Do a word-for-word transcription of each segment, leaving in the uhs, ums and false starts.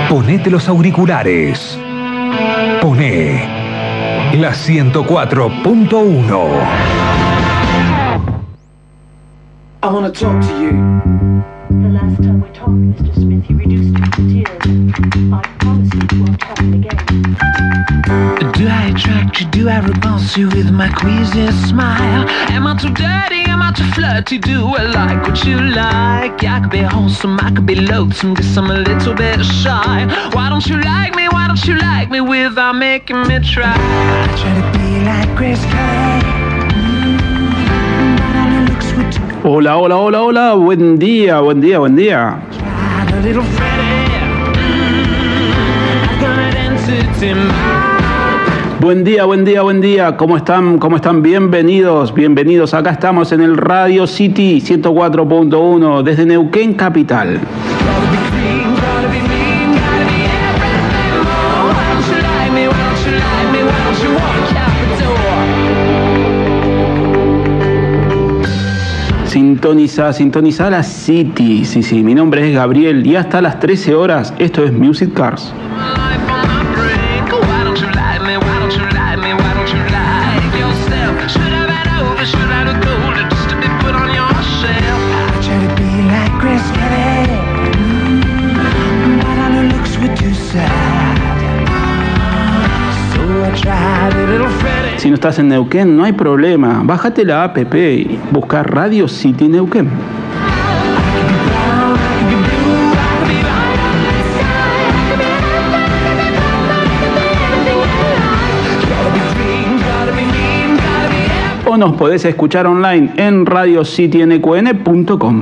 Ponete los auriculares. Poné la ciento cuatro punto uno. I wanna talk to you. The last time we talked, Mister Smith, you reduced me to tears. I promise you it won't happen again. Do I attract you? Do I repulse you with my queasy smile? Am I too dirty? Am I too flirty? Do I like what you like? I could be wholesome, I could be loathsome, guess I'm a little bit shy. Why don't you like me? Why don't you like me without making me try? I try to be like Grace Kelly. Hola, hola, hola, hola, buen día, buen día, buen día. Buen día, buen día, buen día. ¿Cómo están? ¿Cómo están? Bienvenidos, bienvenidos. Acá estamos en el Radio City ciento cuatro punto uno desde Neuquén Capital. Sintoniza, sintoniza la City. Sí, sí, mi nombre es Gabriel y hasta las trece horas esto es Music Cars. Si no estás en Neuquén, no hay problema. Bájate la app y busca Radio City Neuquén. O nos podés escuchar online en radio city n q n punto com.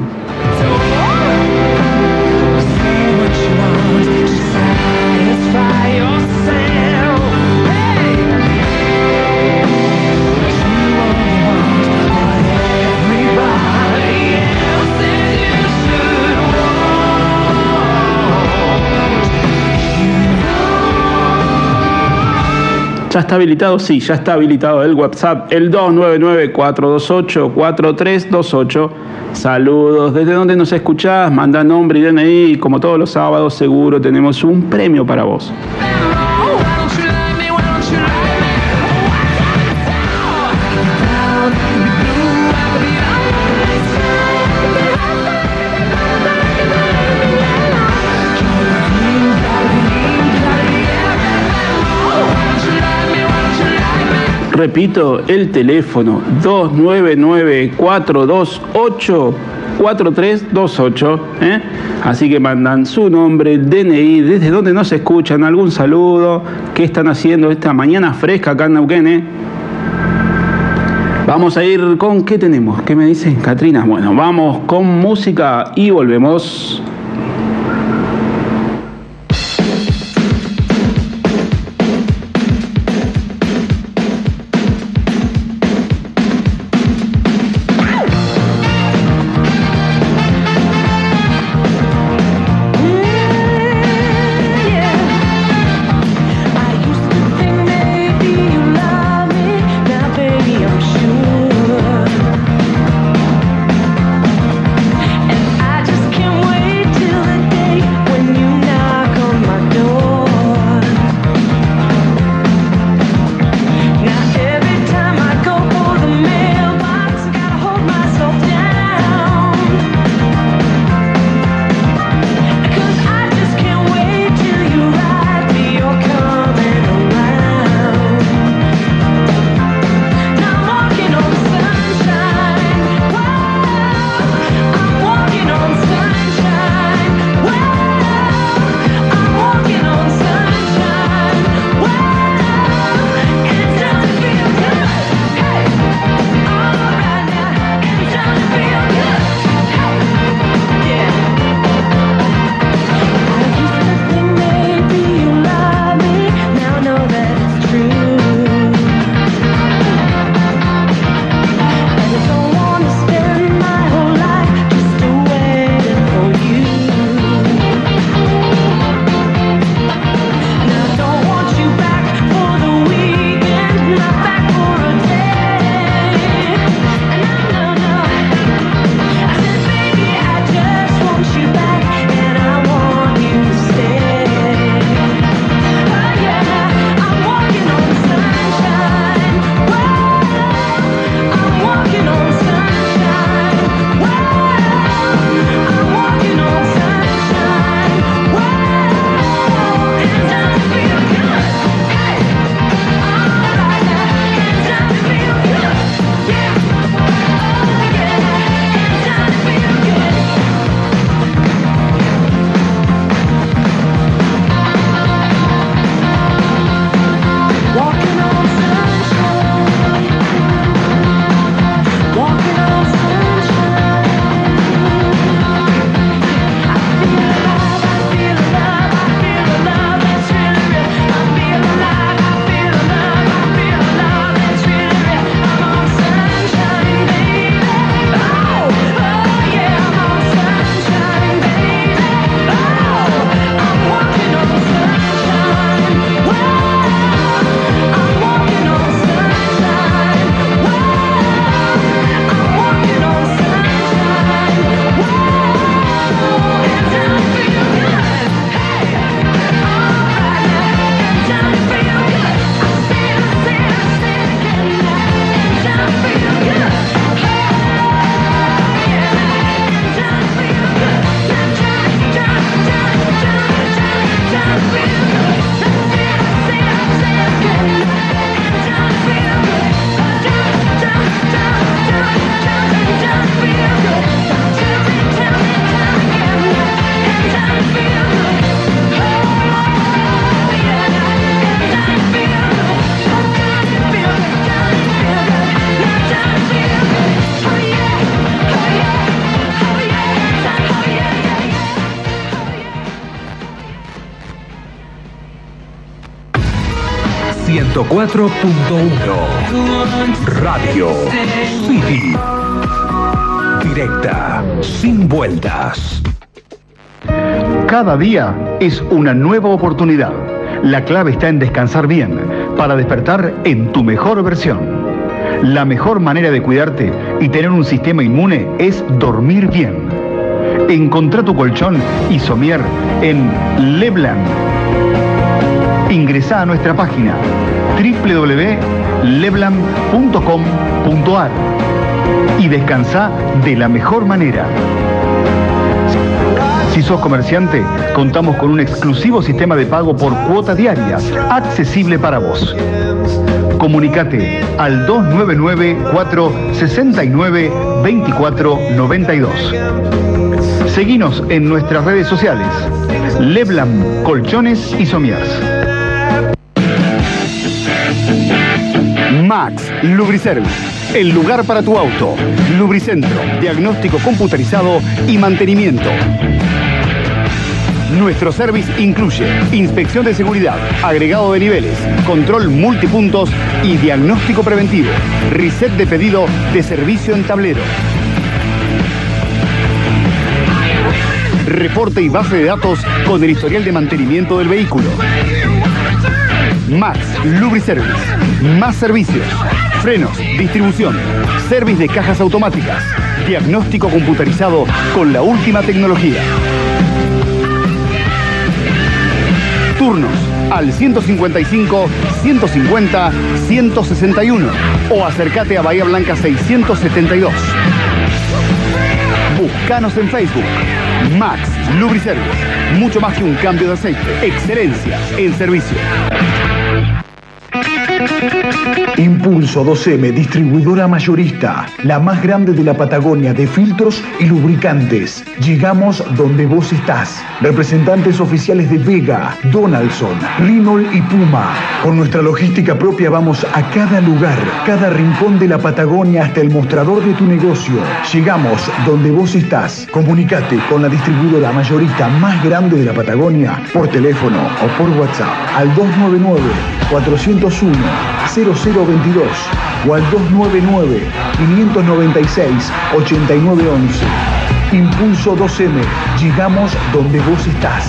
¿Ya está habilitado? Sí, ya está habilitado el WhatsApp, el dos nueve nueve, cuatro dos ocho, cuatro tres dos ocho. Saludos, ¿desde dónde nos escuchás? Manda nombre y D N I, como todos los sábados seguro tenemos un premio para vos. Repito, el teléfono dos nueve nueve, cuatro dos ocho, cuatro tres dos ocho. ¿eh? Así que mandan su nombre, D N I, desde donde nos escuchan, algún saludo, qué están haciendo esta mañana fresca acá en Neuquén. ¿eh? Vamos a ir con, ¿qué tenemos? ¿Qué me dice Katrina? Bueno, vamos con música y volvemos. I just can't wait ciento cuatro punto uno. Radio City. Directa, sin vueltas. Cada día es una nueva oportunidad. La clave está en descansar bien, para despertar en tu mejor versión. La mejor manera de cuidarte y tener un sistema inmune es dormir bien. Encontrá tu colchón Isomier en Lebland. Ingresá a nuestra página doble u doble u doble u punto lebland punto com punto a r y descansá de la mejor manera. Si sos comerciante, contamos con un exclusivo sistema de pago por cuota diaria, accesible para vos. Comunicate al dos nueve nueve, cuatro seis nueve, dos cuatro nueve dos. Seguinos en nuestras redes sociales. Lebland Colchones y Somiers. Max Lubriservice, el lugar para tu auto. Lubricentro, diagnóstico computarizado y mantenimiento. Nuestro service incluye inspección de seguridad, agregado de niveles, control multipuntos y diagnóstico preventivo. Reset de pedido de servicio en tablero. Reporte y base de datos con el historial de mantenimiento del vehículo. Max Lubriservice. Más servicios. Frenos, distribución, service de cajas automáticas, diagnóstico computarizado con la última tecnología. Turnos al ciento cincuenta y cinco, ciento cincuenta, ciento sesenta y uno o acércate a Bahía Blanca seiscientos setenta y dos. Búscanos en Facebook. Max Lubriservice. Mucho más que un cambio de aceite. Excelencia en servicio. Impulso dos eme, distribuidora mayorista, la más grande de la Patagonia de filtros y lubricantes. Llegamos donde vos estás. Representantes oficiales de Vega, Donaldson, Renault y Puma. Con nuestra logística propia vamos a cada lugar, cada rincón de la Patagonia hasta el mostrador de tu negocio. Llegamos donde vos estás. Comunicate con la distribuidora mayorista más grande de la Patagonia por teléfono o por WhatsApp al dos nueve nueve, cuatro cero uno, cero cero veintidós o al dos nueve nueve, cinco nueve seis, ocho nueve once. Impulso dos eme. Llegamos donde vos estás.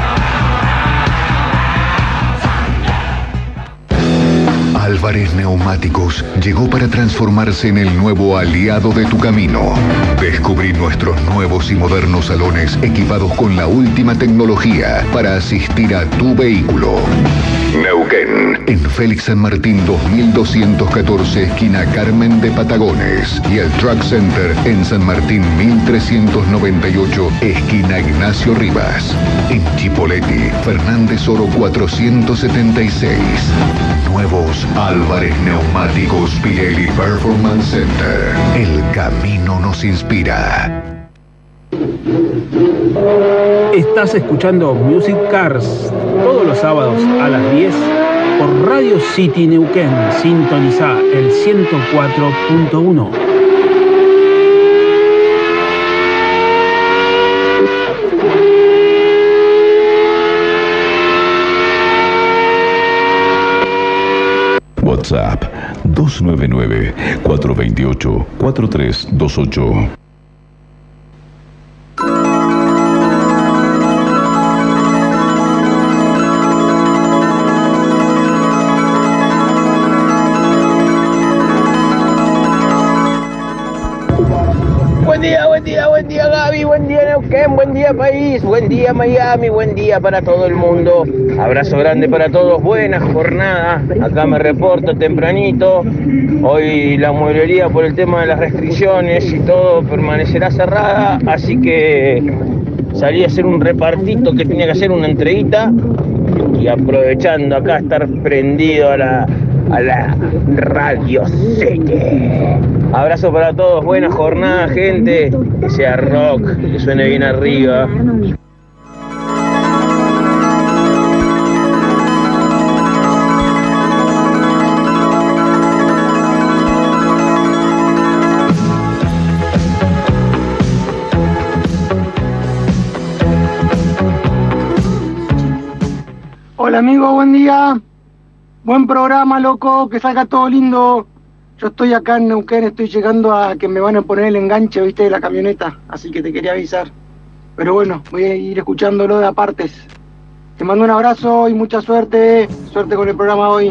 Álvarez Neumáticos llegó para transformarse en el nuevo aliado de tu camino. Descubrí nuestros nuevos y modernos salones equipados con la última tecnología para asistir a tu vehículo. Neuquén, en Félix San Martín dos mil doscientos catorce, esquina Carmen de Patagones, y el Truck Center en San Martín mil trescientos noventa y ocho, esquina Ignacio Rivas. En Chipoleti, Fernández Oro cuatrocientos setenta y seis. Nuevos Álvarez Neumáticos Pirelli Performance Center. El camino nos inspira. Estás escuchando Music Cars todos los sábados a las diez por Radio City Neuquén. Sintoniza el ciento cuatro punto uno. WhatsApp dos nueve nueve, cuatro dos ocho, cuatro tres dos ocho. Buen día, buen día, buen día Gaby, buen día Neuquén, buen día país, buen día Miami, buen día para todo el mundo. Abrazo grande para todos, buena jornada. Acá me reporto tempranito. Hoy la mueblería por el tema de las restricciones y todo permanecerá cerrada, así que salí a hacer un repartito que tenía que hacer, una entreguita, y aprovechando acá estar prendido a la, a la Radio City. Abrazo para todos, buena jornada gente, que sea rock, que suene bien arriba. Hola amigo, buen día. Buen programa, loco, que salga todo lindo. Yo estoy acá en Neuquén, estoy llegando a que me van a poner el enganche, viste, de la camioneta, así que te quería avisar. Pero bueno, voy a ir escuchándolo de apartes. Te mando un abrazo y mucha suerte, suerte con el programa hoy.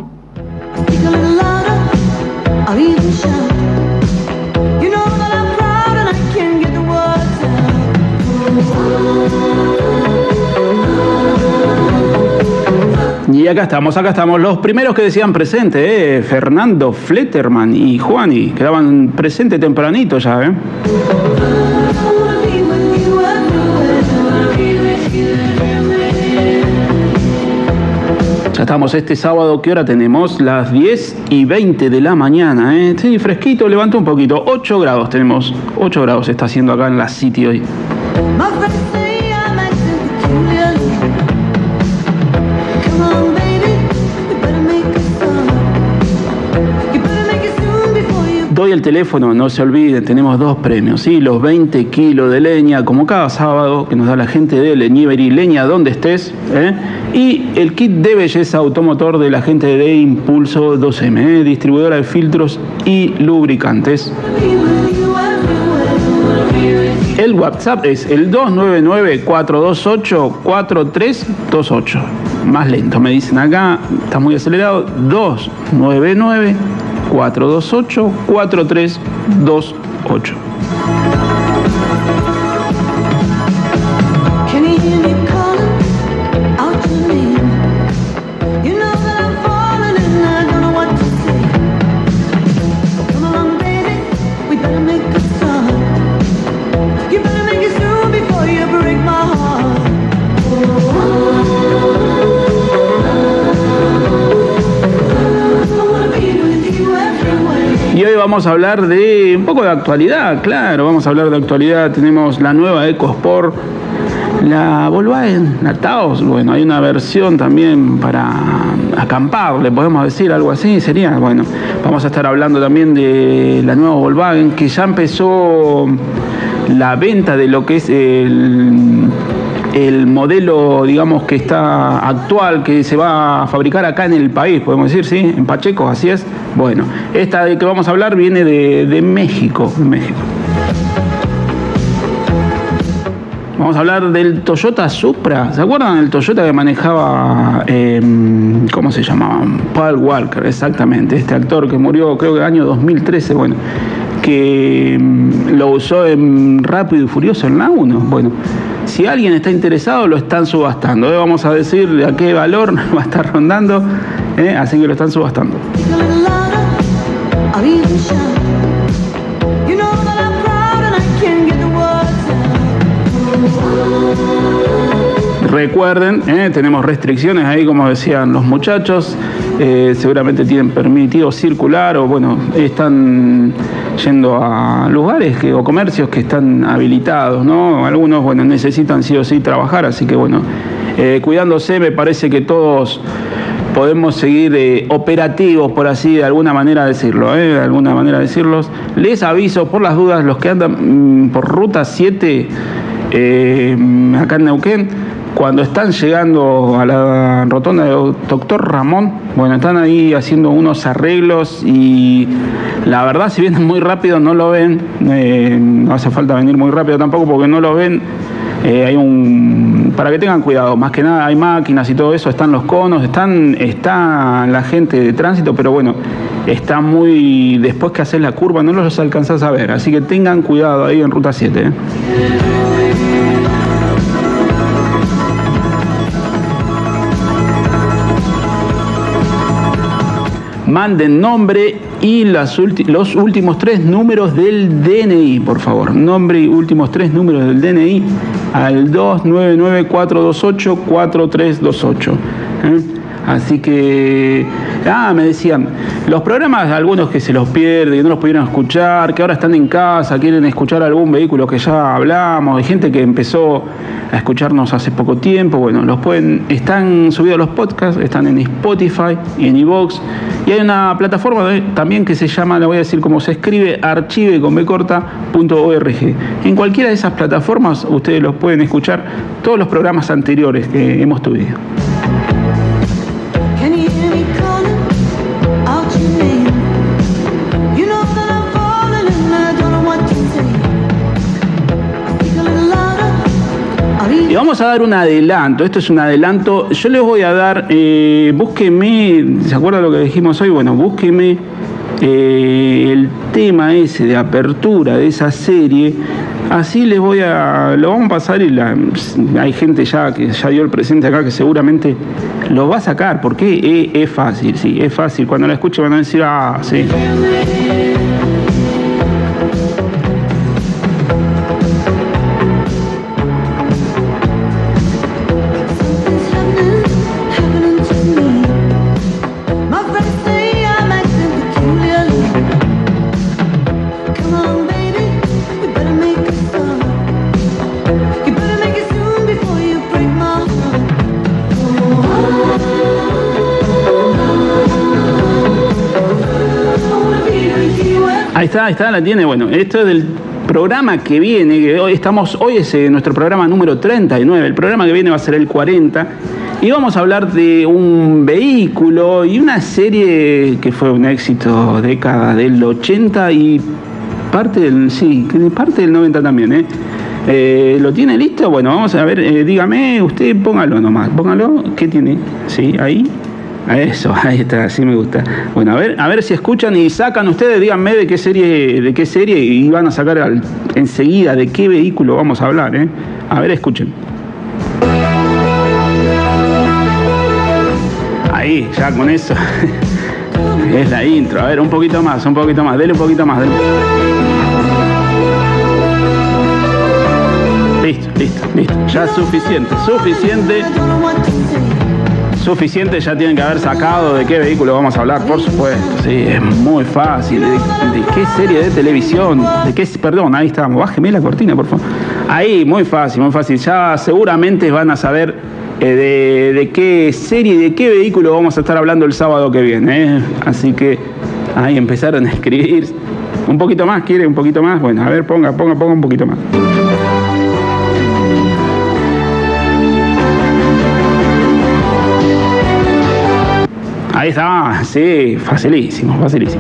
Y acá estamos, acá estamos. Los primeros que decían presente, eh, Fernando Fletterman y Juani, quedaban presente tempranito ya, ¿eh? Ya estamos este sábado, ¿qué hora tenemos? Las diez y veinte de la mañana, ¿eh? Sí, fresquito, levantó un poquito. ocho grados tenemos, ocho grados está haciendo acá en la City hoy. Doy el teléfono, no se olviden, tenemos dos premios, ¿sí? Los veinte kilos de leña, como cada sábado, que nos da la gente de Leñivery, leña donde estés, ¿eh? Y el kit de belleza automotor de la gente de Impulso dos eme, ¿eh? Distribuidora de filtros y lubricantes. El WhatsApp es el dos nueve nueve, cuatro dos ocho, cuatro tres dos ocho. Más lento, me dicen acá, está muy acelerado. dos nueve nueve, cuatro dos ocho, cuatro tres dos ocho. Y hoy vamos a hablar de un poco de actualidad, claro, vamos a hablar de actualidad. Tenemos la nueva EcoSport, la Volkswagen, la Taos. Bueno, hay una versión también para acampar, le podemos decir algo así, sería. Bueno, vamos a estar hablando también de la nueva Volkswagen, que ya empezó la venta de lo que es el... el modelo, digamos, que está actual, que se va a fabricar acá en el país, podemos decir, ¿sí? En Pacheco, así es. Bueno, esta de que vamos a hablar viene de, de México, de México. Vamos a hablar del Toyota Supra. ¿Se acuerdan del Toyota que manejaba, eh, cómo se llamaba? Paul Walker, exactamente. Este actor que murió, creo que en el año dos mil trece, bueno, que lo usó en Rápido y Furioso en la uno. Bueno, si alguien está interesado, lo están subastando. ¿eh? Vamos a decir de a qué valor va a estar rondando, ¿eh? Así que lo están subastando. Recuerden, ¿eh? tenemos restricciones ahí, como decían los muchachos. Eh, seguramente tienen permitido circular o bueno, están yendo a lugares que, o comercios que están habilitados, ¿no? Algunos, bueno, necesitan sí o sí trabajar, así que bueno, eh, cuidándose, me parece que todos podemos seguir eh, operativos, por así de alguna manera decirlo, ¿eh? de alguna manera decirlos. Les aviso por las dudas, los que andan mmm, por ruta siete, eh, acá en Neuquén, cuando están llegando a la rotonda de Doctor Ramón, bueno, están ahí haciendo unos arreglos y la verdad, si vienen muy rápido no lo ven, eh, no hace falta venir muy rápido tampoco porque no lo ven. Eh, hay un, para que tengan cuidado, más que nada hay máquinas y todo eso, están los conos, están, está la gente de tránsito, pero bueno, está muy, después que haces la curva no los alcanzás a ver, así que tengan cuidado ahí en ruta siete. ¿eh? Manden nombre y las ulti- los últimos tres números del D N I, por favor. Nombre y últimos tres números del D N I al dos nueve nueve, cuatro dos ocho, cuatro tres dos ocho. ¿Eh? Así que, ah, me decían, los programas, algunos que se los pierden, que no los pudieron escuchar, que ahora están en casa, quieren escuchar algún vehículo que ya hablamos, hay gente que empezó a escucharnos hace poco tiempo, bueno, los pueden, están subidos los podcasts, están en Spotify y en iVoox, y hay una plataforma de, también que se llama, le voy a decir cómo se escribe, archive con b corta punto org. En cualquiera de esas plataformas ustedes los pueden escuchar todos los programas anteriores que hemos tuvido. Can you hear me calling? Y vamos a dar un adelanto, esto es un adelanto, yo les voy a dar, eh, búsquenme, ¿se acuerdan lo que dijimos hoy? Bueno, búsquenme eh, el tema ese de apertura de esa serie, así les voy a, lo vamos a pasar y la, hay gente ya que ya dio el presente acá que seguramente lo va a sacar, porque es, es fácil, sí, es fácil, cuando la escuchen van a decir, ah, sí. Ahí está, ahí está, la tiene. Bueno, esto es del programa que viene, que hoy estamos, hoy es eh, nuestro programa número treinta y nueve, el programa que viene va a ser el cuarenta, y vamos a hablar de un vehículo y una serie que fue un éxito década del ochenta y parte del, sí, parte del noventa también, ¿eh? Eh, ¿Lo tiene listo? Bueno, vamos a ver, eh, dígame, usted póngalo nomás, póngalo, ¿qué tiene? Sí, ahí. Eso, ahí está, así me gusta. Bueno, a ver, a ver si escuchan y sacan ustedes, díganme de qué serie, de qué serie y van a sacar al, enseguida de qué vehículo vamos a hablar, ¿eh? A ver, escuchen. Ahí, ya con eso. Es la intro. A ver, un poquito más, un poquito más, dele un poquito más. Dele. Listo, listo, listo. Ya es suficiente, suficiente. Suficiente, ya tienen que haber sacado de qué vehículo vamos a hablar, por supuesto, sí, es muy fácil, de, de qué serie de televisión, de qué, perdón, ahí estamos, bájeme la cortina, por favor, ahí, muy fácil, muy fácil, ya seguramente van a saber eh, de, de qué serie, de qué vehículo vamos a estar hablando el sábado que viene, ¿eh? Así que ahí empezaron a escribir, un poquito más, ¿quiere un poquito más? Bueno, a ver, ponga, ponga, ponga un poquito más. Ahí está, sí, facilísimo, facilísimo.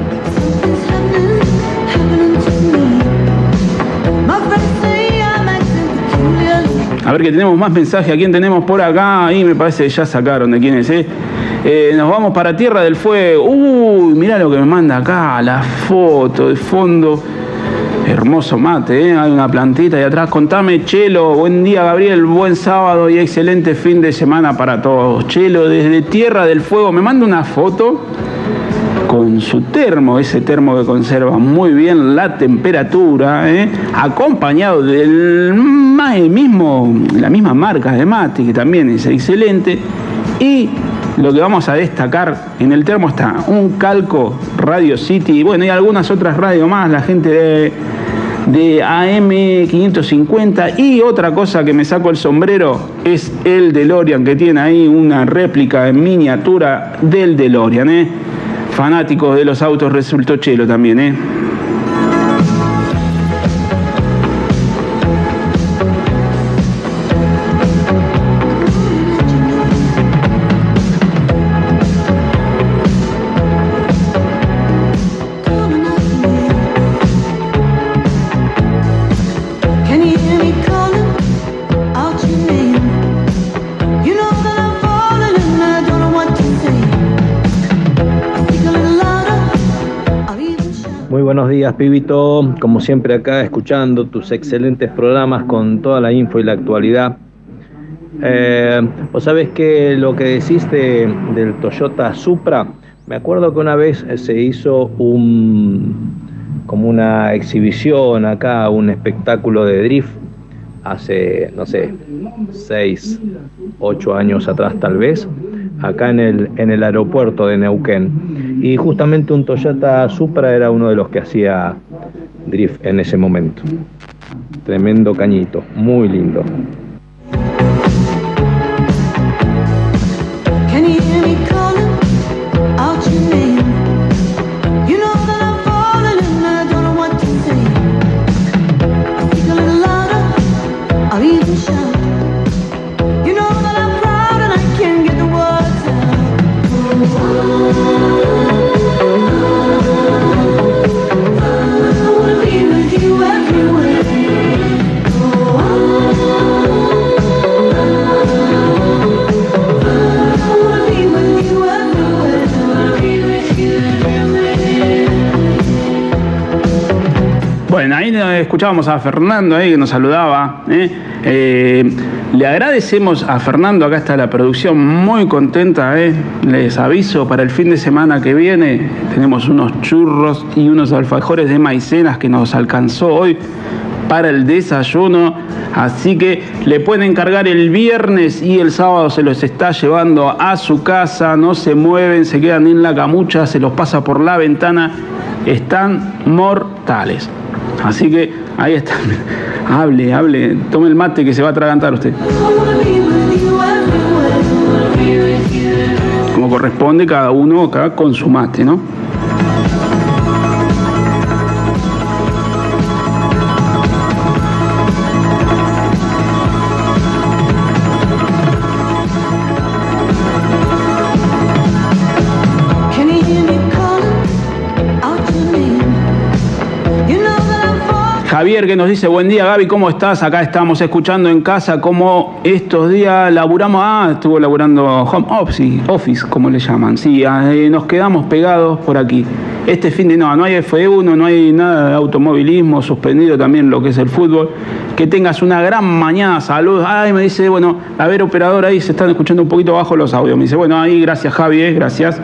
A ver que tenemos más mensajes. ¿A quién tenemos por acá? Ahí me parece que ya sacaron de quién es, ¿eh? Eh, nos vamos para Tierra del Fuego. Uy, mirá lo que me manda acá, la foto de fondo. Hermoso mate, ¿eh? Hay una plantita ahí atrás. Contame, Chelo. Buen día, Gabriel. Buen sábado y excelente fin de semana para todos. Chelo, desde Tierra del Fuego, me manda una foto con su termo, ese termo que conserva muy bien la temperatura, ¿eh? Acompañado del mismo, la misma marca de mate, que también es excelente. Y lo que vamos a destacar en el termo está un calco Radio City, bueno, y algunas otras radios más, la gente de, de A M quinientos cincuenta, y otra cosa que me saco el sombrero es el DeLorean, que tiene ahí una réplica en miniatura del DeLorean, ¿eh? Fanáticos de los autos resultó Chelo también, ¿eh? Buenos días, Pibito, como siempre acá escuchando tus excelentes programas con toda la info y la actualidad. Eh, Vos sabés que lo que decís de, del Toyota Supra, me acuerdo que una vez se hizo un como una exhibición acá, un espectáculo de drift, hace, no sé, seis, ocho años atrás tal vez, acá en el, en el aeropuerto de Neuquén. Y justamente un Toyota Supra era uno de los que hacía drift en ese momento. Tremendo cañito, muy lindo. Oh escuchábamos a Fernando ahí que nos saludaba. ¿eh? Eh, le agradecemos a Fernando, acá está la producción muy contenta. ¿eh? Les aviso, para el fin de semana que viene tenemos unos churros y unos alfajores de maicenas que nos alcanzó hoy para el desayuno, así que le pueden encargar el viernes y el sábado se los está llevando a su casa, no se mueven, se quedan en la camucha, se los pasa por la ventana, están mortales. Así que ahí están, hable, hable, tome el mate que se va a atragantar usted. Como corresponde cada uno acá con su mate, ¿no? Javier que nos dice, buen día Gaby, ¿cómo estás? Acá estamos escuchando en casa como estos días laburamos, ah, estuvo laburando home office, office como le llaman, sí, eh, nos quedamos pegados por aquí. Este fin de no, no hay F uno, no hay nada de automovilismo, suspendido también lo que es el fútbol. Que tengas una gran mañana, saludos. Ay, me dice, bueno, a ver operador, ahí se están escuchando un poquito bajo los audios. Me dice, bueno, ahí gracias Javi, eh, gracias.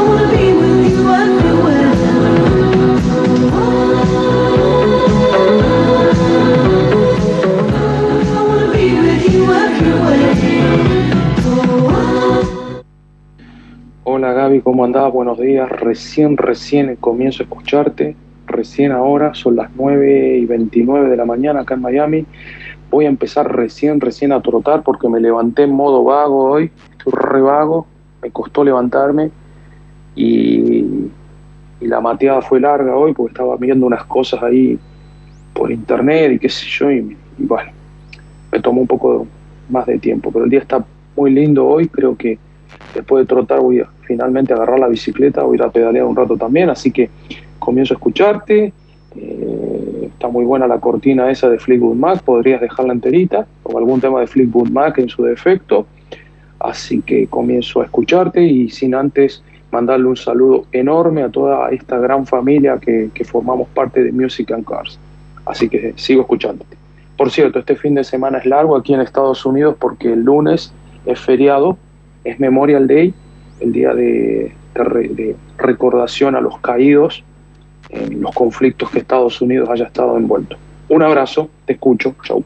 Hola Gaby, ¿cómo andás? Buenos días. Recién, recién comienzo a escucharte. Recién ahora, son las nueve y veintinueve de la mañana acá en Miami. Voy a empezar recién, recién a trotar porque me levanté en modo vago hoy. Estoy re vago, me costó levantarme y, y la mateada fue larga hoy porque estaba viendo unas cosas ahí por internet y qué sé yo. Y, y bueno, me tomó un poco más de tiempo, pero el día está muy lindo hoy. Creo que después de trotar voy a finalmente agarrar la bicicleta, voy a ir a pedalear un rato también, así que comienzo a escucharte. Eh, está muy buena la cortina esa de Fleetwood Mac, podrías dejarla enterita, o algún tema de Fleetwood Mac en su defecto, así que comienzo a escucharte y sin antes mandarle un saludo enorme a toda esta gran familia que, que formamos parte de Music and Cars, así que sigo escuchándote. Por cierto, este fin de semana es largo aquí en Estados Unidos porque el lunes es feriado, es Memorial Day, el día de, de, re, de recordación a los caídos en los conflictos que Estados Unidos haya estado envuelto. Un abrazo, te escucho, chau.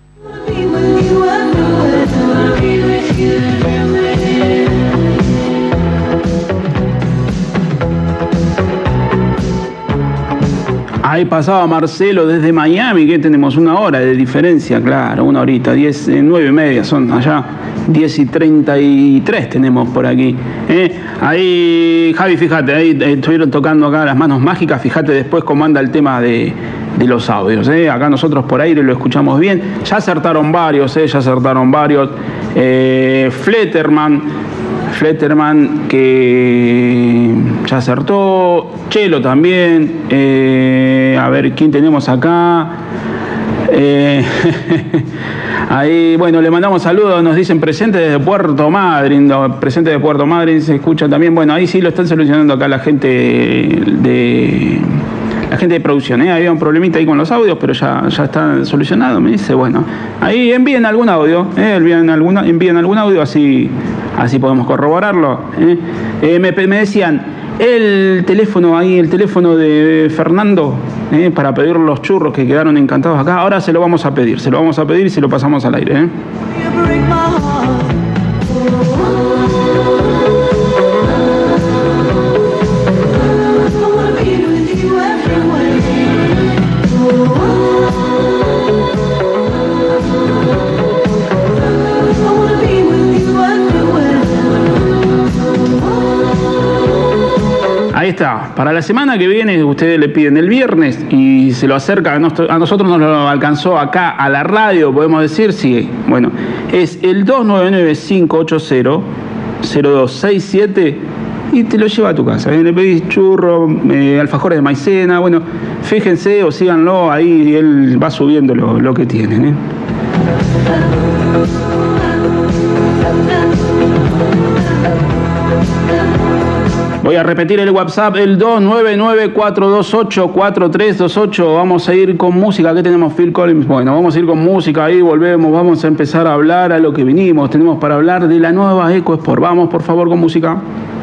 Ahí pasaba Marcelo desde Miami, que tenemos una hora de diferencia, claro, una horita, diez, nueve y media son allá, diez y treinta y tres tenemos por aquí. ¿eh? Ahí, Javi, fíjate, ahí estuvieron tocando acá las manos mágicas, fíjate después cómo anda el tema de, de los audios. ¿eh? Acá nosotros por aire lo escuchamos bien, ya acertaron varios, ¿eh? ya acertaron varios. Eh, Fletterman, Fletterman que ya acertó, Chelo también, eh, a ver quién tenemos acá, eh, ahí, bueno, le mandamos saludos, nos dicen presente desde Puerto Madryn, no, presente de Puerto Madryn, se escucha también, bueno, ahí sí lo están solucionando acá la gente de... la gente de producción, ¿eh? Había un problemita ahí con los audios, pero ya, ya está solucionado, me dice, bueno, ahí envíen algún audio, ¿eh? envíen, alguna, envíen algún audio, así, así podemos corroborarlo. ¿eh? Eh, me, me decían, el teléfono ahí, el teléfono de Fernando, ¿eh? para pedir los churros que quedaron encantados acá, ahora se lo vamos a pedir, se lo vamos a pedir y se lo pasamos al aire. ¿eh? Ahí está, para la semana que viene ustedes le piden el viernes y se lo acerca, a, nosotros, a nosotros nos lo alcanzó acá a la radio, podemos decir, sí, bueno, es el dos nueve nueve, cinco ocho cero, cero dos seis siete y te lo lleva a tu casa, ¿eh? Le pedís churro, eh, alfajores de maicena, bueno, fíjense o síganlo, ahí él va subiendo lo, lo que tienen, ¿eh? Voy Voy a repetir el WhatsApp, el dos nueve nueve, cuatro dos ocho, cuatro tres dos ocho. Vamos a ir con música. ¿Qué tenemos, Phil Collins? Bueno, vamos a ir con música, ahí volvemos, vamos a empezar a hablar a lo que vinimos. Tenemos para hablar de la nueva EcoSport. Vamos, por favor, con música.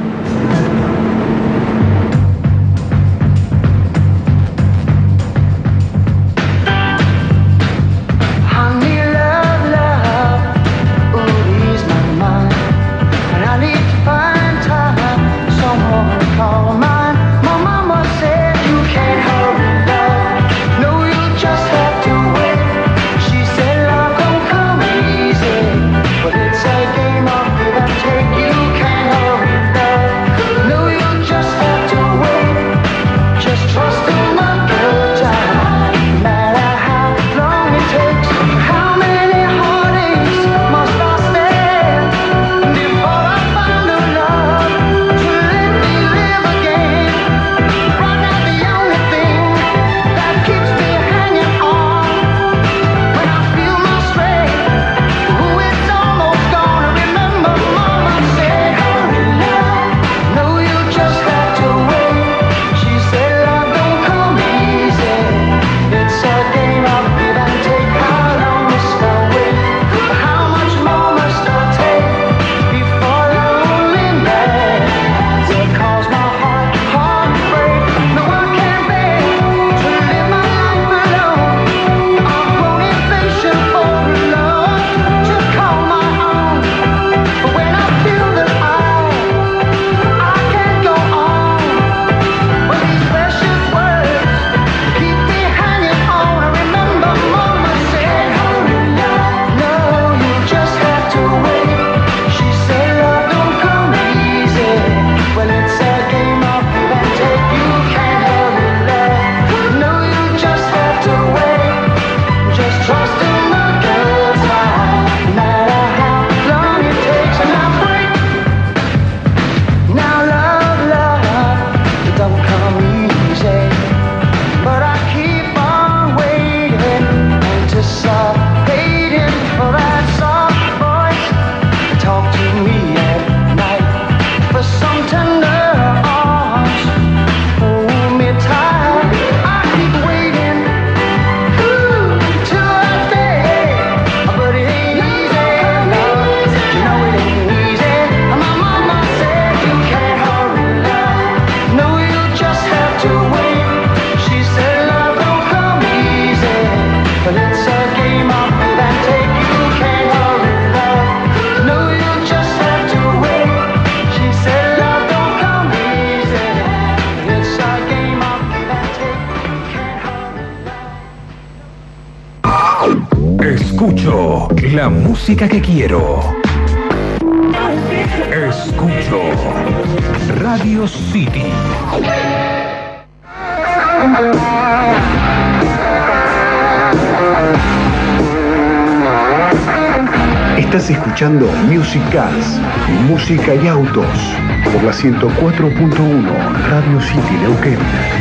Escucho la música que quiero. Escucho Radio City. Estás escuchando Music Cars, música y autos, por la ciento cuatro punto uno Radio City Neuquén.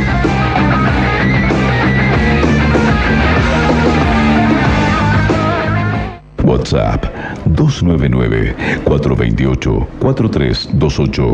WhatsApp dos nueve nueve, cuatro dos ocho, cuatro tres dos ocho.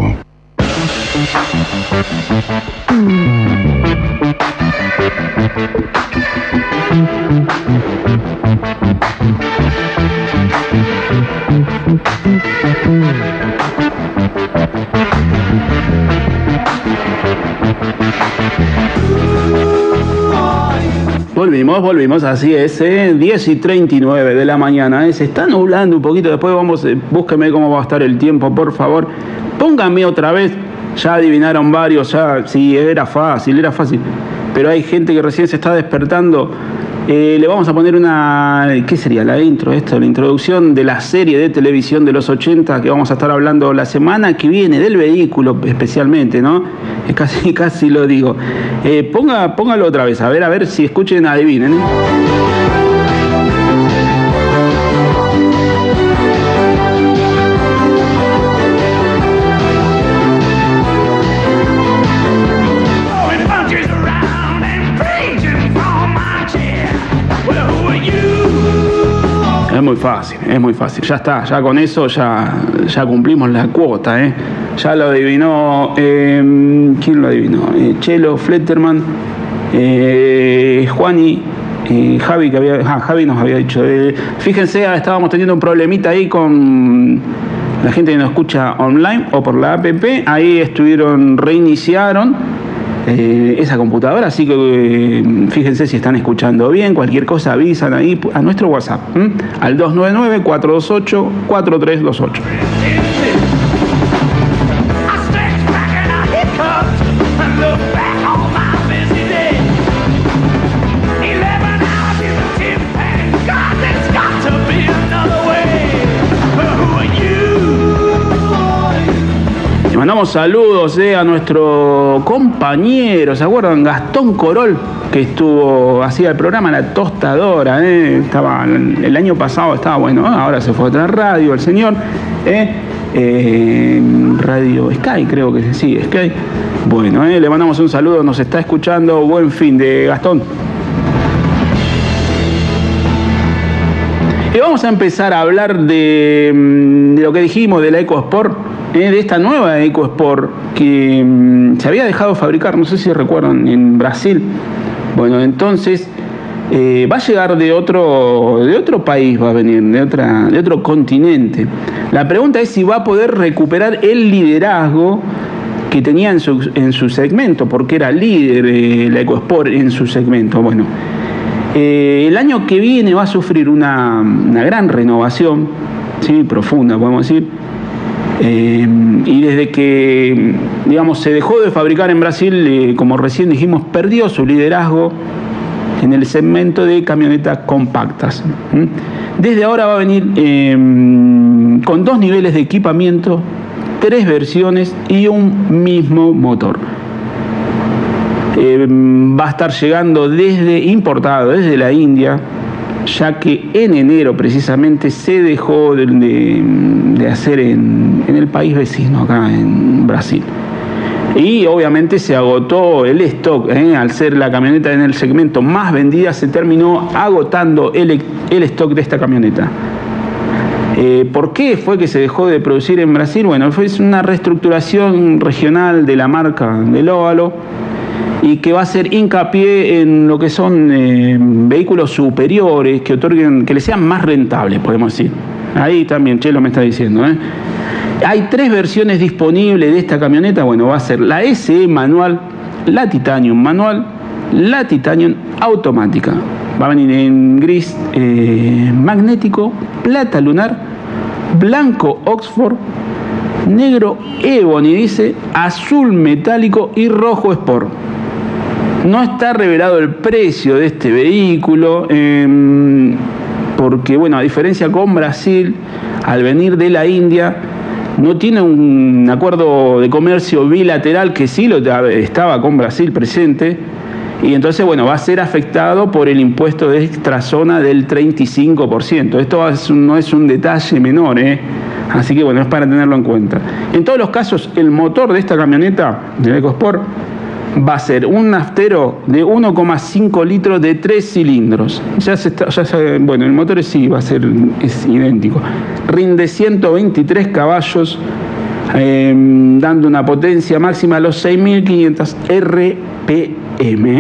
Volvimos, volvimos, así es, ¿eh? diez y treinta y nueve de la mañana, ¿eh? Se está nublando un poquito, después vamos, eh, búsqueme cómo va a estar el tiempo, por favor. Pónganme otra vez, ya adivinaron varios, ya, sí, era fácil, era fácil. Pero hay gente que recién se está despertando. Eh, le vamos a poner una, ¿qué sería la intro? Esto, la introducción de la serie de televisión de los ochenta que vamos a estar hablando la semana que viene, del vehículo especialmente, ¿no? Eh, casi, casi lo digo. Eh, ponga, póngalo otra vez, a ver, a ver si escuchen, adivinen, ¿eh? Es muy fácil, es muy fácil. Ya está, ya con eso ya, ya cumplimos la cuota, ¿eh? Ya lo adivinó, eh, ¿quién lo adivinó? Eh, Chelo, Fletterman, eh, Juani, eh, Javi, que había, ah, Javi nos había dicho. Eh, fíjense, estábamos teniendo un problemita ahí con la gente que nos escucha online o por la app. Ahí estuvieron, reiniciaron Eh, esa computadora, así que eh, fíjense si están escuchando bien. Cualquier cosa avisan ahí a nuestro WhatsApp, ¿m? al dos nueve nueve, cuatro dos ocho, cuatro tres dos ocho. Mandamos saludos eh, a nuestro compañero, ¿se acuerdan? Gastón Corol, que estuvo, hacía el programa La Tostadora, eh, estaba, el año pasado estaba bueno, ¿eh? Ahora se fue a otra radio el señor, eh, eh, Radio Sky, creo que sí, Sky. Bueno, eh, le mandamos un saludo, nos está escuchando, buen fin de Gastón. Y vamos a empezar a hablar de, de lo que dijimos de la EcoSport, eh, de esta nueva EcoSport que um, se había dejado fabricar, no sé si recuerdan, en Brasil. Bueno, entonces eh, va a llegar de otro, de otro país, va a venir, de, otra, de otro continente. La pregunta es si va a poder recuperar el liderazgo que tenía en su, en su segmento, porque era líder eh, la EcoSport en su segmento. Bueno, Eh, el año que viene va a sufrir una, una gran renovación, ¿sí? Profunda, podemos decir. Eh, y desde que, digamos, se dejó de fabricar en Brasil, eh, como recién dijimos, perdió su liderazgo en el segmento de camionetas compactas. ¿Mm? Desde ahora va a venir eh, con dos niveles de equipamiento, tres versiones y un mismo motor. Eh, va a estar llegando desde importado, desde la India, ya que en enero precisamente se dejó de, de, de hacer en, en el país vecino, acá en Brasil. Y obviamente se agotó el stock, ¿eh? Al ser la camioneta en el segmento más vendida, se terminó agotando el, el stock de esta camioneta. Eh, ¿Por qué fue que se dejó de producir en Brasil? Bueno, fue una reestructuración regional de la marca del Óvalo, y que va a hacer hincapié en lo que son eh, vehículos superiores que otorguen, que les sean más rentables, podemos decir. Ahí también Chelo me está diciendo, ¿eh? Hay tres versiones disponibles de esta camioneta. Bueno, va a ser la S E manual, la Titanium manual, la Titanium automática. Va a venir en gris eh, magnético, plata lunar, blanco Oxford, negro Ebony, dice, azul metálico y rojo Sport. No está revelado el precio de este vehículo, eh, porque, bueno, a diferencia con Brasil, al venir de la India, no tiene un acuerdo de comercio bilateral, que sí lo estaba con Brasil presente, y entonces, bueno, va a ser afectado por el impuesto de extrazona del treinta y cinco por ciento. Esto es un, no es un detalle menor, ¿eh? Así que, bueno, es para tenerlo en cuenta. En todos los casos, el motor de esta camioneta, de EcoSport, va a ser un naftero de uno coma cinco litros de tres cilindros. Ya se está, ya se, bueno, el motor sí va a ser es idéntico. Rinde ciento veintitrés caballos, eh, dando una potencia máxima a los seis mil quinientos R P M.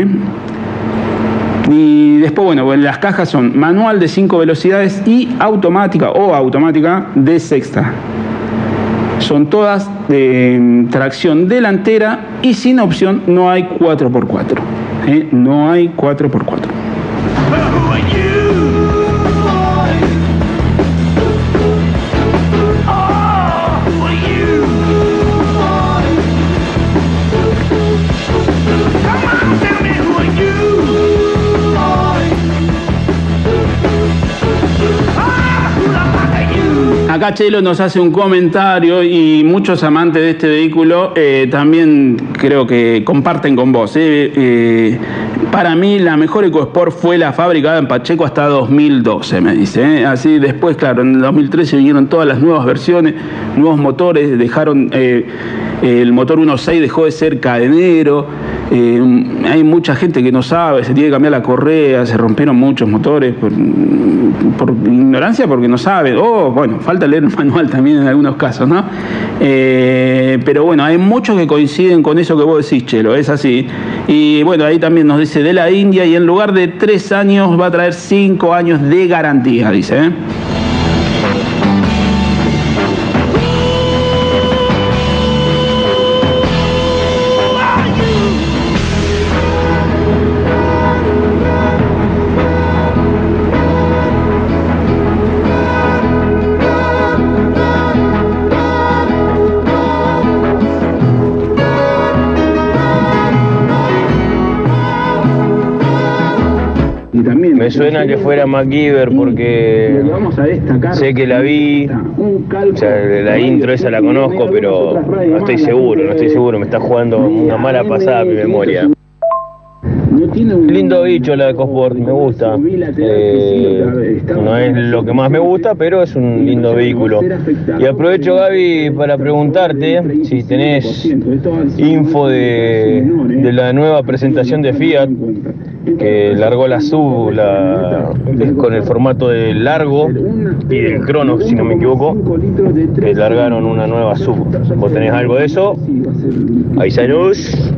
Y después, bueno, las cajas son manual de cinco velocidades y automática o automática de sexta. Son todas de tracción delantera y sin opción no hay cuatro por cuatro. ¿eh? No hay cuatro por cuatro. Acá Chelo nos hace un comentario y muchos amantes de este vehículo eh, también creo que comparten con vos. Eh. Eh, para mí la mejor EcoSport fue la fabricada en Pacheco hasta dos mil doce, me dice. Eh. Así después, claro, en el dos mil trece vinieron todas las nuevas versiones, nuevos motores, dejaron eh, el motor uno punto seis dejó de ser cadenero. Eh, hay mucha gente que no sabe, se tiene que cambiar la correa, se rompieron muchos motores por, por ignorancia, porque no saben, o bueno, falta leer el manual también en algunos casos, ¿no? Eh, pero bueno, hay muchos que coinciden con eso que vos decís, Chelo, es así. Y bueno, ahí también nos dice de la India, y en lugar de tres años va a traer cinco años de garantía, dice, ¿eh? Me suena que fuera MacGyver porque sé que la vi, o sea, la intro esa la conozco, pero no estoy seguro, no estoy seguro, me está jugando una mala pasada a mi memoria. Lindo bicho la EcoSport, me gusta. Eh, no es lo que más me gusta, pero es un lindo vehículo. Y aprovecho, Gaby, para preguntarte si tenés info de, de la nueva presentación de Fiat, que largó la sub la, con el formato de largo y del Cronos, si no me equivoco, que largaron una nueva sub. ¿Vos tenés algo de eso? Avísanos.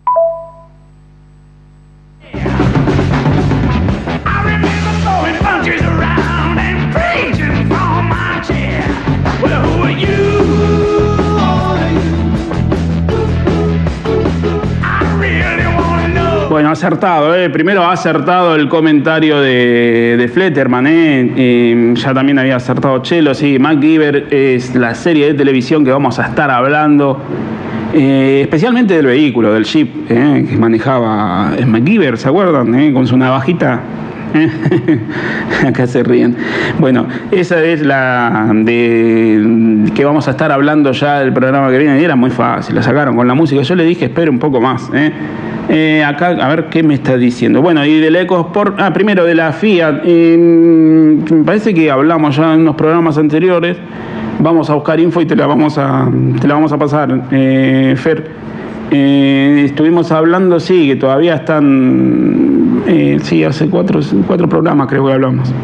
Bueno, acertado, ¿eh? Primero ha acertado el comentario de, de Fletterman, ¿eh? Eh, ya también había acertado Chelo, sí, MacGyver es la serie de televisión que vamos a estar hablando, eh, especialmente del vehículo, del Jeep, ¿eh? Que manejaba MacGyver, ¿se acuerdan? ¿Eh? Con su navajita. Acá se ríen. Bueno, esa es la de que vamos a estar hablando ya del programa que viene, y era muy fácil, la sacaron con la música. Yo le dije, espere un poco más, ¿eh? Eh, acá, a ver qué me está diciendo. Bueno, y del EcoSport, ah, primero de la Fiat, eh, me parece que hablamos ya en unos programas anteriores. Vamos a buscar info y te la vamos a, te la vamos a pasar, eh, Fer. Eh, estuvimos hablando, sí, que todavía están, eh, sí, hace cuatro, cuatro programas creo que hablamos.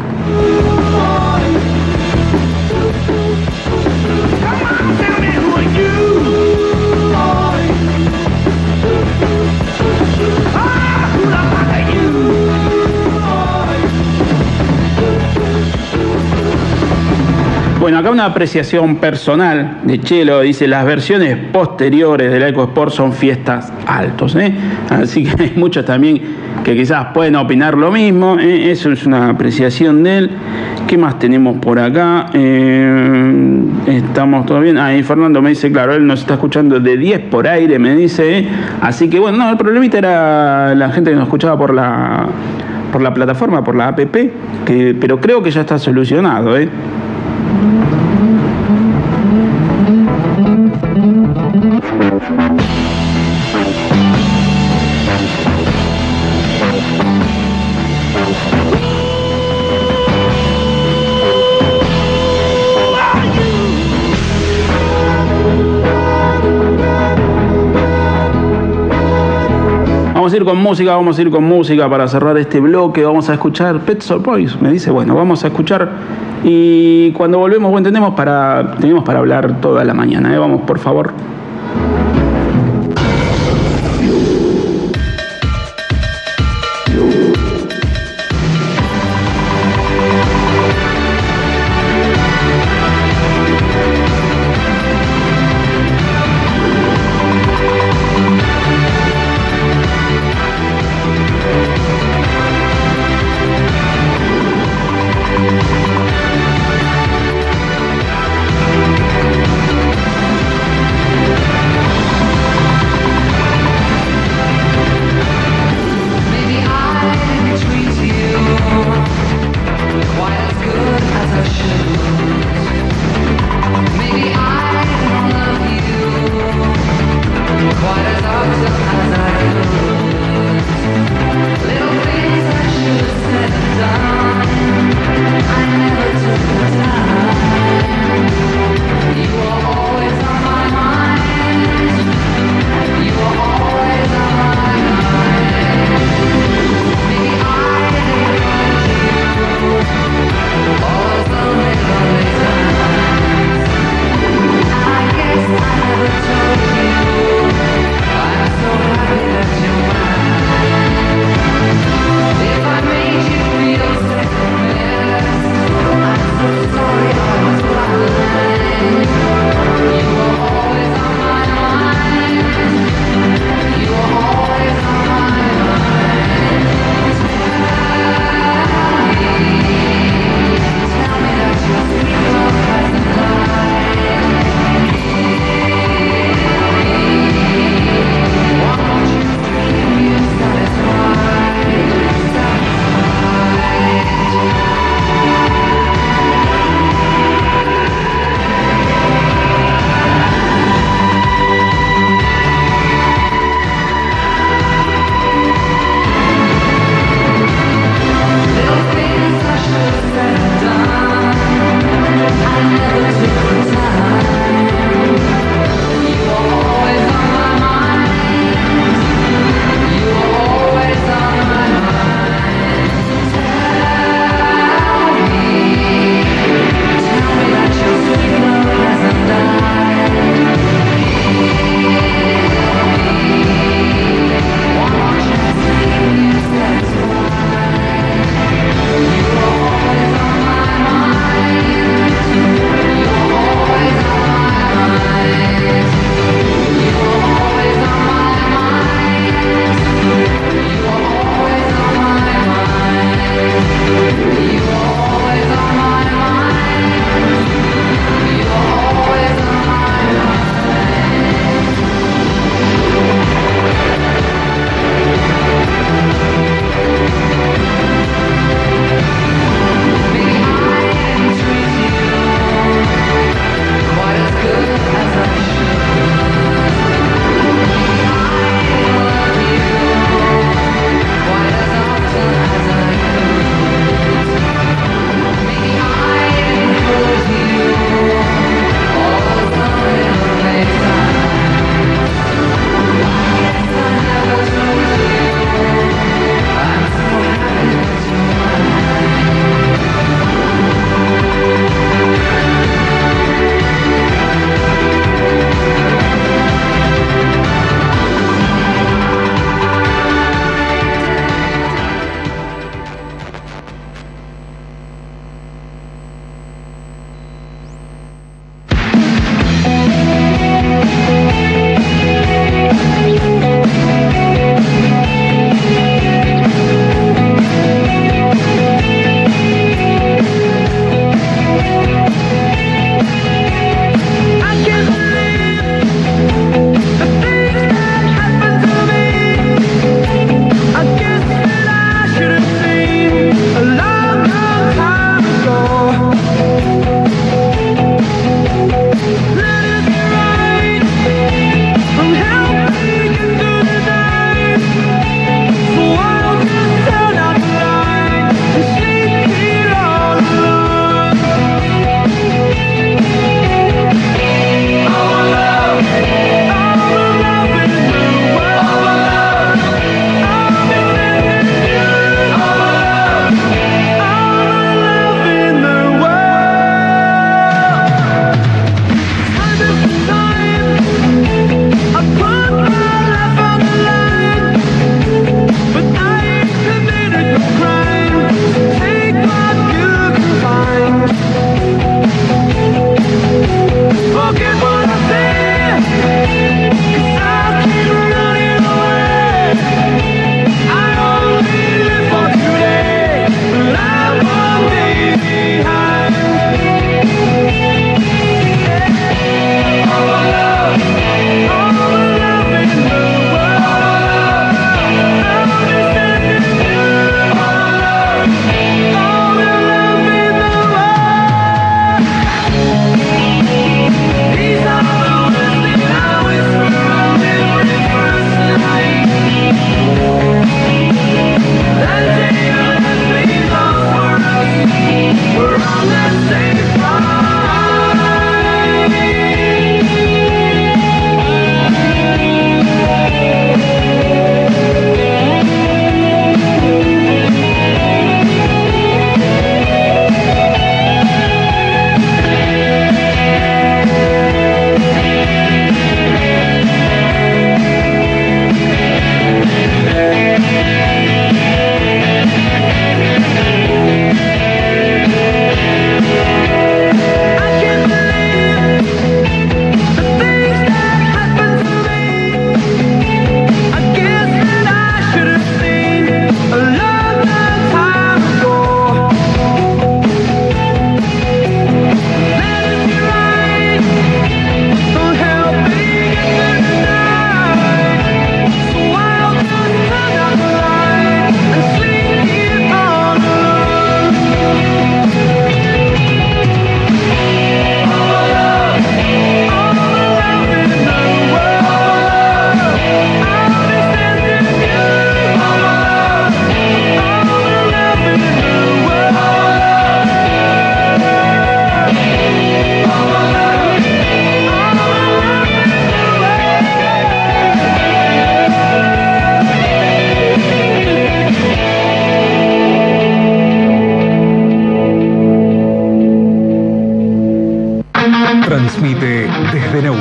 Bueno, acá una apreciación personal de Chelo, dice, las versiones posteriores de la EcoSport son fiestas altos, ¿eh? Así que hay muchos también que quizás pueden opinar lo mismo, ¿eh? Eso es una apreciación de él. ¿Qué más tenemos por acá? Eh, estamos todo bien. Ah, y Fernando me dice, claro, él nos está escuchando de diez por aire, me dice, ¿eh? Así que bueno, no, el problemita era la gente que nos escuchaba por la, por la plataforma, por la app, que, pero creo que ya está solucionado, ¿eh? Vamos a ir con música, vamos a ir con música para cerrar este bloque. Vamos a escuchar Pet Shop Boys. Me dice, bueno, vamos a escuchar y cuando volvemos, bueno, tenemos para, tenemos para hablar toda la mañana, ¿eh? Vamos, por favor.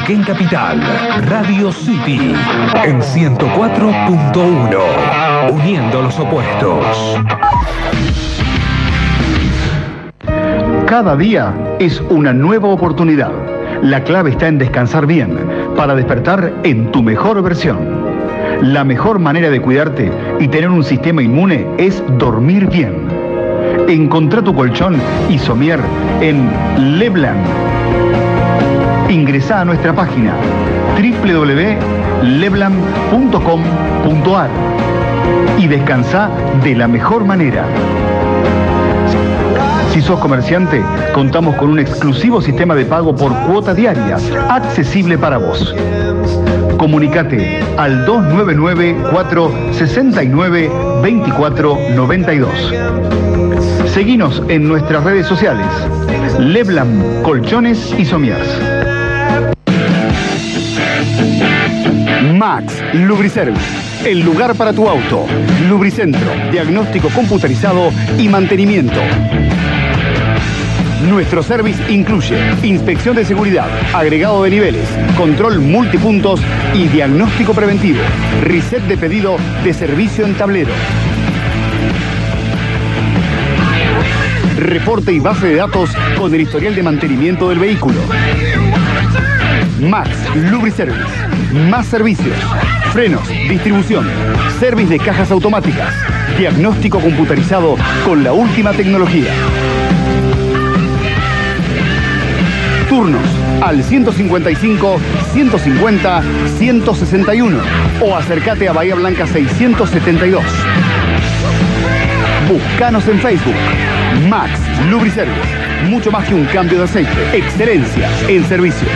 Neuquén Capital. Radio City en ciento cuatro punto uno. Uniendo los opuestos. Cada día es una nueva oportunidad. La clave está en descansar bien para despertar en tu mejor versión. La mejor manera de cuidarte y tener un sistema inmune es dormir bien. Encontrá tu colchón Isomier en Leblanc. Ingresá a nuestra página doble u doble u doble u punto leblanc punto com punto a r y descansá de la mejor manera. Si sos comerciante, contamos con un exclusivo sistema de pago por cuota diaria, accesible para vos. Comunicate al dos nueve nueve, cuatro seis nueve, dos cuatro nueve dos. Seguinos en nuestras redes sociales. Leblanc Colchones y Somiers. Max Lubriservice, el lugar para tu auto. Lubricentro, diagnóstico computarizado y mantenimiento. Nuestro service incluye inspección de seguridad, agregado de niveles, control multipuntos y diagnóstico preventivo. Reset de pedido de servicio en tablero. Reporte y base de datos con el historial de mantenimiento del vehículo. Max Lubriservice. Más servicios. Frenos, distribución, service de cajas automáticas, diagnóstico computarizado con la última tecnología. Turnos al ciento cincuenta y cinco, ciento cincuenta, ciento sesenta y uno o acércate a Bahía Blanca seiscientos setenta y dos. Búscanos en Facebook. Max Lubriservice. Mucho más que un cambio de aceite. Excelencia en servicio.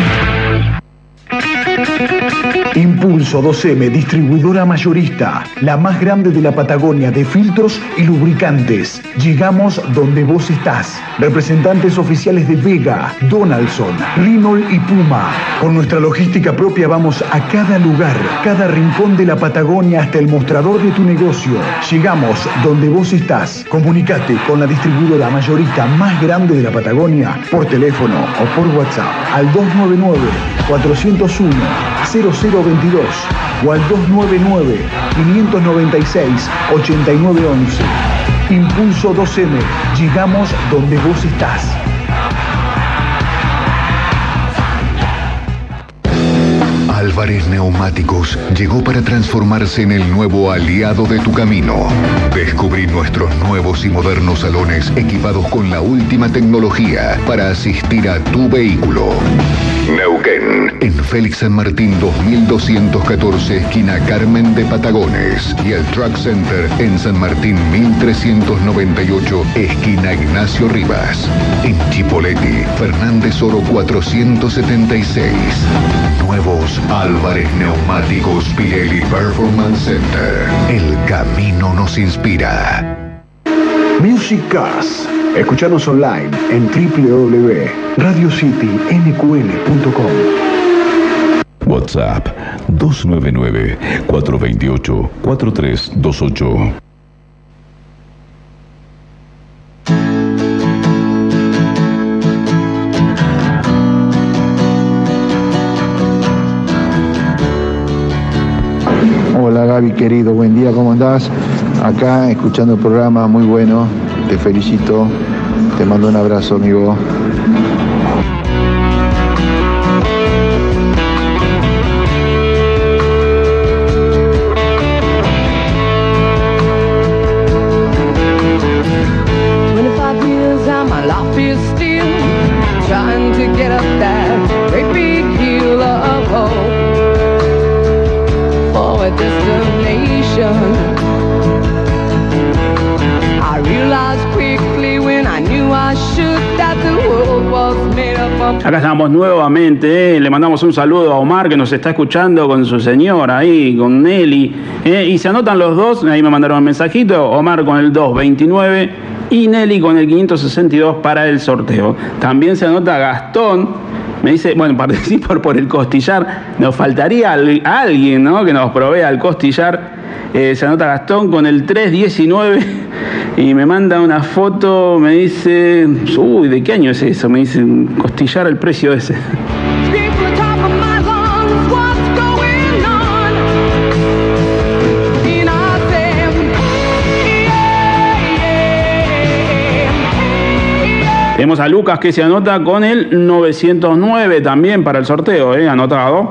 Impulso dos eme, distribuidora mayorista, la más grande de la Patagonia de filtros y lubricantes. Llegamos donde vos estás. Representantes oficiales de Vega, Donaldson, Renault y Puma. Con nuestra logística propia vamos a cada lugar, cada rincón de la Patagonia hasta el mostrador de tu negocio. Llegamos donde vos estás. Comunicate con la distribuidora mayorista más grande de la Patagonia por teléfono o por WhatsApp al dos nueve nueve, cuatro cero uno, cero cero veintidós o al dos nueve nueve, cinco nueve seis, ocho nueve once. Impulso dos eme. Llegamos donde vos estás. Álvarez Neumáticos llegó para transformarse en el nuevo aliado de tu camino. Descubrí nuestros nuevos y modernos salones equipados con la última tecnología para asistir a tu vehículo. Neuquén, en Félix San Martín dos mil doscientos catorce, esquina Carmen de Patagones, y el Truck Center en San Martín mil trescientos noventa y ocho, esquina Ignacio Rivas. En Chipoleti, Fernández Oro cuatrocientos setenta y seis. Nuevos Álvarez Neumáticos Pirelli Performance Center. El camino nos inspira. Music Cars. Escuchanos online en doble u doble u doble u punto radio city n q l punto com. WhatsApp dos nueve nueve, cuatro dos ocho, cuatro tres dos ocho. Hola Gaby querido, buen día, ¿cómo andás? Acá escuchando el programa, muy bueno, te felicito, te mando un abrazo amigo. Acá estamos nuevamente, ¿eh? Le mandamos un saludo a Omar que nos está escuchando con su señora ahí, con Nelly, ¿eh? Y se anotan los dos, ahí me mandaron un mensajito, Omar con el dos veintinueve y Nelly con el quinientos sesenta y dos para el sorteo. También se anota Gastón, me dice, bueno, participo por el costillar, nos faltaría a alguien, ¿no?, que nos provea el costillar. Eh, se anota Gastón con el tres diecinueve y me manda una foto, me dice, uy, ¿de qué año es eso? Me dice, costillar el precio ese. Tenemos a Lucas que se anota con el novecientos nueve también para el sorteo, ¿eh? Anotado.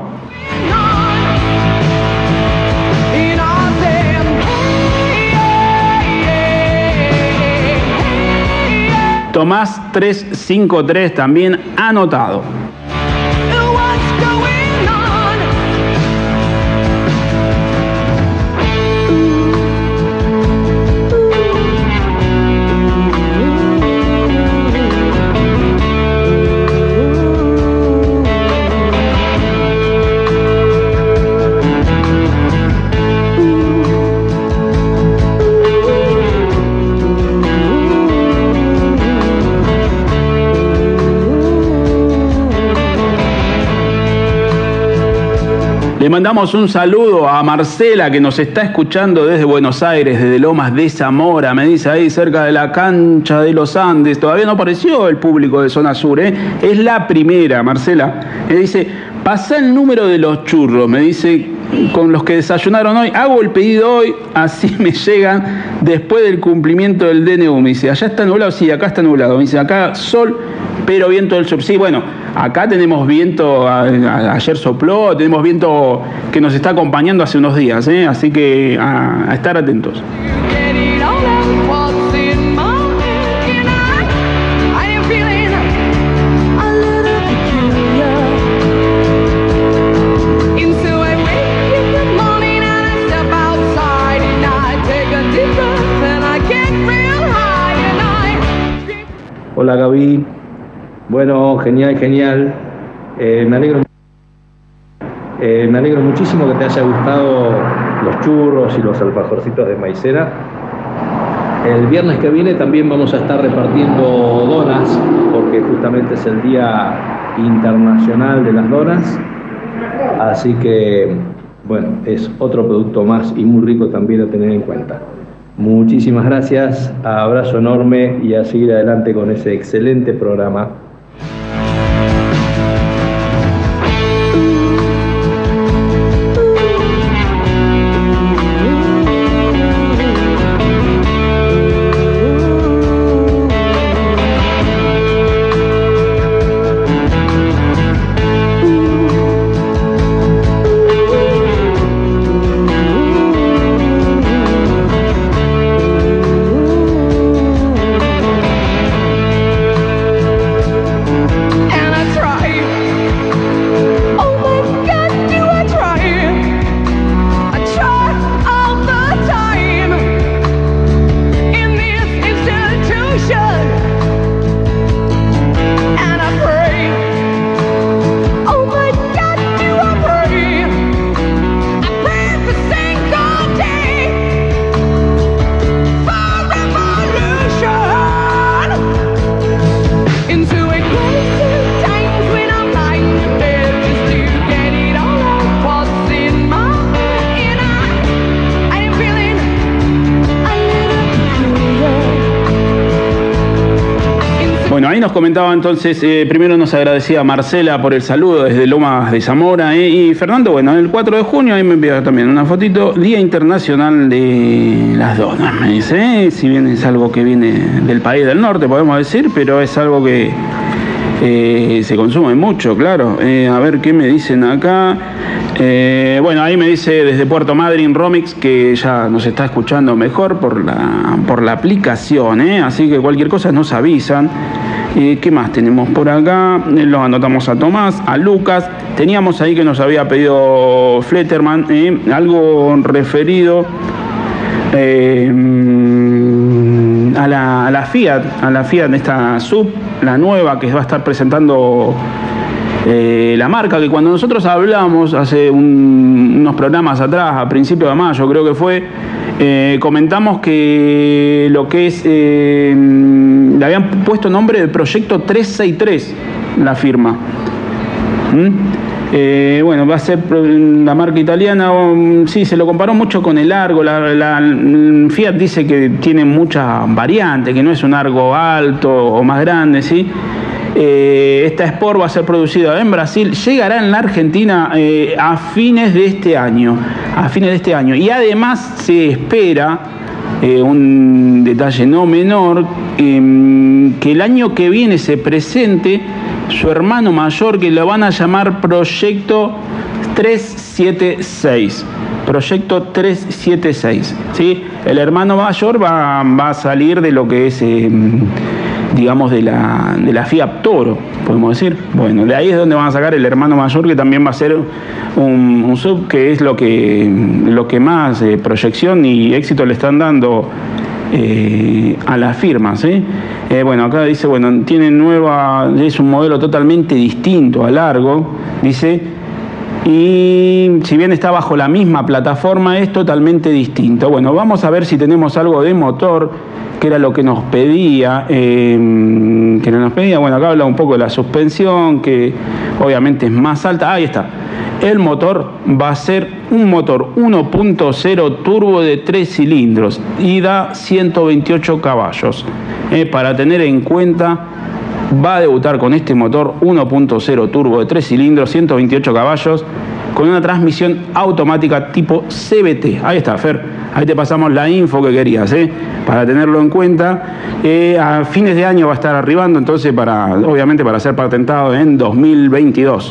Tomás trescientos cincuenta y tres también anotado. Le mandamos un saludo a Marcela, que nos está escuchando desde Buenos Aires, desde Lomas de Zamora, me dice ahí cerca de la cancha de los Andes. Todavía no apareció el público de Zona Sur, ¿eh? Es la primera, Marcela. Me dice, pasá el número de los churros, me dice, con los que desayunaron hoy. Hago el pedido hoy, así me llegan después del cumplimiento del D N U. Me dice, allá está nublado, sí, acá está nublado. Me dice, acá sol, pero viento del sur. Sí, bueno, acá tenemos viento, a, a, ayer sopló, tenemos viento que nos está acompañando hace unos días, ¿eh? Así que a, a estar atentos. Hola Gaby, bueno, genial, genial, eh, me alegro eh, me alegro muchísimo que te haya gustado los churros y los alfajorcitos de maicena. El viernes que viene también vamos a estar repartiendo donas, porque justamente es el Día Internacional de las Donas, así que, bueno, es otro producto más y muy rico también a tener en cuenta. Muchísimas gracias, abrazo enorme y a seguir adelante con ese excelente programa. Bueno, ahí nos comentaba entonces, eh, primero nos agradecía Marcela por el saludo desde Lomas de Zamora, eh, y Fernando, bueno, el cuatro de junio ahí me envía también una fotito, Día Internacional de las Donas, me dice, eh, si bien es algo que viene del país del norte, podemos decir, pero es algo que eh, se consume mucho, claro. Eh, a ver qué me dicen acá. Eh, bueno, ahí me dice desde Puerto Madryn Romix que ya nos está escuchando mejor por la, por la aplicación, ¿eh? Así que cualquier cosa nos avisan. Eh, ¿Qué más tenemos por acá? Eh, los anotamos a Tomás, a Lucas. Teníamos ahí que nos había pedido Fletterman, ¿eh? Algo referido eh, a, la, a la Fiat, a la Fiat, esta sub, la nueva que va a estar presentando Eh, la marca, que cuando nosotros hablamos hace un, unos programas atrás, a principios de mayo creo que fue, eh, comentamos que lo que es, eh, le habían puesto nombre de Proyecto trescientos sesenta y tres, la firma. ¿Mm? Eh, bueno, va a ser la marca italiana, um, sí, se lo comparó mucho con el Argo, la, la, Fiat dice que tiene muchas variantes, que no es un Argo alto o más grande, ¿sí? Eh, esta Sport va a ser producida en Brasil, llegará en la Argentina eh, a fines de este año, a fines de este año. Y además se espera, eh, un detalle no menor, eh, que el año que viene se presente su hermano mayor, que lo van a llamar Proyecto trescientos setenta y seis. Proyecto trescientos setenta y seis. ¿Sí? El hermano mayor va, va a salir de lo que es, eh, digamos, de la, de la Fiat Toro, podemos decir. Bueno, de ahí es donde van a sacar el hermano mayor, que también va a ser un, un sub, que es lo que, lo que más eh, proyección y éxito le están dando eh, a la firma, ¿sí? Eh, bueno, acá dice, bueno, tiene nueva, es un modelo totalmente distinto a largo, dice. Y si bien está bajo la misma plataforma, es totalmente distinto. Bueno, vamos a ver si tenemos algo de motor, que era lo que nos pedía. Eh, que nos pedía. Bueno, acá habla un poco de la suspensión, que obviamente es más alta. Ahí está. El motor va a ser un motor uno punto cero turbo de tres cilindros y da ciento veintiocho caballos. Eh, para tener en cuenta, va a debutar con este motor uno punto cero turbo de tres cilindros, ciento veintiocho caballos, con una transmisión automática tipo C V T. Ahí está, Fer. Ahí te pasamos la info que querías, ¿eh? Para tenerlo en cuenta. Eh, a fines de año va a estar arribando, entonces, para, obviamente, para ser patentado en dos mil veintidós.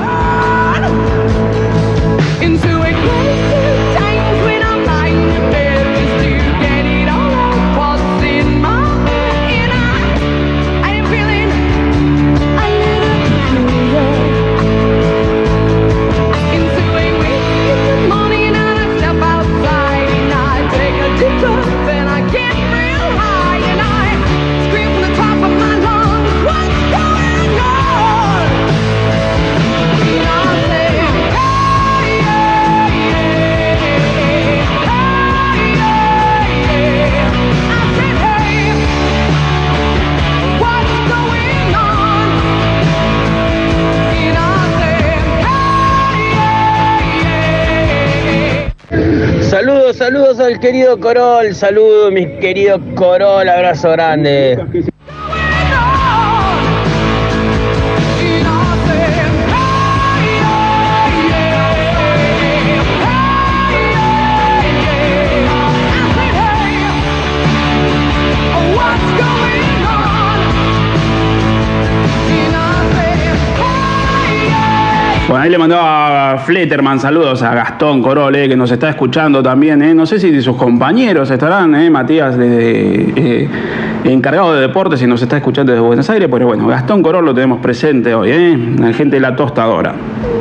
Saludos, saludos al querido Corol, saludos mi querido Corol, abrazo grande. Bueno, ahí le mandó a Fletterman saludos a Gastón Corol, eh, que nos está escuchando también. Eh. No sé si sus compañeros estarán, eh, Matías, de, eh, encargado de deportes, y nos está escuchando desde Buenos Aires, pero bueno, Gastón Corol lo tenemos presente hoy, eh, la gente de la tostadora.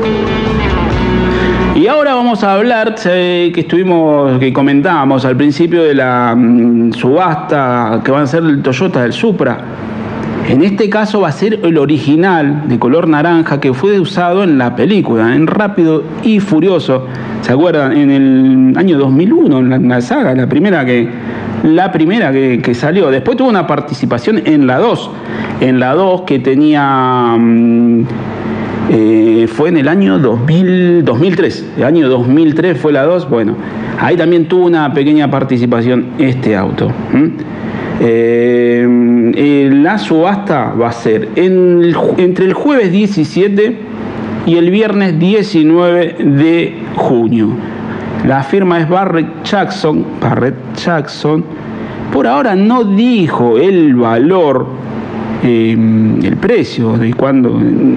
Y ahora vamos a hablar, eh, que estuvimos, que comentábamos al principio, de la mm, subasta que va a ser el Toyota del Supra. En este caso va a ser el original de color naranja, que fue usado en la película, en Rápido y Furioso. ¿Se acuerdan? En el año dos mil uno, en la, en la saga, la primera que, la primera que, que salió. Después tuvo una participación en la dos. En la dos que tenía... Mmm, eh, fue en el año dos mil, dos mil tres. El año dos mil tres fue la dos. Bueno, ahí también tuvo una pequeña participación este auto. ¿Mm? Eh, eh, la subasta va a ser en el, entre el jueves diecisiete y el viernes diecinueve de junio. La firma es Barrett Jackson. Barrett Jackson. Por ahora no dijo el valor, eh, el precio de cuándo, en,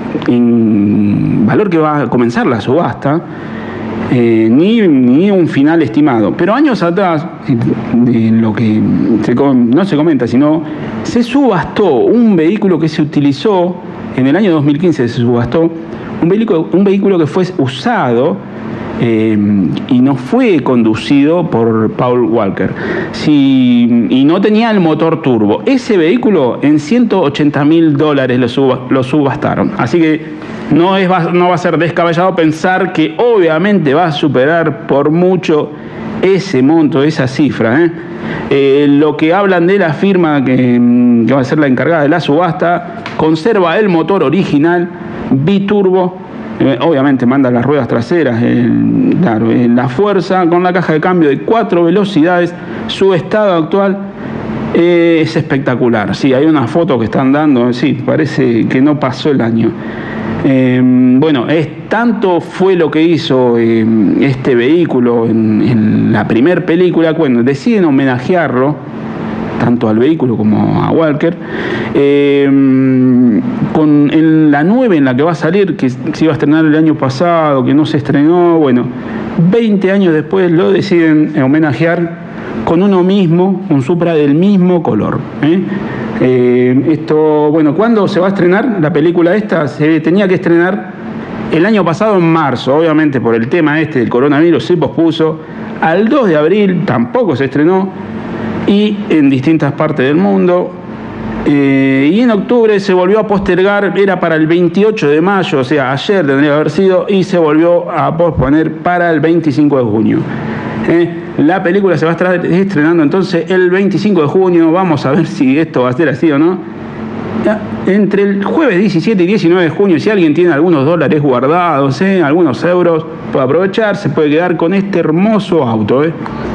en valor que va a comenzar la subasta. Eh, ni, ni un final estimado, pero años atrás, eh, lo que se, no se comenta, sino se subastó un vehículo que se utilizó en el año dos mil quince, se subastó un vehículo, un vehículo que fue usado eh, y no fue conducido por Paul Walker, si, y no tenía el motor turbo. Ese vehículo en ciento ochenta mil dólares lo, sub, lo subastaron, así que No, es, no va a ser descabellado pensar que obviamente va a superar por mucho ese monto, esa cifra. ¿eh? Eh, lo que hablan de la firma que, que va a ser la encargada de la subasta, conserva el motor original biturbo, eh, obviamente manda las ruedas traseras, eh, claro, eh, la fuerza con la caja de cambio de cuatro velocidades, su estado actual eh, es espectacular. Sí, hay una foto que están dando, sí, parece que no pasó el año. Eh, bueno, es, tanto fue lo que hizo eh, este vehículo en, en la primera película, cuando deciden homenajearlo, tanto al vehículo como a Walker. Eh, con en la nueve en la que va a salir, que se iba a estrenar el año pasado, que no se estrenó, bueno, veinte años después lo deciden homenajear con uno mismo, un Supra del mismo color. ¿eh? Eh, esto, bueno, ¿cuándo se va a estrenar la película esta? Se tenía que estrenar el año pasado en marzo, obviamente por el tema este del coronavirus se pospuso. Al dos de abril tampoco se estrenó, y en distintas partes del mundo. Eh, y en octubre se volvió a postergar, era para el veintiocho de mayo, o sea, ayer tendría que haber sido, y se volvió a posponer para el veinticinco de junio. Eh, la película se va a estar estrenando entonces el veinticinco de junio, vamos a ver si esto va a ser así o no. Entre el jueves diecisiete y diecinueve de junio, si alguien tiene algunos dólares guardados, eh, algunos euros, puede aprovechar, se puede quedar con este hermoso auto. Eh.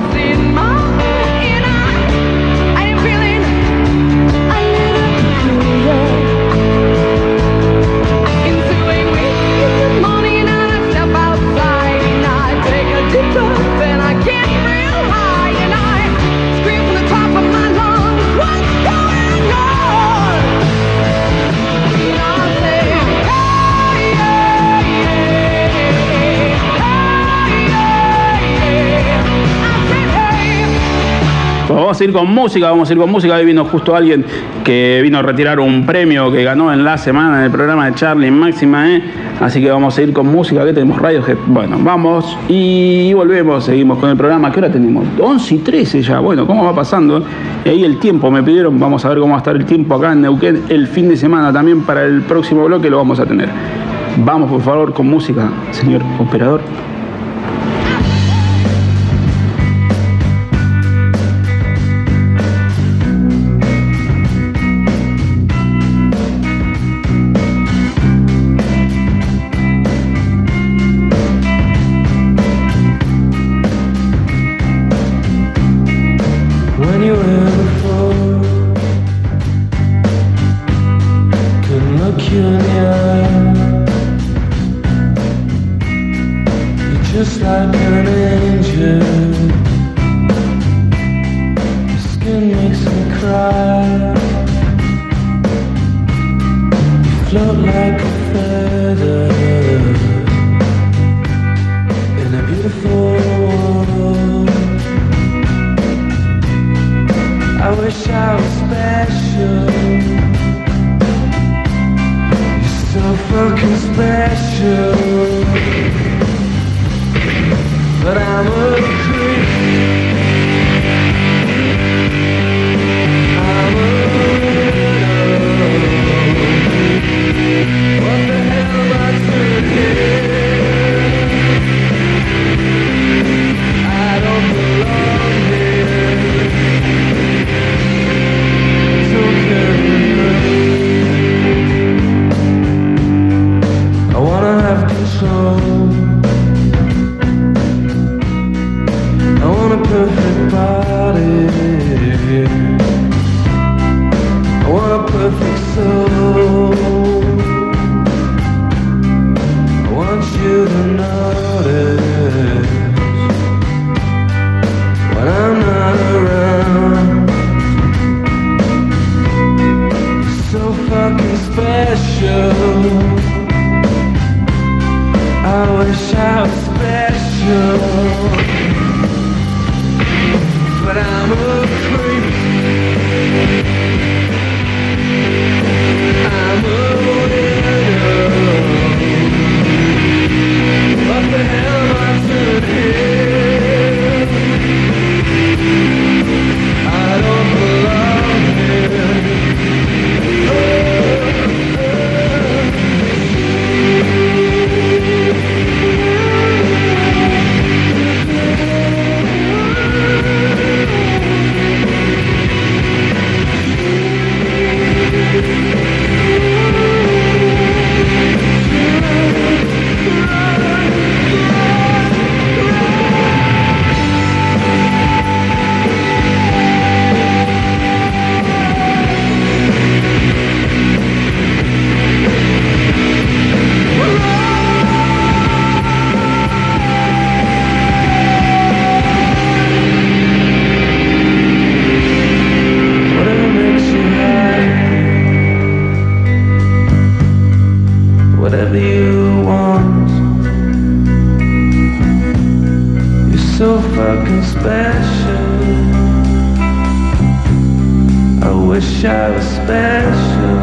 Vamos a ir con música, vamos a ir con música. Hoy vino justo alguien que vino a retirar un premio que ganó en la semana en el programa de Charlie Máxima, ¿eh? Así que vamos a ir con música. ¿Qué tenemos? Radiohead. Bueno, vamos y volvemos, seguimos con el programa. ¿Qué hora tenemos? once y trece ya. Bueno, ¿cómo va pasando? Y ahí el tiempo me pidieron. Vamos a ver cómo va a estar el tiempo acá en Neuquén el fin de semana. También para el próximo bloque lo vamos a tener. Vamos, por favor, con música, señor operador. so fucking special. I wish I was special,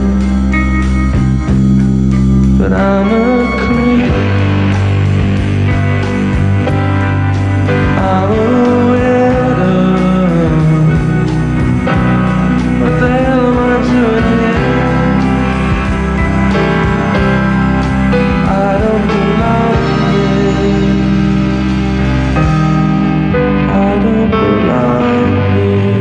but I'm a creep. I'm a weirdo. What the hell am I doing here? I don't belong here. I don't belong here.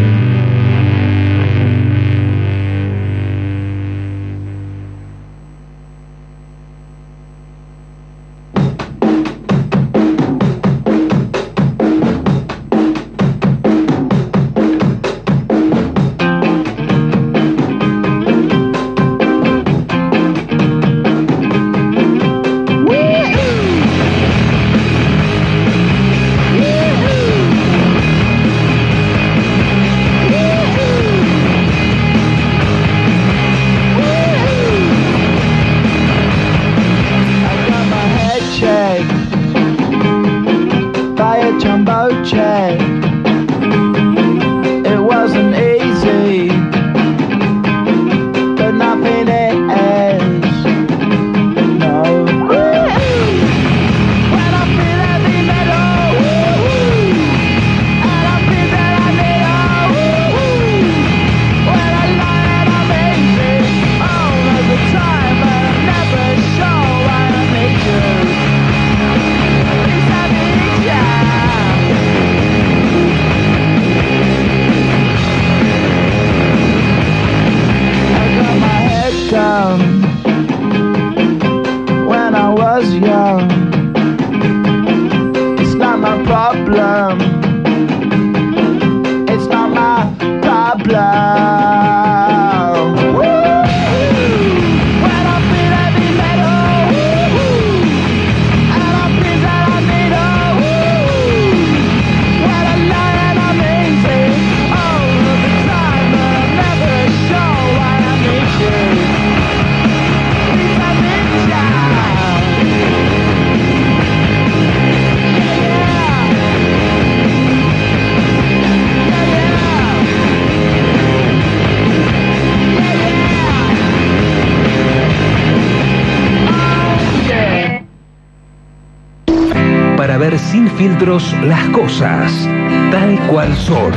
Sin filtros las cosas, tal cual son.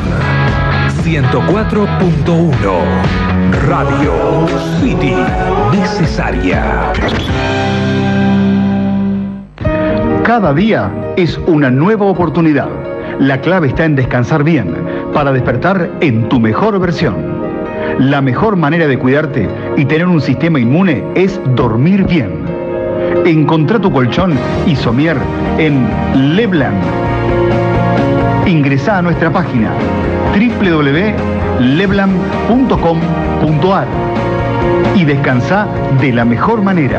ciento cuatro punto uno Radio City Necesaria. Cada día es una nueva oportunidad. La clave está en descansar bien para despertar en tu mejor versión. La mejor manera de cuidarte y tener un sistema inmune es dormir bien. Encontrá tu colchón Isomier en Lebland. Ingresá a nuestra página doble u doble u doble u punto lebland punto com punto a r y descansá de la mejor manera.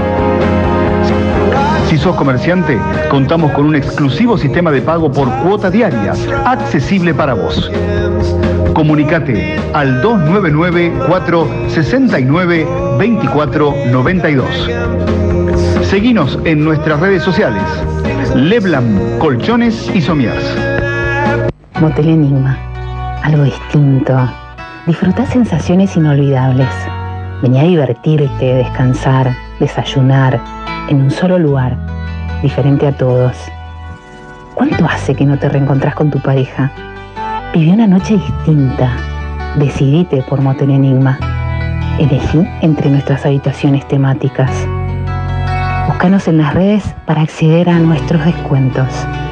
Si sos comerciante, contamos con un exclusivo sistema de pago por cuota diaria, accesible para vos. Comunicate al dos nueve nueve, cuatro seis nueve, dos cuatro nueve dos. Seguinos en nuestras redes sociales. Lebland Colchones y Somiers. Motel Enigma. Algo distinto. Disfrutá sensaciones inolvidables. Vení a divertirte, descansar, desayunar, en un solo lugar, diferente a todos. ¿Cuánto hace que no te reencontrás con tu pareja? Viví una noche distinta. Decidite por Motel Enigma. Elegí entre nuestras habitaciones temáticas. Búscanos en las redes para acceder a nuestros descuentos.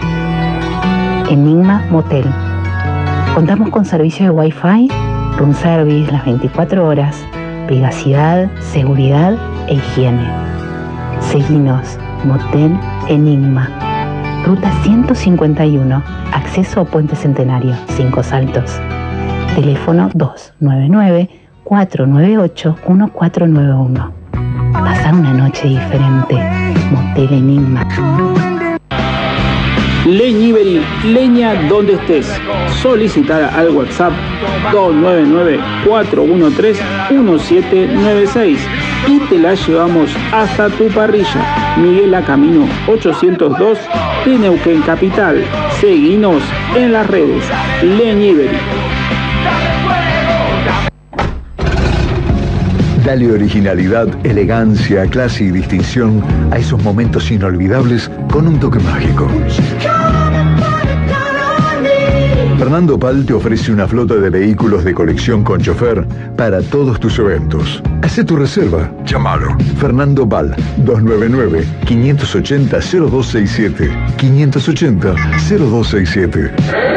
Enigma Motel. Contamos con servicio de Wi-Fi, room service las veinticuatro horas, privacidad, seguridad e higiene. Seguinos, Motel Enigma. Ruta ciento cincuenta y uno, acceso a Puente Centenario, Cinco Saltos. Teléfono dos nueve nueve, cuatro nueve ocho, uno cuatro nueve uno. Pasar una noche diferente. Motel Enigma. Leñivery, leña donde estés. Solicitar al WhatsApp dos nueve nueve, cuatro uno tres, uno siete nueve seis. y te la llevamos hasta tu parrilla. Miguel A. Camino ochocientos dos de Neuquén Capital. Seguinos en las redes. Leñiberi. Dale originalidad, elegancia, clase y distinción a esos momentos inolvidables con un toque mágico. Fernando Pal te ofrece una flota de vehículos de colección con chofer para todos tus eventos. Haz tu reserva. Llámalo. Fernando Pal, dos nueve nueve, cinco ocho cero, cero dos seis siete. cinco ocho cero, cero dos seis siete.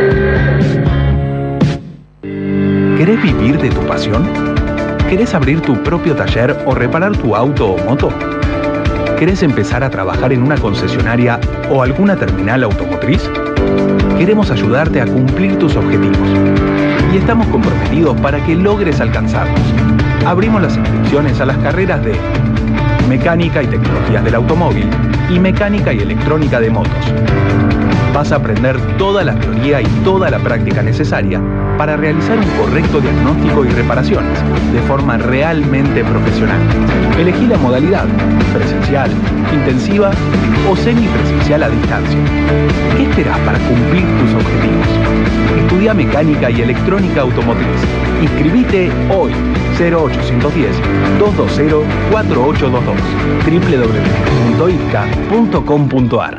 ¿Querés vivir de tu pasión? ¿Querés abrir tu propio taller o reparar tu auto o moto? ¿Querés empezar a trabajar en una concesionaria o alguna terminal automotriz? Queremos ayudarte a cumplir tus objetivos y estamos comprometidos para que logres alcanzarlos. Abrimos las inscripciones a las carreras de Mecánica y Tecnologías del Automóvil y Mecánica y Electrónica de Motos. Vas a aprender toda la teoría y toda la práctica necesaria para realizar un correcto diagnóstico y reparaciones de forma realmente profesional. Elegí la modalidad, presencial, intensiva o semipresencial a distancia. ¿Qué esperás para cumplir tus objetivos? Estudia Mecánica y Electrónica Automotriz. Inscribite hoy. cero ochocientos diez, doscientos veinte, cuatro ocho dos dos. doble u doble u doble u punto i p c a punto com punto a r.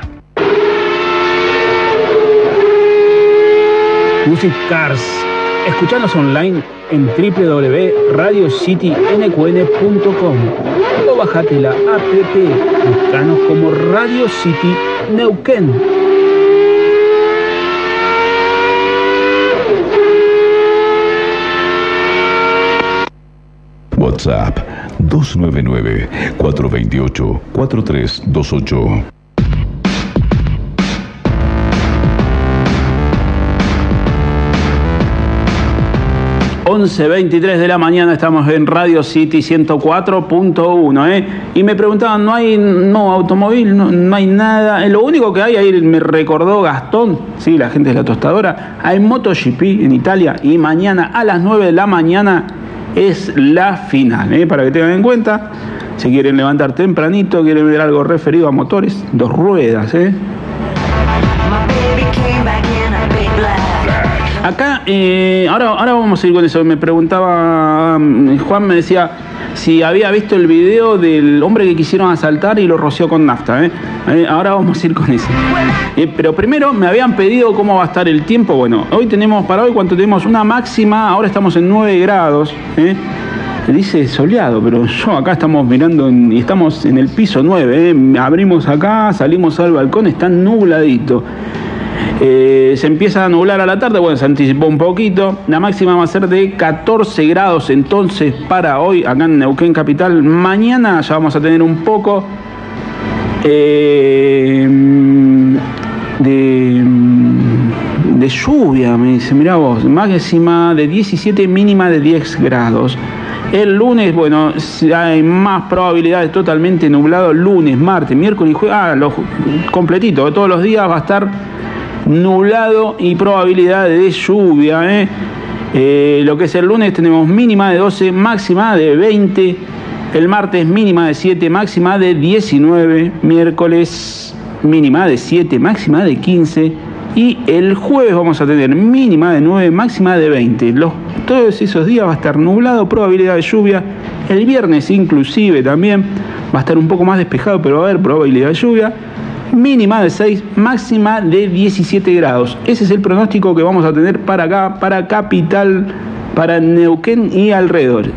Music Cars. Escuchanos online en doble u doble u doble u punto radio city n q n punto com o bajate la app. Buscanos como Radio City Neuquén. WhatsApp dos nueve nueve, cuatro dos ocho, cuatro tres dos ocho. once veintitrés de la mañana, estamos en Radio City ciento cuatro punto uno, ¿eh? Y me preguntaban, ¿no hay no automóvil? No, no hay nada. Eh, lo único que hay, ahí me recordó Gastón, sí, la gente de la tostadora, hay MotoGP en Italia y mañana a las nueve de la mañana es la final, ¿eh? Para que tengan en cuenta, si quieren levantar tempranito, quieren ver algo referido a motores, dos ruedas, ¿eh? Acá, eh, ahora, ahora vamos a ir con eso. Me preguntaba, Juan me decía si había visto el video del hombre que quisieron asaltar y lo roció con nafta. ¿eh? Eh, ahora vamos a ir con eso. Eh, pero primero me habían pedido cómo va a estar el tiempo. Bueno, hoy tenemos, para hoy, ¿cuánto tenemos? Una máxima, ahora estamos en nueve grados. ¿eh? Dice soleado, pero yo acá estamos mirando en, y estamos en el piso nueve. ¿eh? Abrimos acá, salimos al balcón, está nubladito. Eh, se empieza a nublar a la tarde, bueno, se anticipó un poquito. La máxima va a ser de catorce grados entonces para hoy acá en Neuquén Capital. Mañana ya vamos a tener un poco eh, de, de lluvia, me dice, mirá vos, máxima de diecisiete, mínima de diez grados. El lunes, bueno, hay más probabilidades, totalmente nublado. Lunes, martes, miércoles y jueves, ah, lo completito, todos los días va a estar nublado y probabilidad de lluvia. ¿eh? Eh, lo que es el lunes tenemos mínima de doce, máxima de veinte. El martes mínima de siete, máxima de diecinueve. Miércoles mínima de siete, máxima de quince. Y el jueves vamos a tener mínima de nueve, máxima de veinte. Los, todos esos días va a estar nublado, probabilidad de lluvia. El viernes inclusive también va a estar un poco más despejado, pero va a haber probabilidad de lluvia. Mínima de seis, máxima de diecisiete grados. Ese es el pronóstico que vamos a tener para acá, para Capital, para Neuquén y alrededores.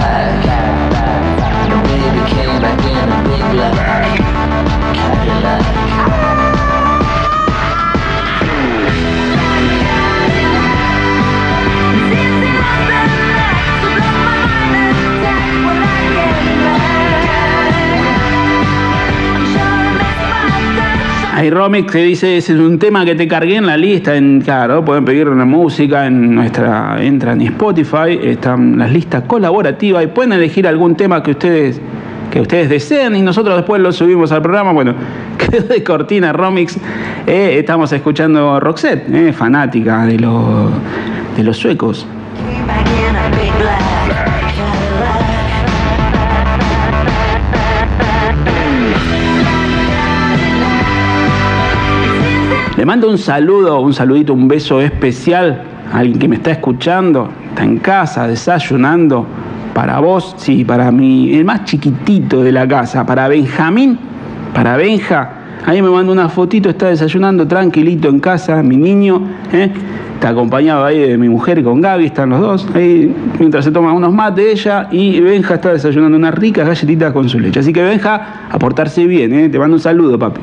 Hay Romix que dice, ese es un tema que te cargué en la lista, en, claro, pueden pedir una música en nuestra, entran en Spotify, están las listas colaborativas y pueden elegir algún tema que ustedes, que ustedes deseen y nosotros después lo subimos al programa. Bueno, quedó de cortina Romix, eh, estamos escuchando Roxette, eh, fanática de, lo, de los suecos. Le mando un saludo, un saludito, un beso especial a alguien que me está escuchando, está en casa, desayunando. Para vos, sí, para mí, el más chiquitito de la casa, para Benjamín, para Benja. Ahí me manda una fotito, está desayunando tranquilito en casa, mi niño, ¿eh? Está acompañado ahí de mi mujer con Gaby, están los dos, ahí mientras se toman unos mates ella, y Benja está desayunando unas ricas galletitas con su leche. Así que Benja, a portarse bien, ¿eh? Te mando un saludo, papi.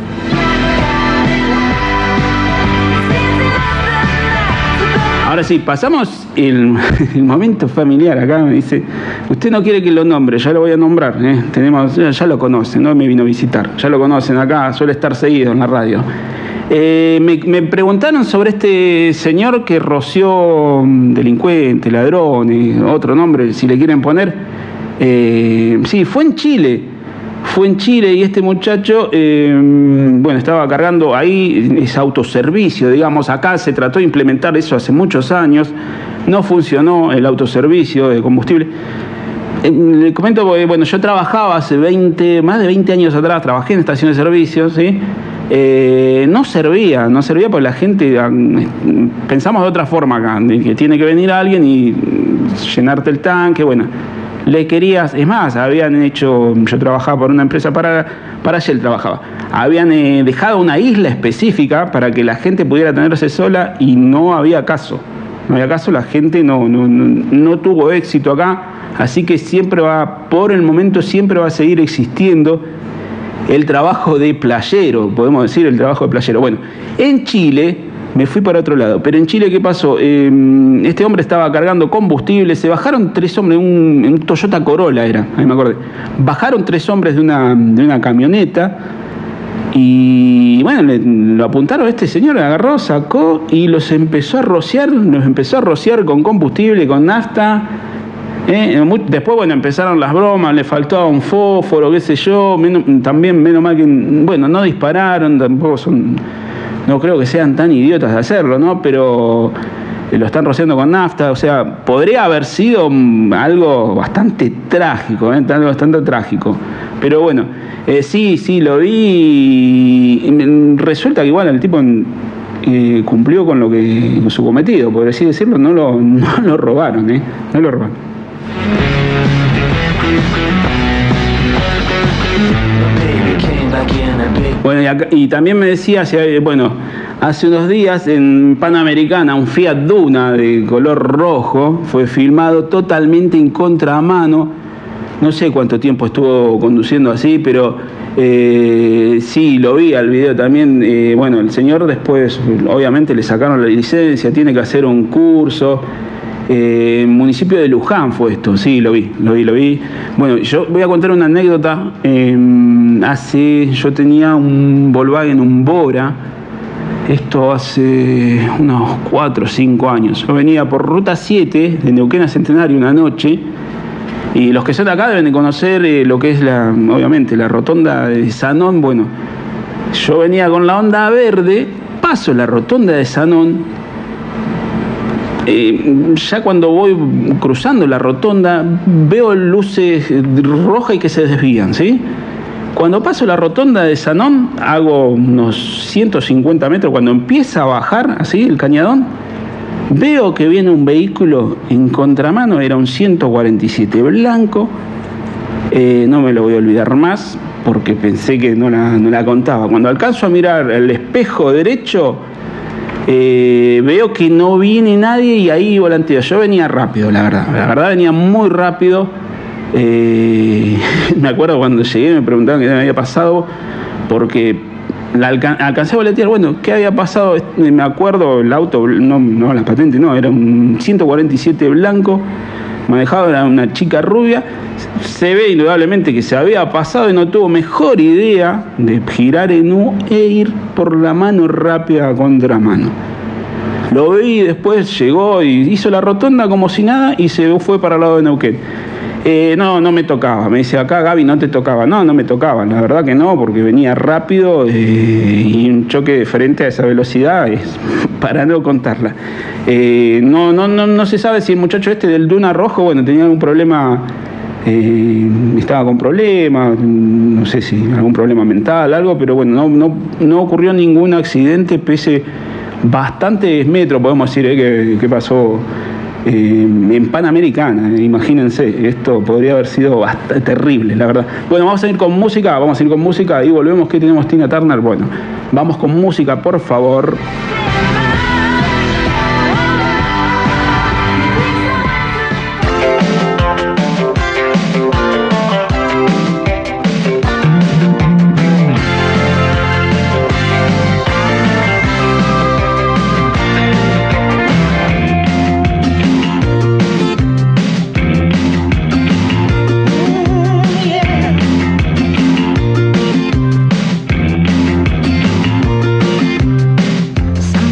Ahora sí, pasamos el, el momento familiar. Acá me dice, usted no quiere que lo nombre, ya lo voy a nombrar, ¿eh? Tenemos, ya, ya lo conocen, no me vino a visitar, ya lo conocen acá, suele estar seguido en la radio. Eh, me, me preguntaron sobre este señor que roció delincuente, ladrón, otro nombre si le quieren poner. Eh, sí, fue en Chile. Fue en Chile y este muchacho, eh, bueno, estaba cargando ahí, ese autoservicio, digamos. Acá se trató de implementar eso hace muchos años, no funcionó el autoservicio de combustible. Eh, le comento porque, bueno, yo trabajaba hace veinte, más de veinte años atrás, trabajé en estaciones de servicio, ¿sí? Eh, no servía, no servía porque la gente, pensamos de otra forma acá, de que tiene que venir alguien y llenarte el tanque, bueno. Le querías, es más, habían hecho, yo trabajaba por una empresa para, para Shell trabajaba, habían eh, dejado una isla específica para que la gente pudiera tenerse sola y no había caso, no había caso, la gente no, no, no, no tuvo éxito acá, así que siempre va, por el momento siempre va a seguir existiendo el trabajo de playero, podemos decir el trabajo de playero. Bueno, en Chile me fui para otro lado, pero en Chile, ¿qué pasó? Eh, este hombre estaba cargando combustible, se bajaron tres hombres, un, un Toyota Corolla era, ahí me acordé, bajaron tres hombres de una, de una camioneta y bueno, le, lo apuntaron a este señor, agarró, sacó y los empezó a rociar, los empezó a rociar con combustible, con nafta. Eh, después, bueno, empezaron las bromas, le faltaba un fósforo, qué sé yo, menos, también menos mal que, bueno, no dispararon, tampoco son... No creo que sean tan idiotas de hacerlo, ¿no? Pero lo están rociando con nafta, o sea, podría haber sido algo bastante trágico, ¿eh? Algo bastante trágico. Pero bueno, eh, sí, sí, lo vi y resulta que igual el tipo eh, cumplió con lo que con su cometido, por así decirlo, no lo, no lo robaron, ¿eh? No lo robaron. Bueno, y, acá, y también me decía, bueno, hace unos días en Panamericana, un Fiat Duna de color rojo fue filmado totalmente en contramano. No sé cuánto tiempo estuvo conduciendo así, pero eh, sí, lo vi al video también. Eh, bueno, el señor después, obviamente, le sacaron la licencia, tiene que hacer un curso. Eh, municipio de Luján fue esto, sí, lo vi, lo vi, lo vi. Bueno, yo voy a contar una anécdota. Eh, hace, yo tenía un Volkswagen, un Bora, esto hace unos cuatro o cinco años. Yo venía por Ruta siete de Neuquén a Centenario una noche, y los que son de acá deben de conocer eh, lo que es, la, obviamente, la rotonda de Sanón. Bueno, yo venía con la Honda verde, paso la rotonda de Sanón. Eh, ya cuando voy cruzando la rotonda veo luces rojas y que se desvían, ¿sí? Cuando paso la rotonda de Sanón, hago unos ciento cincuenta metros, cuando empieza a bajar así el cañadón, veo que viene un vehículo en contramano, era un ciento cuarenta y siete blanco, eh, no me lo voy a olvidar más porque pensé que no la, no la contaba. Cuando alcanzo a mirar el espejo derecho, Eh, veo que no viene nadie y ahí volanteo. Yo venía rápido, la verdad. La verdad venía muy rápido. Eh, me acuerdo cuando llegué me preguntaban qué me había pasado porque la alcan alcancé a volantear. Bueno, ¿qué había pasado? Me acuerdo, el auto, no, no la patente, no, era un ciento cuarenta y siete blanco. Manejado, era una chica rubia. Se ve indudablemente que se había pasado y no tuvo mejor idea de girar en U e ir por la mano rápida a contramano. Lo vi, después llegó y hizo la rotonda como si nada y se fue para el lado de Neuquén. Eh, no, no me tocaba. Me dice acá, Gaby, no te tocaba. No, no me tocaba. La verdad que no, porque venía rápido eh, y un choque de frente a esa velocidad es para no contarla. Eh, no, no, no, no se sabe si el muchacho este del Duna rojo, bueno, tenía algún problema eh, estaba con problemas, no sé si algún problema mental, algo, pero bueno, no, no, no ocurrió ningún accidente, pese bastantes metros, podemos decir, eh, que, que pasó eh, en Panamericana. Imagínense, esto podría haber sido bastante terrible, la verdad. Bueno, vamos a ir con música, vamos a ir con música y volvemos. ¿Qué tenemos, Tina Turner? Bueno, vamos con música, por favor. Some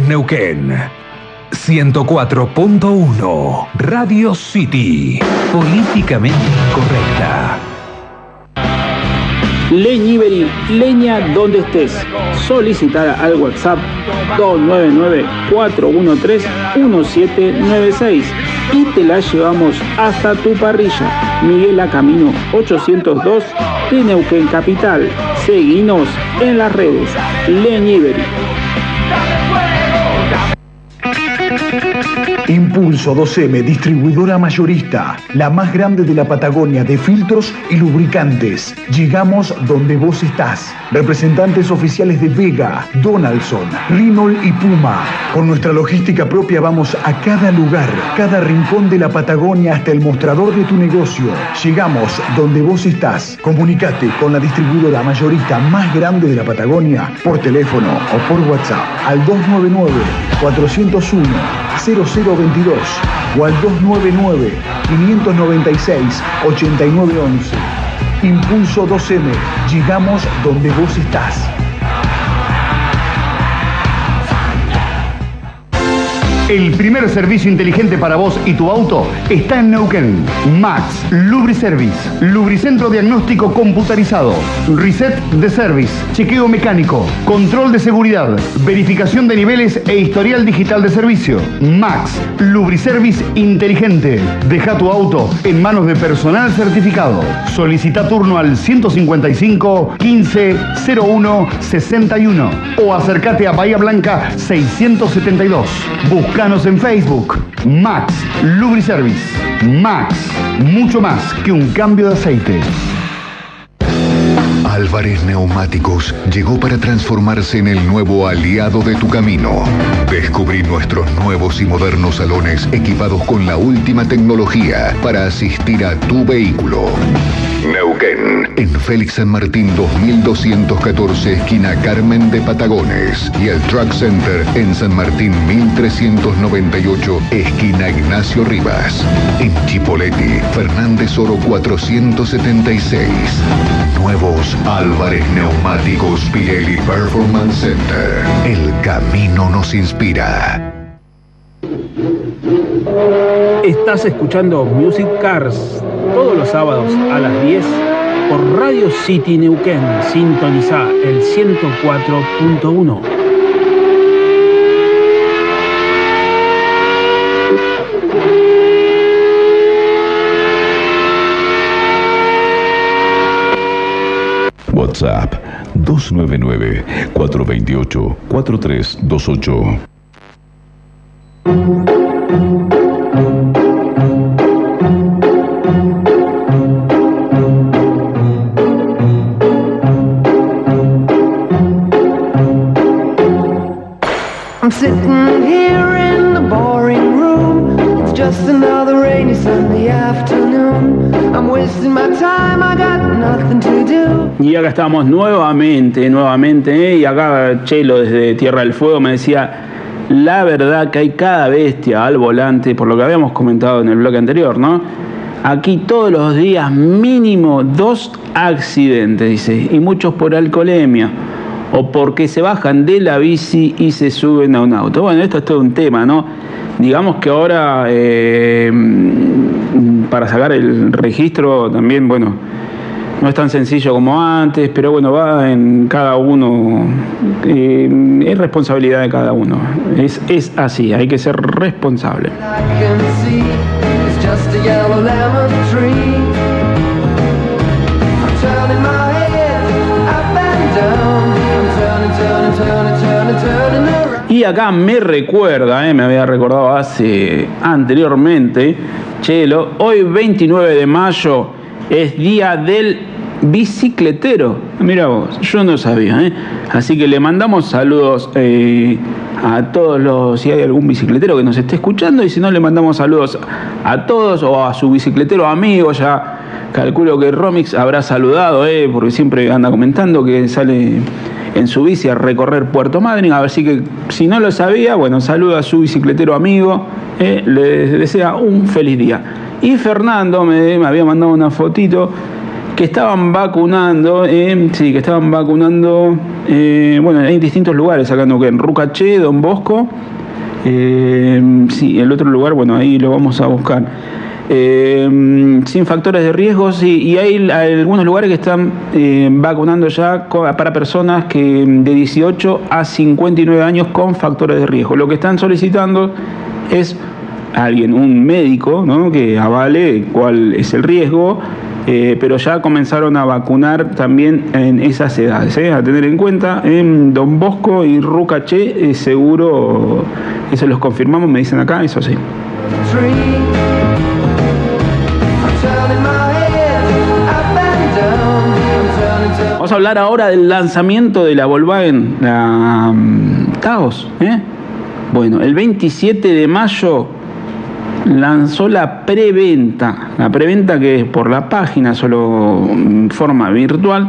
en Neuquén. ciento cuatro punto uno Radio City. Políticamente correcta. Leñiberi, leña donde estés. Solicitada al WhatsApp dos nueve nueve, cuatro uno tres, uno siete nueve seis y te la llevamos hasta tu parrilla. Miguel A. Camino ochocientos dos de Neuquén Capital. Seguinos en las redes. Leñiberi. Impulso dos eme, distribuidora mayorista, la más grande de la Patagonia de filtros y lubricantes. Llegamos donde vos estás. Representantes oficiales de Vega, Donaldson, Rinol y Puma. Con nuestra logística propia vamos a cada lugar, cada rincón de la Patagonia hasta el mostrador de tu negocio. Llegamos donde vos estás. Comunicate con la distribuidora mayorista más grande de la Patagonia por teléfono o por WhatsApp al dos nueve nueve, cuatro cero uno, cero cero veintidós o al dos nueve nueve, cinco nueve seis, ocho nueve once. Impulso dos eme, llegamos donde vos estás. El primer servicio inteligente para vos y tu auto está en Neuquén. Max Lubriservice, lubricentro diagnóstico computarizado, reset de service, chequeo mecánico, control de seguridad, verificación de niveles e historial digital de servicio. Max Lubriservice inteligente. Deja tu auto en manos de personal certificado. Solicita turno al ciento cincuenta y cinco, quince, cero uno, sesenta y uno o acércate a Bahía Blanca seiscientos setenta y dos. Búscanos en Facebook. Max Lubriservice. Max, mucho más que un cambio de aceite. Álvarez Neumáticos llegó para transformarse en el nuevo aliado de tu camino. Descubrí nuestros nuevos y modernos salones equipados con la última tecnología para asistir a tu vehículo. Neuquén, en Félix San Martín dos mil doscientos catorce, esquina Carmen de Patagones, y el Truck Center en San Martín mil trescientos noventa y ocho, esquina Ignacio Rivas. En Chipoleti, Fernández Oro cuatrocientos setenta y seis. Nuevos Álvarez Neumáticos Pirelli Performance Center. El camino nos inspira. Estás escuchando Music Cars todos los sábados a las diez por Radio City Neuquén. Sintoniza el ciento cuatro punto uno. WhatsApp dos nueve nueve, cuatro dos ocho, cuatro tres dos ocho. I'm sitting here in the boring room. It's just another rainy Sunday afternoon. I'm wasting my time, I got nothing to do. Y acá estamos nuevamente, nuevamente, ¿eh? Y acá Chelo desde Tierra del Fuego me decía, la verdad que hay cada bestia al volante, por lo que habíamos comentado en el bloque anterior, ¿no? Aquí todos los días mínimo dos accidentes, dice, y muchos por alcoholemia, o porque se bajan de la bici y se suben a un auto. Bueno, esto es todo un tema, ¿no? Digamos que ahora, eh, para sacar el registro también, bueno, no es tan sencillo como antes, pero bueno, va en cada uno, eh, es responsabilidad de cada uno. Es, es así, hay que ser responsable. Y acá me recuerda, eh, me había recordado hace anteriormente, Chelo, hoy veintinueve de mayo es día del bicicletero. Mira vos, yo no sabía, ¿eh? Así que le mandamos saludos eh, a todos los, si hay algún bicicletero que nos esté escuchando, y si no, le mandamos saludos a todos o a su bicicletero amigo. Ya calculo que Romix habrá saludado, eh, porque siempre anda comentando que sale en su bici a recorrer Puerto Madryn. Así que si no lo sabía, bueno, saluda a su bicicletero amigo, eh, le desea un feliz día. Y Fernando me, me había mandado una fotito que estaban vacunando, eh, sí, que estaban vacunando, eh, bueno, hay distintos lugares acá en Neuquén, Rucaché, Don Bosco, eh, sí, el otro lugar, bueno, ahí lo vamos a buscar. Eh, sin factores de riesgo, sí, y hay algunos lugares que están eh, vacunando ya para personas que de dieciocho a cincuenta y nueve años con factores de riesgo. Lo que están solicitando es alguien, un médico, ¿no?, que avale cuál es el riesgo, eh, pero ya comenzaron a vacunar también en esas edades, ¿eh? A tener en cuenta, en Don Bosco y Rucaché, eh, seguro, eso los confirmamos, me dicen acá, eso sí. Vamos a hablar ahora del lanzamiento de la Volkswagen, la um, Taos, ¿eh? Bueno, el veintisiete de mayo lanzó la preventa, la preventa que es por la página, solo en forma virtual.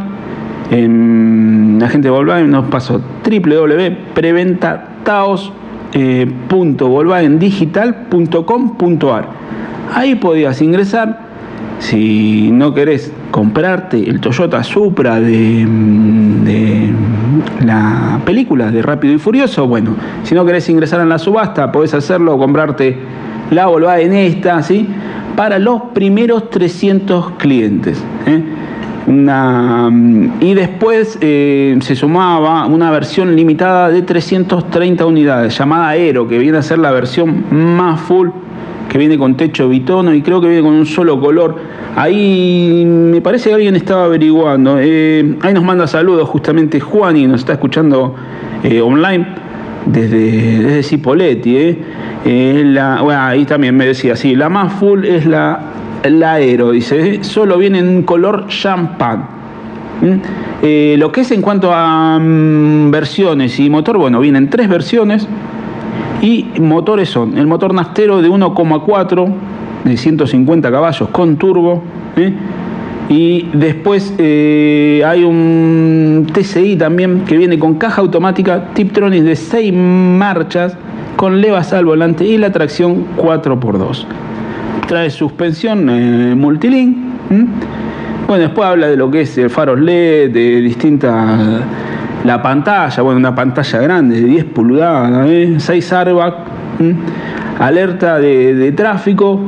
En la gente de Volkswagen nos pasó doble u doble u doble u punto preventa taos punto volkswagen digital punto com punto a r. Ahí podías ingresar. Si no querés comprarte el Toyota Supra de, de la película de Rápido y Furioso, bueno, si no querés ingresar en la subasta, podés hacerlo o comprarte la Volkswagen esta, ¿sí?, para los primeros trescientos clientes, ¿eh? Una, y después eh, se sumaba una versión limitada de trescientas treinta unidades, llamada Aero, que viene a ser la versión más full, que viene con techo bitono y creo que viene con un solo color. Ahí me parece que alguien estaba averiguando. Eh, ahí nos manda saludos justamente Juan y nos está escuchando eh, online desde, desde Cipolletti. Eh. Eh, la, bueno, ahí también me decía, sí, la más full es la, la Aero, dice, eh, solo viene en color champán. ¿Mm? Eh, lo que es en cuanto a um, versiones y motor, bueno, vienen tres versiones. Y motores son el motor naftero de uno coma cuatro de ciento cincuenta caballos con turbo, ¿eh? Y después eh, hay un T C I también que viene con caja automática Tiptronic de seis marchas con levas al volante y la tracción cuatro por dos. Trae suspensión eh, multilink. ¿eh? Bueno, después habla de lo que es el faros L E D, de distintas... La pantalla, bueno, una pantalla grande de diez pulgadas, ¿eh? seis airbags, ¿eh? alerta de, de tráfico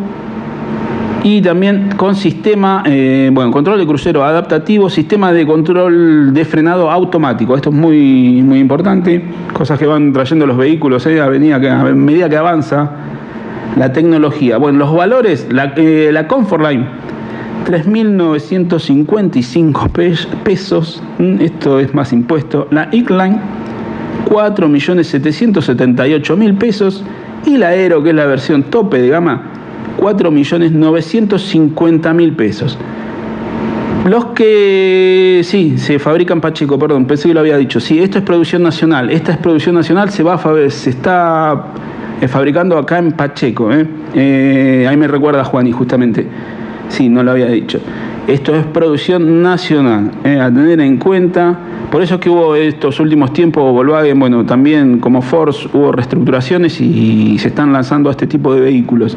y también con sistema, eh, bueno, control de crucero adaptativo, sistema de control de frenado automático. Esto es muy, muy importante, cosas que van trayendo los vehículos ¿eh? a, medida que, a medida que avanza la tecnología. Bueno, los valores, la, eh, la Comfortline, tres mil novecientos cincuenta y cinco pesos, esto es más impuesto. La E-Line, cuatro millones setecientos setenta y ocho mil pesos. Y la Aero, que es la versión tope de gama, cuatro millones novecientos cincuenta mil pesos. Los que, sí, se fabrican Pacheco, perdón, pensé que lo había dicho. Sí, esto es producción nacional. Esta es producción nacional, se, va a, se está fabricando acá en Pacheco. ¿eh? Eh, ahí me recuerda Juani, justamente. Sí, no lo había dicho. Esto es producción nacional, eh, a tener en cuenta. Por eso es que hubo estos últimos tiempos, Volkswagen, bueno, también como Ford hubo reestructuraciones y, y se están lanzando a este tipo de vehículos.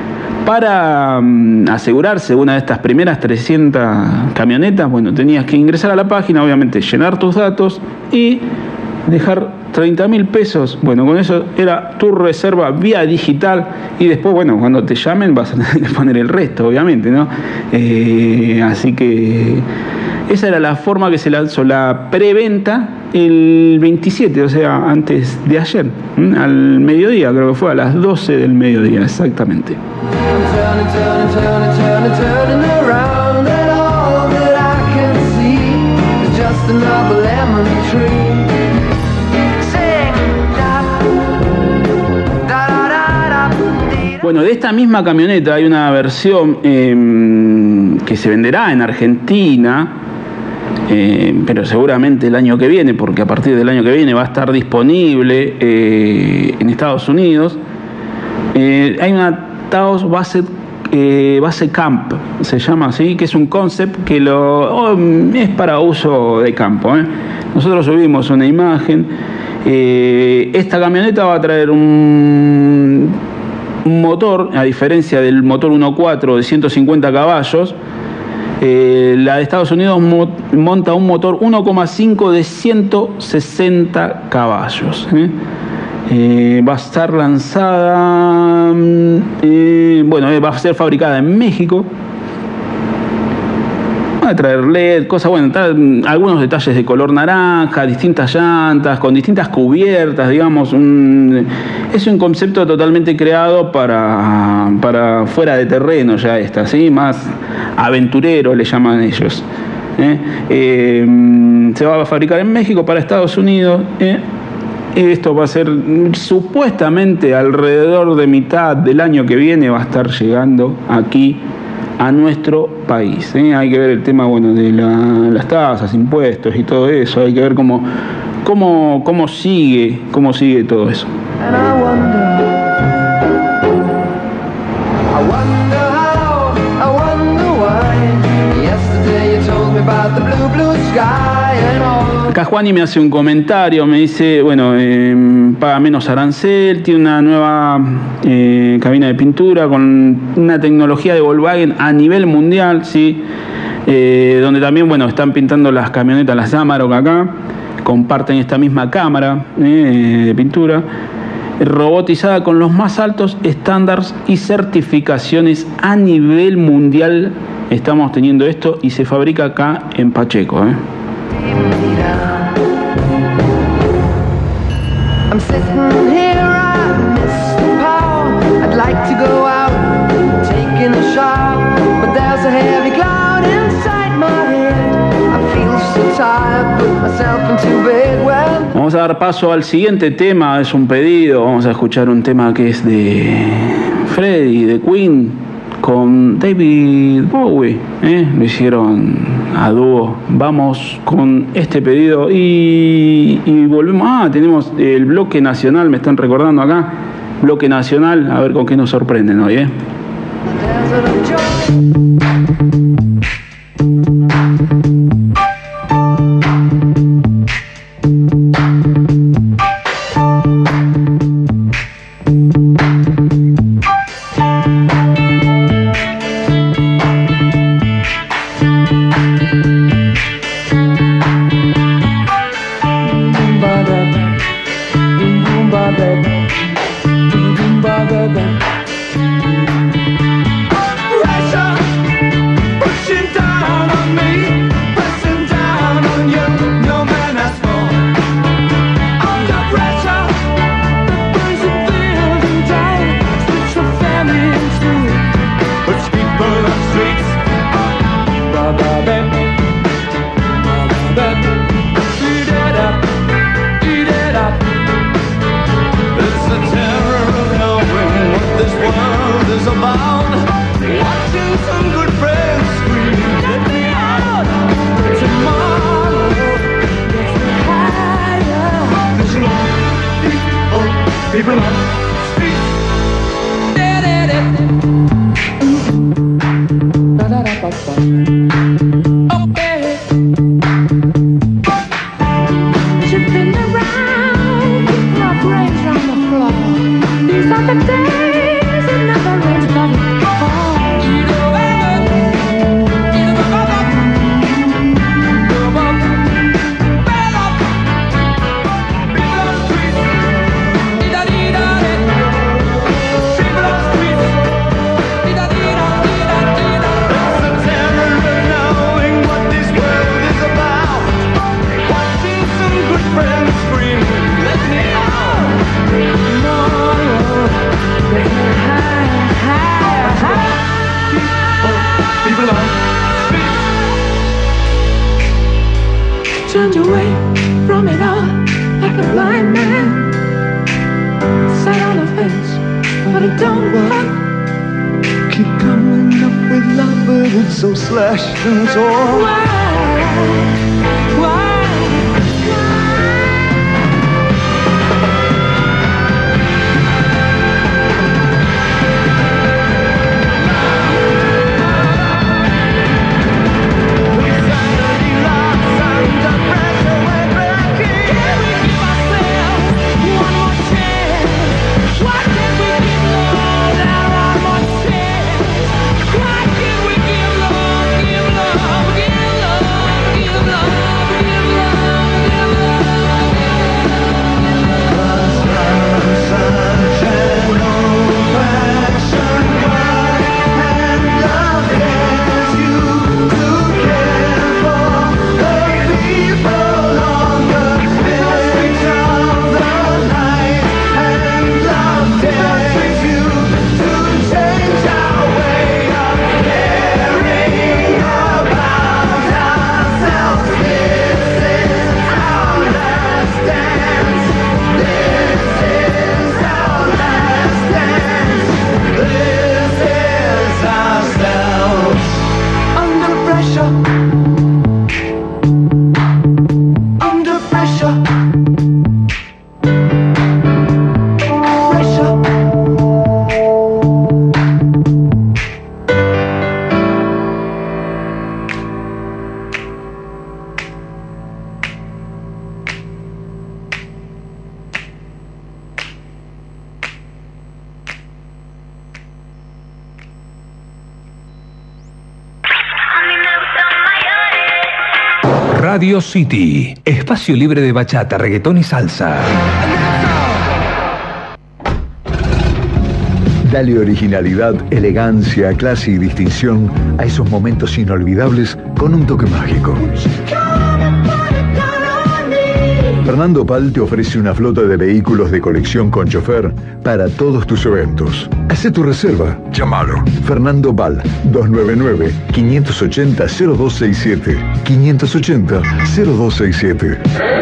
Para um, asegurarse una de estas primeras trescientas camionetas, bueno, tenías que ingresar a la página, obviamente llenar tus datos y dejar treinta mil pesos. Bueno, con eso era tu reserva vía digital y después, bueno, cuando te llamen vas a tener que poner el resto, obviamente, ¿no? Eh, así que esa era la forma que se lanzó la preventa el veintisiete, o sea, antes de ayer, ¿eh? Al mediodía, creo que fue a las doce del mediodía, exactamente. Bueno, de esta misma camioneta hay una versión eh, que se venderá en Argentina, eh, pero seguramente el año que viene, porque a partir del año que viene va a estar disponible eh, en Estados Unidos. Eh, hay una Taos Base, eh, Base Camp, se llama así, que es un concept que lo, oh, es para uso de campo. ¿eh? Nosotros subimos una imagen. Eh, esta camioneta va a traer un... un motor, a diferencia del motor uno punto cuatro de ciento cincuenta caballos, Eh, la de Estados Unidos mo monta un motor uno coma cinco de ciento sesenta caballos. ¿eh? Eh, va a estar lanzada, eh, bueno, eh, va a ser fabricada en México. Va a traer L E D, cosas, bueno, tal, algunos detalles de color naranja, distintas llantas, con distintas cubiertas, digamos. Un, es un concepto totalmente creado para, para fuera de terreno ya esta, ¿sí? Más aventurero le llaman ellos. ¿eh? Eh, se va a fabricar en México para Estados Unidos. ¿eh? Esto va a ser supuestamente alrededor de mitad del año que viene, va a estar llegando aquí a nuestro país. ¿eh? Hay que ver el tema, bueno, de la, las tasas, impuestos y todo eso. Hay que ver cómo, cómo, cómo sigue, cómo sigue todo eso. Acá Juani me hace un comentario, me dice, bueno, eh, paga menos arancel, tiene una nueva eh, cabina de pintura con una tecnología de Volkswagen a nivel mundial, ¿sí? Eh, donde también, bueno, están pintando las camionetas, las Amarok acá, comparten esta misma cámara eh, de pintura, robotizada con los más altos estándares y certificaciones a nivel mundial. Estamos teniendo esto y se fabrica acá en Pacheco. ¿eh? I'm sitting here, I miss the power. I'd like to go out, taking a shower, but there's a heavy cloud inside my head. I feel so tired, put myself into bed. Well, vamos a dar paso al siguiente tema, es un pedido. Vamos a escuchar un tema que es de Freddie, de Queen, con David Bowie, ¿eh? Lo hicieron a dúo. Vamos con este pedido y, y volvemos. Ah, tenemos el bloque nacional, me están recordando acá. Bloque nacional, a ver con qué nos sorprenden hoy, ¿eh? Why can't we give love, give love? Radio City, espacio libre de bachata, reggaetón y salsa. Dale originalidad, elegancia, clase y distinción a esos momentos inolvidables con un toque mágico. Fernando Pal te ofrece una flota de vehículos de colección con chofer para todos tus eventos. Haz tu reserva. Llámalo. Fernando Pal, dos nueve nueve, cinco ocho cero, cero dos seis siete. cinco ocho cero, cero dos seis siete.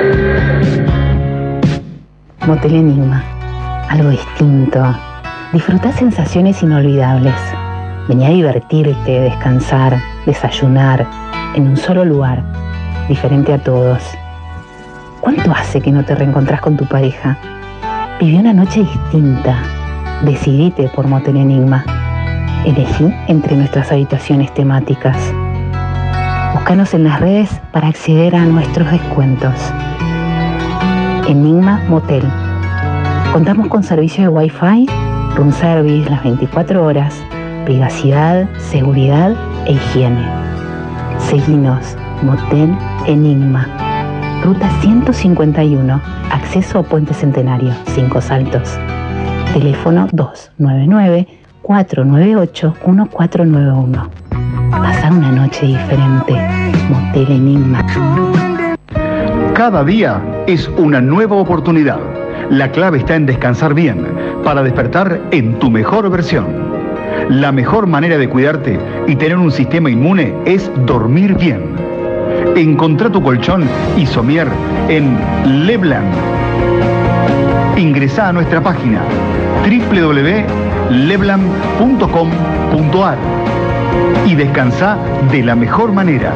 Motel Enigma. Algo distinto. Disfrutá sensaciones inolvidables. Vení a divertirte, descansar, desayunar, en un solo lugar, diferente a todos. ¿Cuánto hace que no te reencontrás con tu pareja? Viví una noche distinta. Decidite por Motel Enigma. Elegí entre nuestras habitaciones temáticas. Búscanos en las redes para acceder a nuestros descuentos. Enigma Motel. Contamos con servicio de Wi-Fi, room service las veinticuatro horas, privacidad, seguridad e higiene. Seguinos, Motel Enigma. Ruta ciento cincuenta y uno, acceso a Puente Centenario, Cinco Saltos. Teléfono dos nueve nueve, cuatro nueve ocho, uno cuatro nueve uno. Pasar una noche diferente. Motel Enigma. Cada día es una nueva oportunidad. La clave está en descansar bien, para despertar en tu mejor versión. La mejor manera de cuidarte y tener un sistema inmune es dormir bien. Encontrá tu colchón Isomier en Leblanc. Ingresá a nuestra página doble u doble u doble u punto leblanc punto com punto a r y descansá de la mejor manera.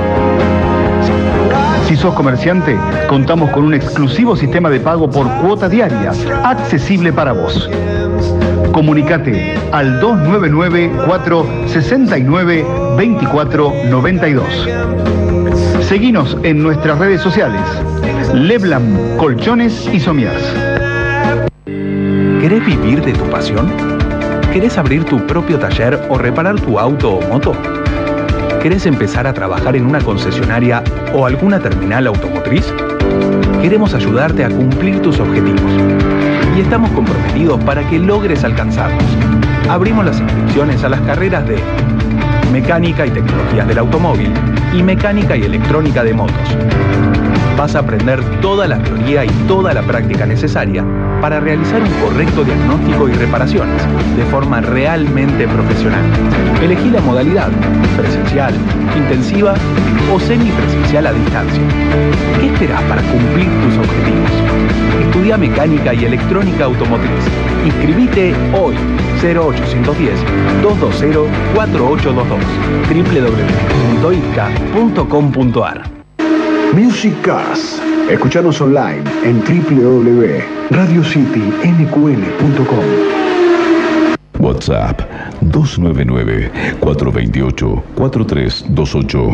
Si sos comerciante, contamos con un exclusivo sistema de pago por cuota diaria, accesible para vos. Comunicate al dos nueve nueve, cuatro seis nueve, dos cuatro nueve dos. Seguinos en nuestras redes sociales. Leblanc Colchones y Somiers. ¿Querés vivir de tu pasión? ¿Querés abrir tu propio taller o reparar tu auto o moto? ¿Querés empezar a trabajar en una concesionaria o alguna terminal automotriz? Queremos ayudarte a cumplir tus objetivos y estamos comprometidos para que logres alcanzarlos. Abrimos las inscripciones a las carreras de Mecánica y Tecnologías del Automóvil y Mecánica y Electrónica de Motos. Vas a aprender toda la teoría y toda la práctica necesaria para realizar un correcto diagnóstico y reparaciones de forma realmente profesional. Elegí la modalidad, presencial, intensiva o semipresencial a distancia. ¿Qué esperás para cumplir tus objetivos? Estudia Mecánica y Electrónica Automotriz. Inscribite hoy. cero ocho uno cero, dos dos cero, cuatro ocho dos dos. doble u doble u doble u punto i t c a punto com punto a r. Music Cast. Escuchanos online en doble u doble u doble u punto radio city n q l punto com. WhatsApp dos nueve nueve, cuatro dos ocho, cuatro tres dos ocho.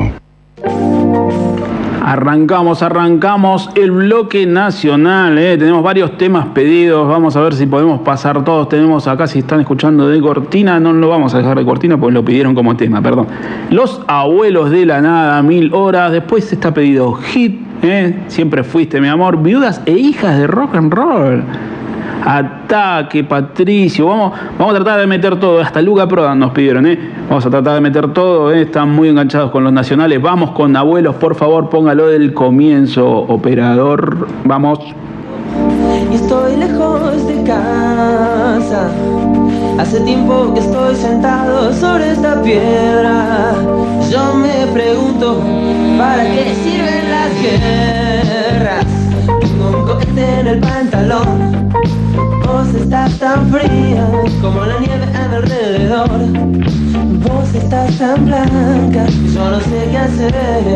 Arrancamos, arrancamos el bloque nacional, ¿eh? Tenemos varios temas pedidos, vamos a ver si podemos pasar todos. Tenemos acá, si están escuchando de cortina, no lo vamos a dejar de cortina porque lo pidieron como tema, perdón. Los Abuelos de la Nada, Mil Horas. Después está pedido Hit, ¿eh? Siempre Fuiste mi amor, Viudas e Hijas de Rock and Roll. Ataque, Patricio. Vamos, vamos a tratar de meter todo. Hasta Luca Prodan nos pidieron, ¿eh? Vamos a tratar de meter todo, ¿eh? Están muy enganchados con los nacionales. Vamos con Abuelos, por favor, póngalo del comienzo, operador. Vamos. Y estoy lejos de casa. Hace tiempo que estoy sentado sobre esta piedra. Yo me pregunto, ¿para qué sirven las guerras? Tengo un cohete en el pantalón. Vos estás tan fría como la nieve a mi alrededor. Vos estás tan blanca y yo no sé qué hacer.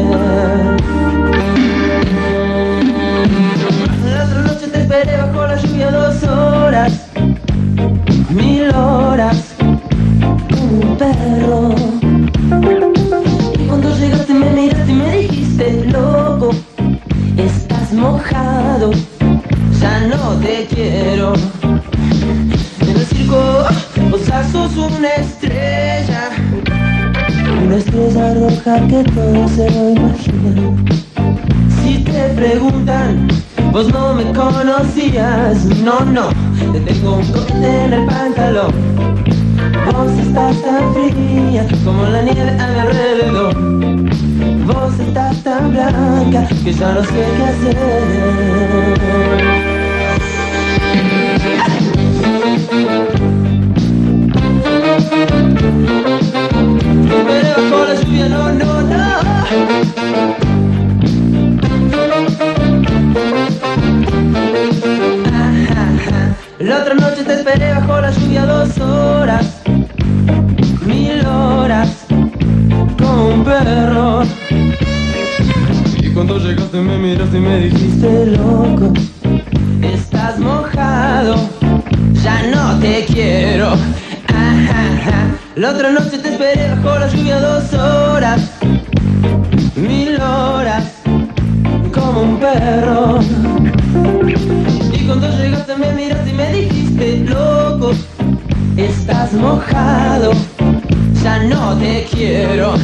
La otra noche te esperé bajo la lluvia dos horas, mil horas, como un perro. Y cuando llegaste me miraste y me dijiste, loco, estás mojado, ya no te quiero. En el circo vos ya sos una estrella, una estrella roja que todo se lo imagina. Si te preguntan, vos no me conocías. No, no, te tengo un corte en el pantalón. Vos estás tan fría como la nieve a mi alrededor. Vos estás tan blanca que ya no sé qué hacer. Pero bajo la lluvia, no, no, no. La otra noche te esperé bajo la lluvia dos horas, mil horas, como un perro. Y cuando llegaste me miraste y me dijiste, loco, estás mojado, ya no te quiero. La otra noche te esperé bajo la lluvia dos horas, mil horas, como un perro. Y cuando llegaste me miraste y me dijiste, loco, estás mojado, ya no te quiero.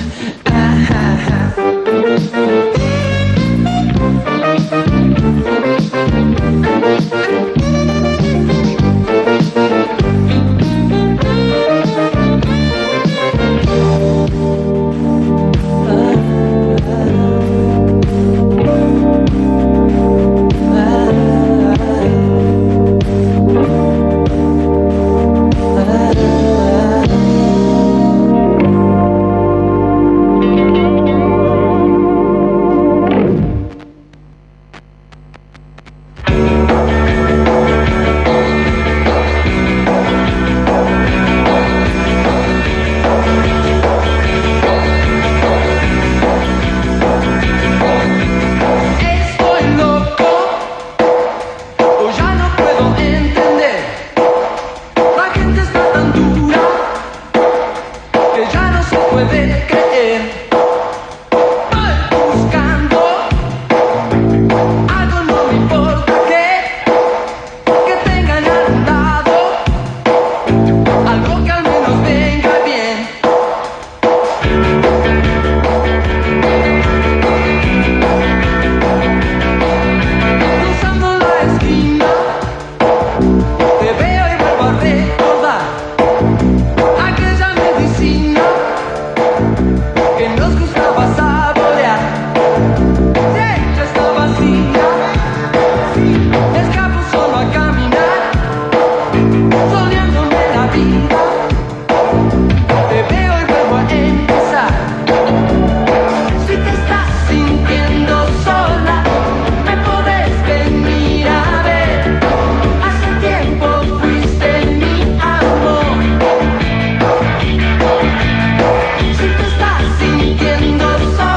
Si te estás sintiendo sola,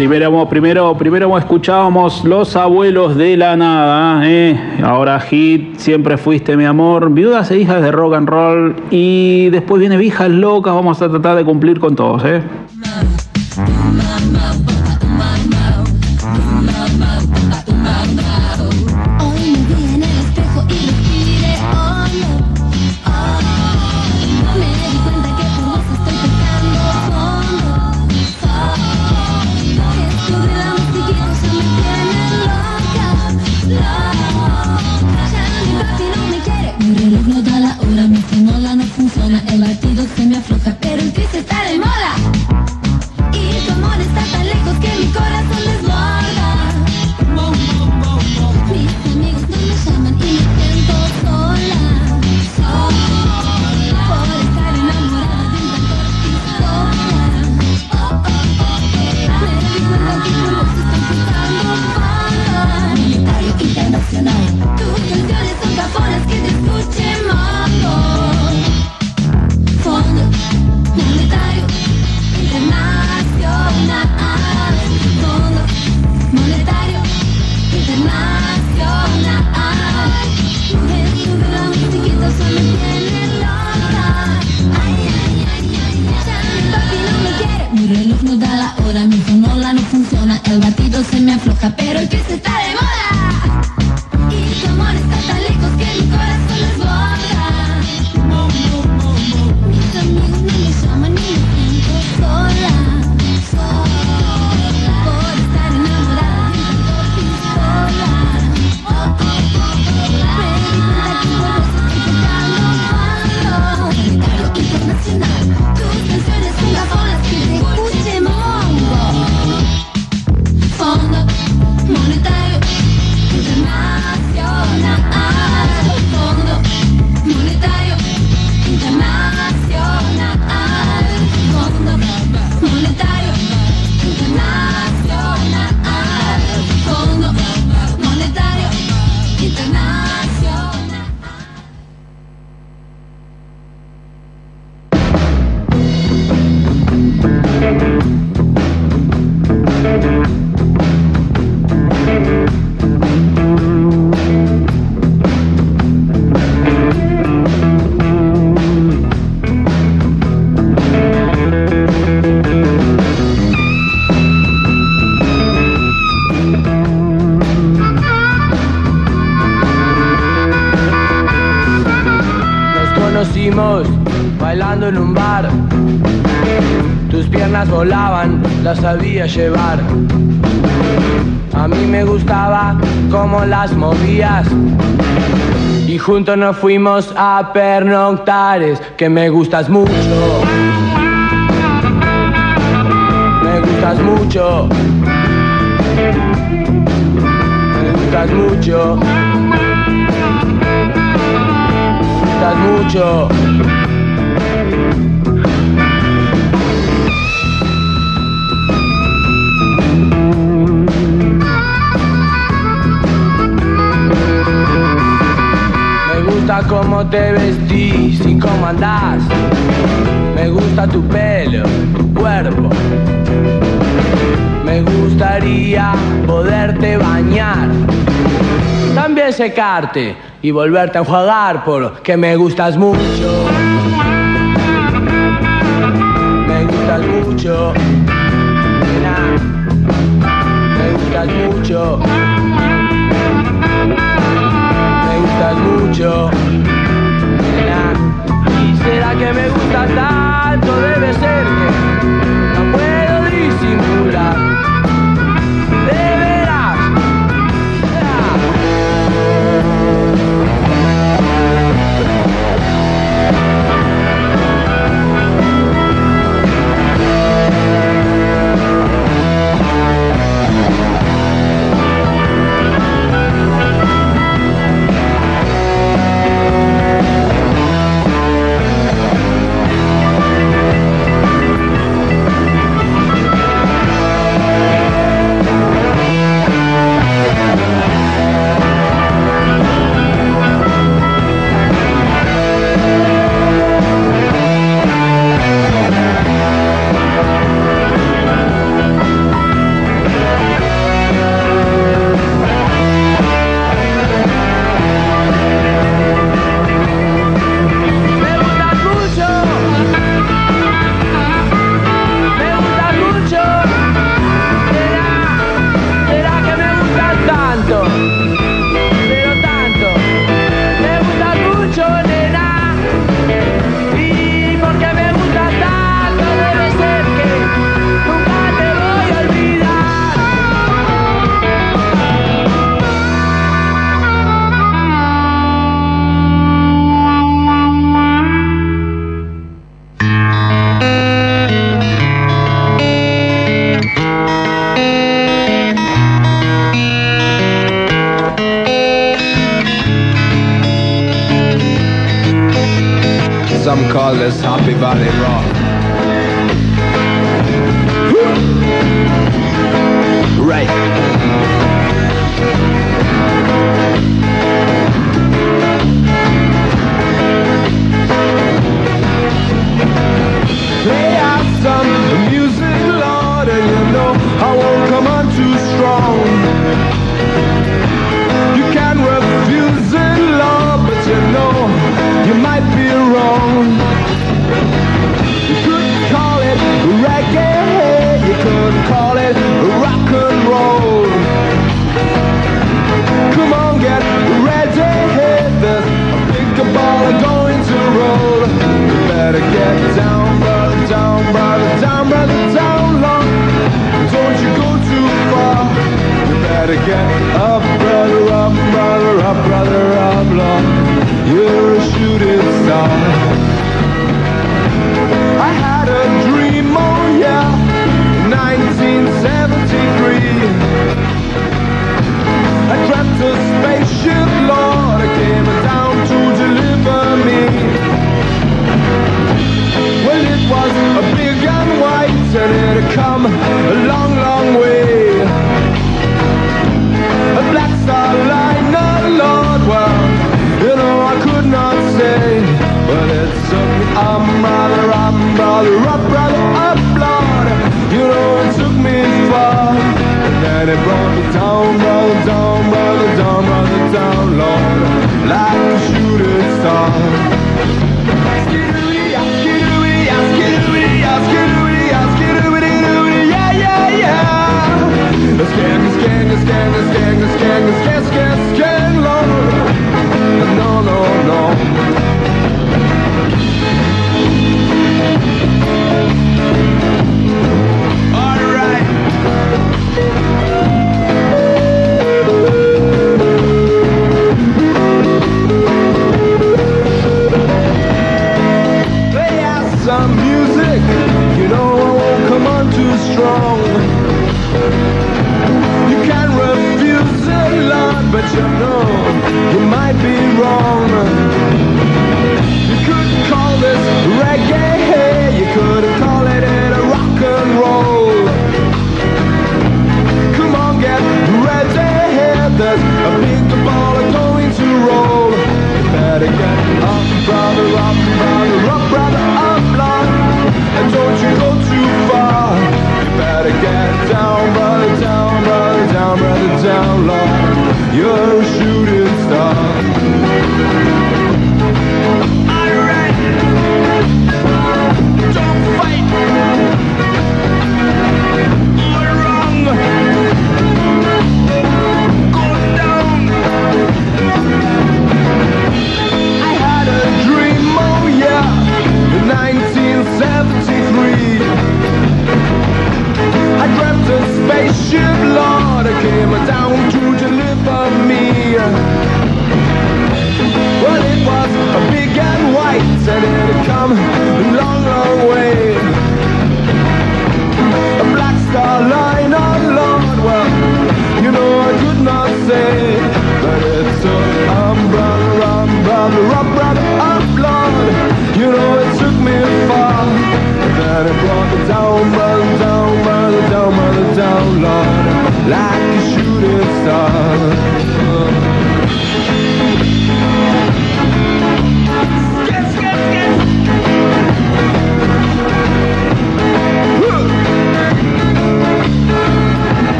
Primero, primero, primero escuchábamos Los Abuelos de la Nada, ¿eh? Ahora Hit, Siempre Fuiste Mi Amor, Viudas e Hijas de Rock and Roll, y después viene Viejas Locas. Vamos a tratar de cumplir con todos, ¿eh? El batido se me afloja, pero el piso está de moda. Y tu amor está tan lejos que mi corazón desborda. Mis amigos no me llaman y me siento sola, sola, por estar enamorada de un cantor pistola. Oh, oh, oh, me di cuenta que por vos estoy pisando fondo. Militario internacional, tus canciones son cafonas, que te escuche mambo. Fondo monetario internacional. Fondo monetario internacional. Mujeres sube la musiquita, solo tiene loca. Ay, ay, ay, ay, ya mi papi no me quiere. Mi reloj no da la hora, mi fonola no funciona. El batido se me afloja, pero el piso está de moda. Y tu amor está tan lejos que mi corazón desborda. Mis amigos no me llaman y me siento sola, sola, por estar enamorada de un cantor pistola. Oh, oh, oh, me di cuenta que por vos estoy tocando fondo. Monetario internacional, tus canciones son cafonas, que te escuche mongo. Fondo monetario internacional. Fondo monetario internacional. Fondo monetario internacional. Fondo monetario internacional. Conocimos bailando en un bar. Tus piernas volaban, las sabía llevar. A mí me gustaba cómo las movías. Y juntos nos fuimos a pernoctar. Es que me gustas mucho. Me gustas mucho. Me gustas mucho. Mucho. Me gusta cómo te vestís y cómo andás. Me gusta tu pelo, tu cuerpo. Me gustaría poderte bañar, también secarte y volverte a enjuagar, porque me gustas mucho. Me gustas mucho. Nena, me gustas mucho. Me gustas mucho. Nena, ¿y será que me gustas tanto? Debe ser que no puedo disimular. De veras. some call this Happy Valley Rock. Right. Play out some music, Lord, and you know I won't come on too strong. You can refuse it, Lord, but you know you might be wrong. You could call it reggae, you could call it rock and roll. Come on, get ready, there's a big ball going to roll. You better get down, brother, down, brother, down, brother, down, Lord. Don't you go too far. You better get up, brother, up, brother, up, brother, up, Lord. You're a shooting star. I had a dream, oh yeah, nineteen seventy-three. I dreamt a spaceship, Lord, it came down to deliver me. Well, it was a big and white, and it had come a long, long way. A black star liner, Lord, well, you know I could not say, but it took me, I'm brother, I'm brother, up, brother, up, Lord. You know it took me far, and then it brought me down, brother, down, brother, down, brother, down, Lord, like a shooting star. Yeah, yeah, yeah. Scan, scan, scan, scan, scan, scan, scan, scan, scan, Lord. No, no, no. All right. Play out some music, you know I won't come on too strong. You can't refuse it, Lord, but you know you might be wrong. You could call this reggae, you could call it a rock and roll. Come on, get ready, there's a big ball going to roll. You better get up, brother, up, brother, up, brother, up, Lord, and don't you go too far. You better get down, brother, down, brother, down, brother, down, Lord. You're a shooting star. Alright, don't fight. You're wrong. Go down. I had a dream, oh yeah, in nineteen seventy-three. I dreamt a spaceship, Lord, it came down to deliver me. Well, it was a big and white, and it had come a long, long way. A black star line, oh Lord, well, you know I could not say, but it's a umbrella, umbrella, umbrella, up, Lord. You know it took me far, and then it brought me down, brother, down, brother, down, brother, down, Lord, like a shooting star.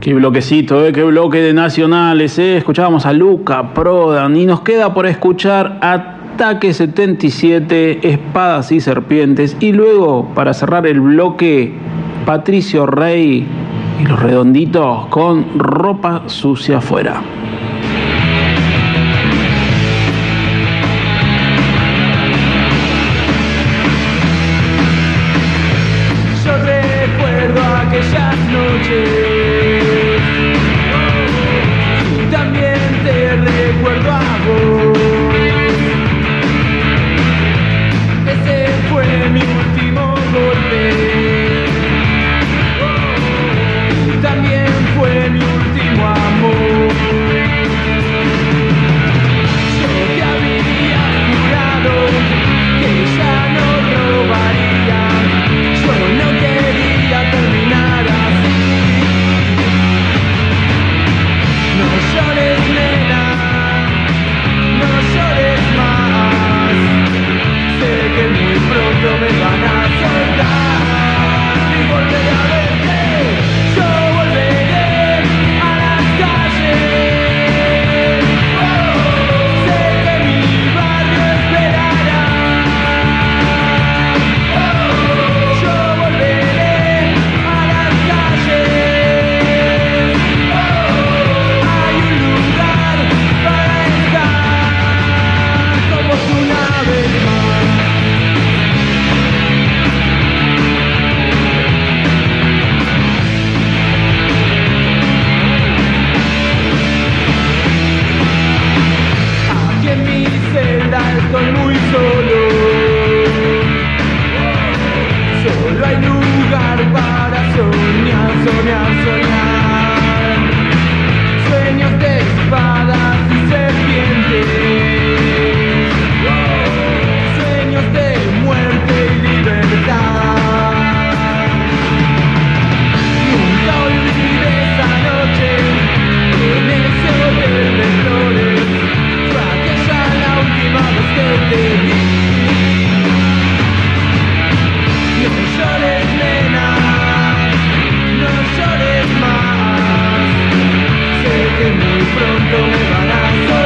Qué bloquecito, eh, qué bloque de nacionales, eh. Escuchábamos a Luca Prodan y nos queda por escuchar Ataque setenta y siete, Espadas y Serpientes. Y luego, para cerrar el bloque, Patricio Rey y Los Redonditos con Ropa Sucia Afuera. Yo recuerdo aquellas noches y también te recuerdo a vos. Ese fue mi último golpe, también fue mi último amor. Yo te había jurado que ya no robaría, yo no quería terminar así. No llores, nena, no llores más, sé que muy pronto me van a soltar y volveré a verte. Yo volveré a las calles, sé que mi barrio esperará. Yo volveré a las calles, hay un lugar para estar como tú una vez más. Aquí en mi celda estoy muy solo, solo hay lugar para soñar, soñar, soñar. Sueños de espadas y serpientes, sueños de muerte y libertad. Nunca olvidé esa noche en ese hotel de flores, fue aquella la última vez que te vi. No llores, nena, no llores más, sé que muy pronto me van a soltar.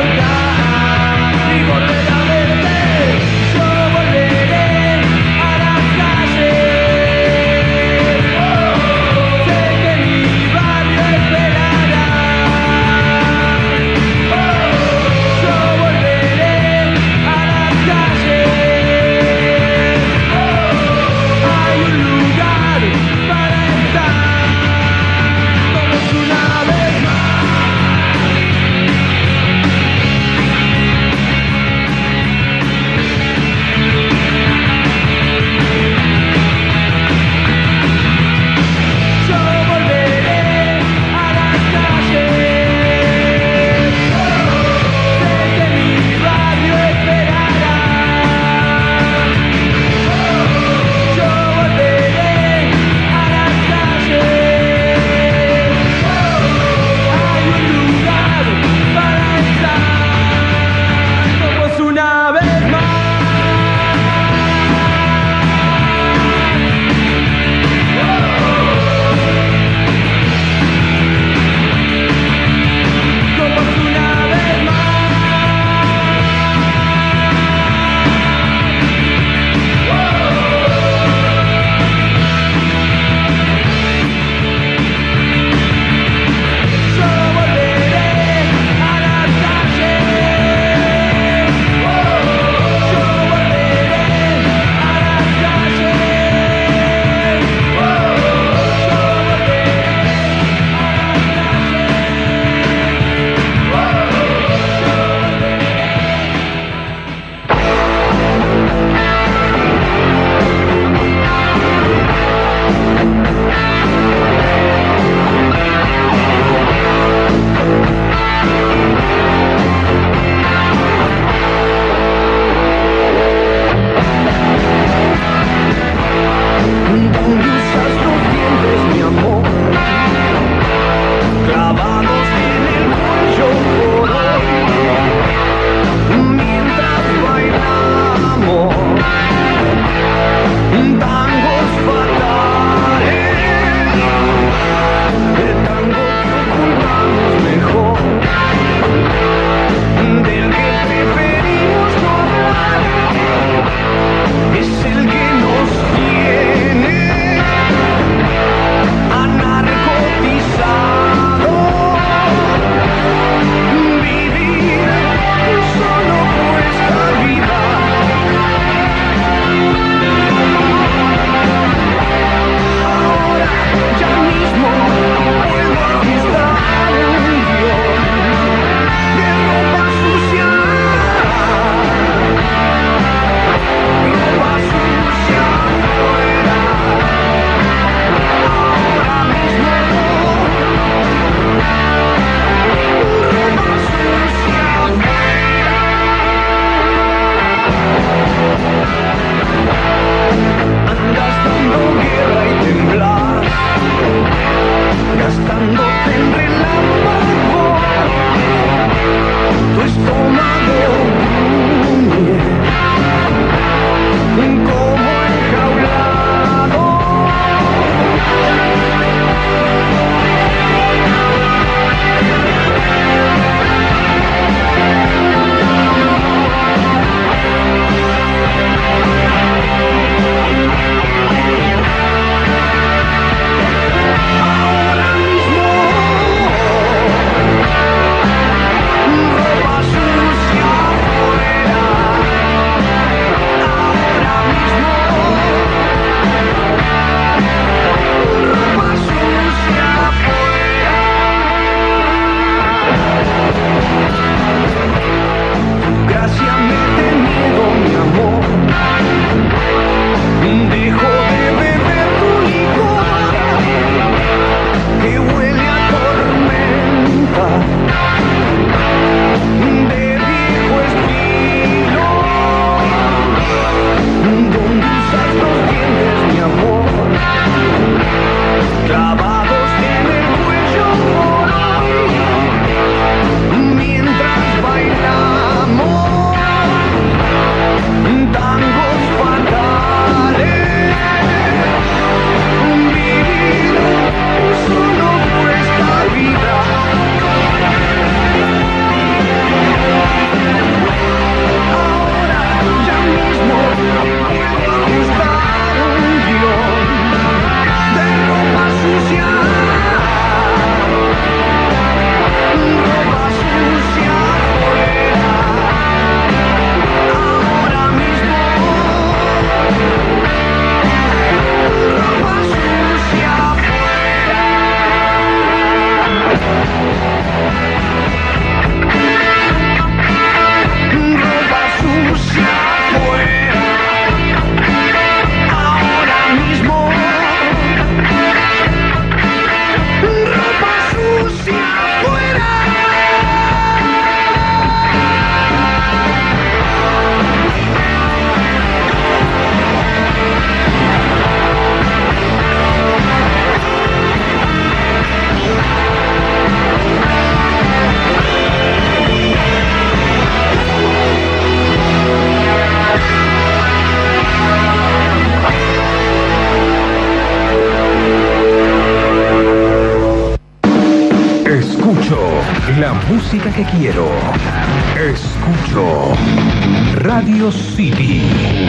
la música que quiero. Escucho Radio City.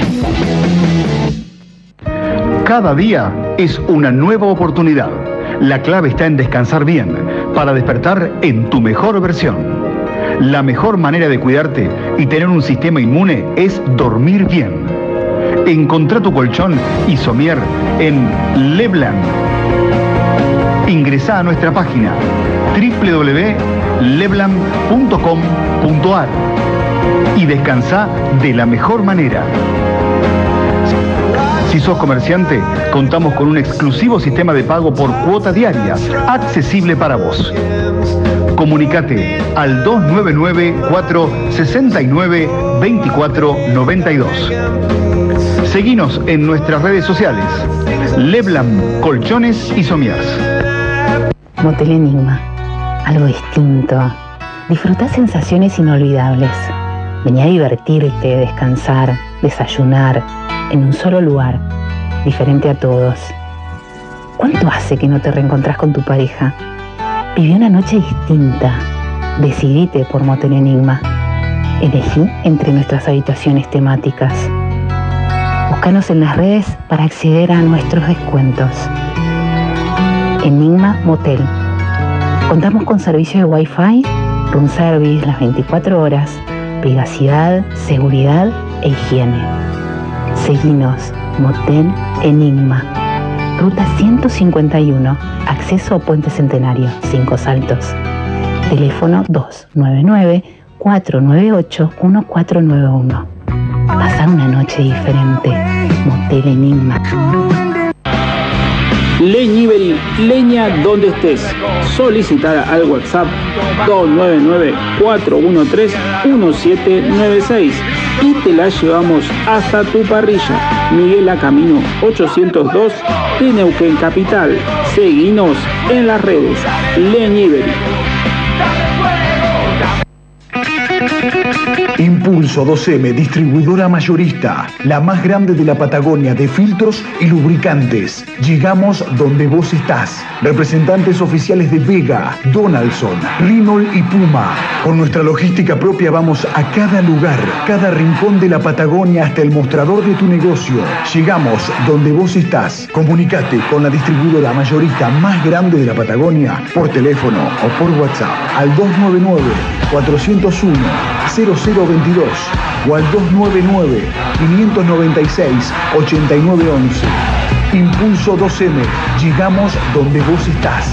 Cada día es una nueva oportunidad. La clave está en descansar bien, para despertar en tu mejor versión. La mejor manera de cuidarte y tener un sistema inmune es dormir bien. Encontrá tu colchón Isomier en Lebland. Ingresá a nuestra página doble u doble u doble u punto lebland punto com punto a r y descansá de la mejor manera. Si sos comerciante, contamos con un exclusivo sistema de pago por cuota diaria, accesible para vos. Comunicate al dos nueve nueve, cuatro seis nueve, dos cuatro nueve dos. Seguinos en nuestras redes sociales. Lebland Colchones y Somiers. Motel Enigma. Algo distinto. Disfrutá sensaciones inolvidables. Vení a divertirte, descansar, desayunar, en un solo lugar, diferente a todos. ¿Cuánto hace que no te reencontrás con tu pareja? Viví una noche distinta. Decidite por Motel Enigma. Elegí entre nuestras habitaciones temáticas. Búscanos en las redes para acceder a nuestros descuentos. Enigma Motel. Contamos con servicio de Wi-Fi, room service las veinticuatro horas, privacidad, seguridad e higiene. Seguinos, Motel Enigma. Ruta ciento cincuenta y uno, acceso a Puente Centenario, Cinco Saltos. Teléfono dos nueve nueve, cuatro nueve ocho, uno cuatro nueve uno. Pasar una noche diferente. Motel Enigma. Leñivel, leña donde estés. Solicitar al WhatsApp dos nueve nueve, cuatro uno tres, uno siete nueve seis y te la llevamos hasta tu parrilla. Miguel A. Camino ochocientos dos de Neuquén Capital. Seguinos en las redes. Leñivel. Impulso dos eme, distribuidora mayorista, la más grande de la Patagonia de filtros y lubricantes. Llegamos donde vos estás. Representantes oficiales de Vega, Donaldson, Rinol y Puma. Con nuestra logística propia vamos a cada lugar, cada rincón de la Patagonia hasta el mostrador de tu negocio. Llegamos donde vos estás. Comunicate con la distribuidora mayorista más grande de la Patagonia por teléfono o por WhatsApp al dos nueve nueve, cuatro cero uno, cero cero veintidós o al dos nueve nueve, cinco nueve seis, ocho nueve once. Impulso dos eme, llegamos donde vos estás.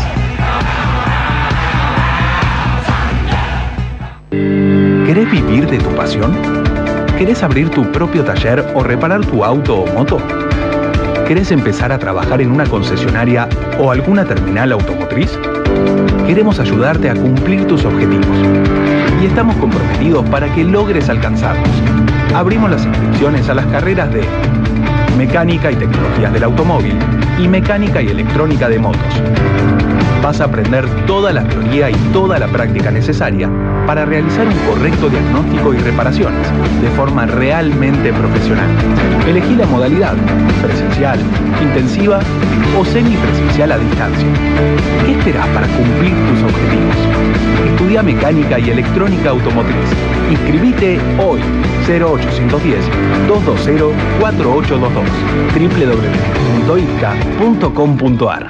¿Querés vivir de tu pasión? ¿Querés abrir tu propio taller o reparar tu auto o moto? ¿Querés empezar a trabajar en una concesionaria o alguna terminal automotriz? Queremos ayudarte a cumplir tus objetivos y estamos comprometidos para que logres alcanzarlos. Abrimos las inscripciones a las carreras de Mecánica y Tecnologías del Automóvil y Mecánica y Electrónica de Motos. Vas a aprender toda la teoría y toda la práctica necesaria para realizar un correcto diagnóstico y reparaciones de forma realmente profesional. Elegí la modalidad, presencial, intensiva o semipresencial a distancia. ¿Qué esperás para cumplir tus objetivos? Estudia Mecánica y Electrónica Automotriz. Inscribite hoy. cero ochocientos diez, doscientos veinte, cuatro ocho dos dos. doble u doble u doble u punto i t c a punto com punto a r.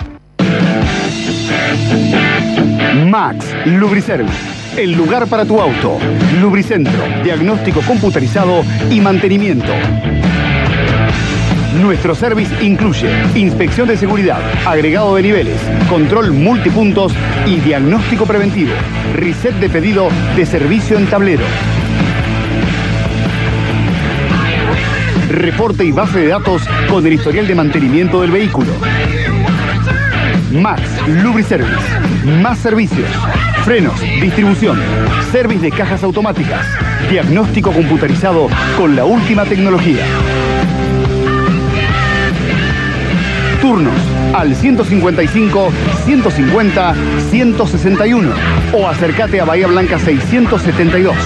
Max Lubriservice, el lugar para tu auto. Lubricentro, diagnóstico computarizado y mantenimiento. Nuestro service incluye inspección de seguridad, agregado de niveles, control multipuntos y diagnóstico preventivo. Reset de pedido de servicio en tablero. Reporte y base de datos con el historial de mantenimiento del vehículo. Max Lubriservice. Más servicios. Frenos, distribución, service de cajas automáticas, diagnóstico computarizado con la última tecnología. Turnos al ciento cincuenta y cinco, ciento cincuenta, ciento sesenta y uno o acércate a Bahía Blanca seiscientos setenta y dos.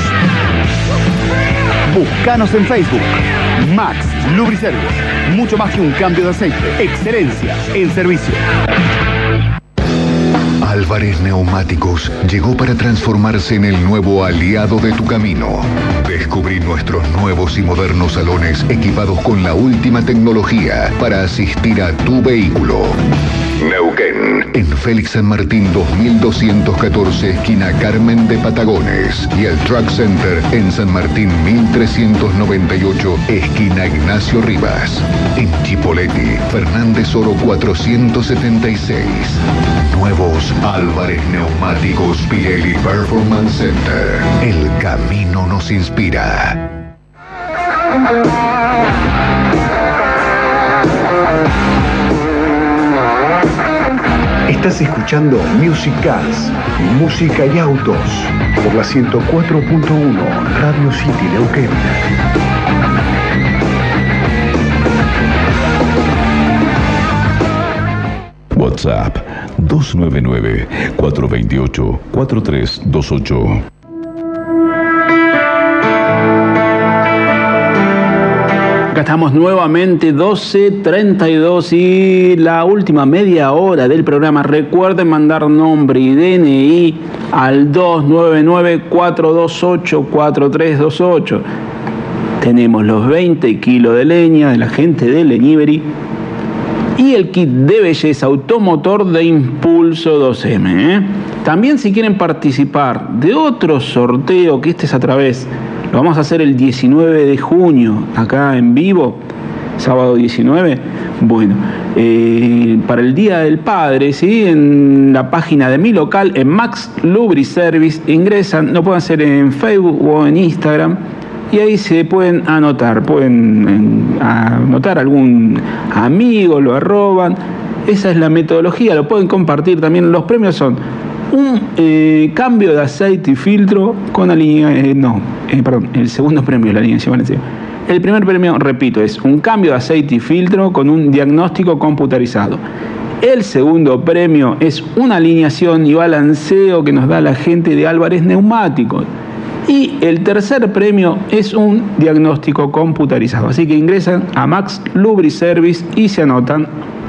Búscanos en Facebook. Max Lubriservice. Mucho más que un cambio de aceite. Excelencia en servicio. Álvarez Neumáticos llegó para transformarse en el nuevo aliado de tu camino. Descubrí nuestros nuevos y modernos salones equipados con la última tecnología para asistir a tu vehículo. Neuquén, en Félix San Martín dos mil doscientos catorce, esquina Carmen de Patagones. Y el Truck Center en San Martín mil trescientos noventa y ocho, esquina Ignacio Rivas. En Chipoleti, Fernández Oro cuatrocientos setenta y seis. Nuevos Álvarez Neumáticos Pirelli Performance Center. El camino nos inspira. Estás escuchando Music Cars, música y autos, por la ciento cuatro punto uno Radio City Neuquén. WhatsApp dos nueve nueve, cuatro dos ocho, cuatro tres dos ocho. Acá estamos nuevamente, doce treinta y dos, y la última media hora del programa. Recuerden mandar nombre y D N I al dos nueve nueve, cuatro dos ocho, cuatro tres dos ocho. Tenemos los veinte kilos de leña de la gente de Leñivery y el kit de belleza automotor de Impulso dos eme. ¿eh? También, si quieren participar de otro sorteo, que este es a través, lo vamos a hacer el diecinueve de junio, acá en vivo, sábado diecinueve. Bueno, eh, para el Día del Padre, ¿sí? En la página de mi local, en Max Lubriservice, ingresan, lo pueden hacer en Facebook o en Instagram, y ahí se pueden anotar, pueden en, anotar algún amigo, lo arroban. Esa es la metodología, lo pueden compartir también. Los premios son un eh, cambio de aceite y filtro con alineación, eh, no, eh, perdón, el segundo premio es la alineación balanceada. El primer premio, repito, es un cambio de aceite y filtro con un diagnóstico computarizado. El segundo premio es una alineación y balanceo que nos da la gente de Álvarez Neumáticos. Y el tercer premio es un diagnóstico computarizado. Así que ingresan a Max Lubriservice y se anotan.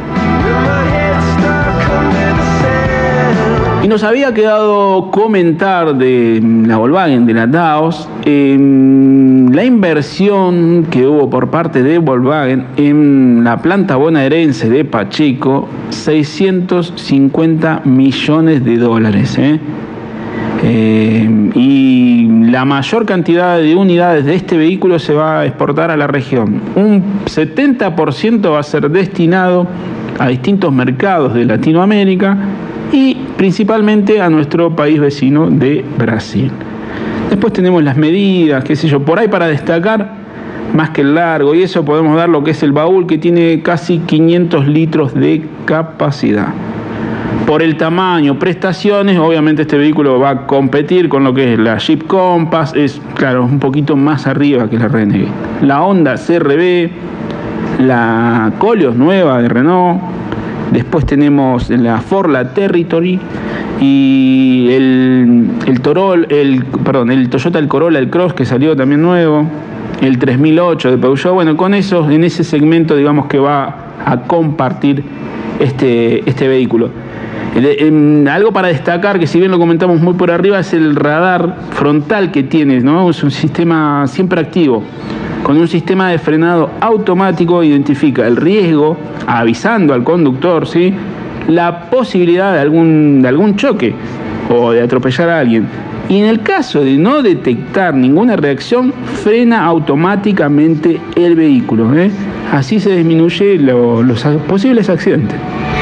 Y nos había quedado comentar de la Volkswagen, de la Taos, eh, la inversión que hubo por parte de Volkswagen en la planta bonaerense de Pacheco, seiscientos cincuenta millones de dólares. ¿eh? Eh, y la mayor cantidad de unidades de este vehículo se va a exportar a la región. Un setenta por ciento va a ser destinado a distintos mercados de Latinoamérica y principalmente a nuestro país vecino de Brasil. Después tenemos las medidas, qué sé yo, por ahí para destacar, más que el largo, y eso podemos dar lo que es el baúl, que tiene casi quinientos litros de capacidad. Por el tamaño, prestaciones, obviamente este vehículo va a competir con lo que es la Jeep Compass, es claro, un poquito más arriba que la Renegade. La Honda C R V, la Koleos nueva de Renault, después tenemos la Ford, la Territory, y el, el, Torol, el, perdón, el Toyota el Corolla, el Cross, que salió también nuevo, el tres mil ocho de Peugeot. Bueno, con eso, en ese segmento, digamos que va a compartir este, este vehículo. El, el, algo para destacar, que si bien lo comentamos muy por arriba, es el radar frontal que tiene, ¿no? Es un sistema siempre activo. Con un sistema de frenado automático identifica el riesgo, avisando al conductor, ¿sí?, la posibilidad de algún, de algún choque o de atropellar a alguien. Y en el caso de no detectar ninguna reacción, frena automáticamente el vehículo. ¿eh? Así se disminuye lo, los posibles accidentes.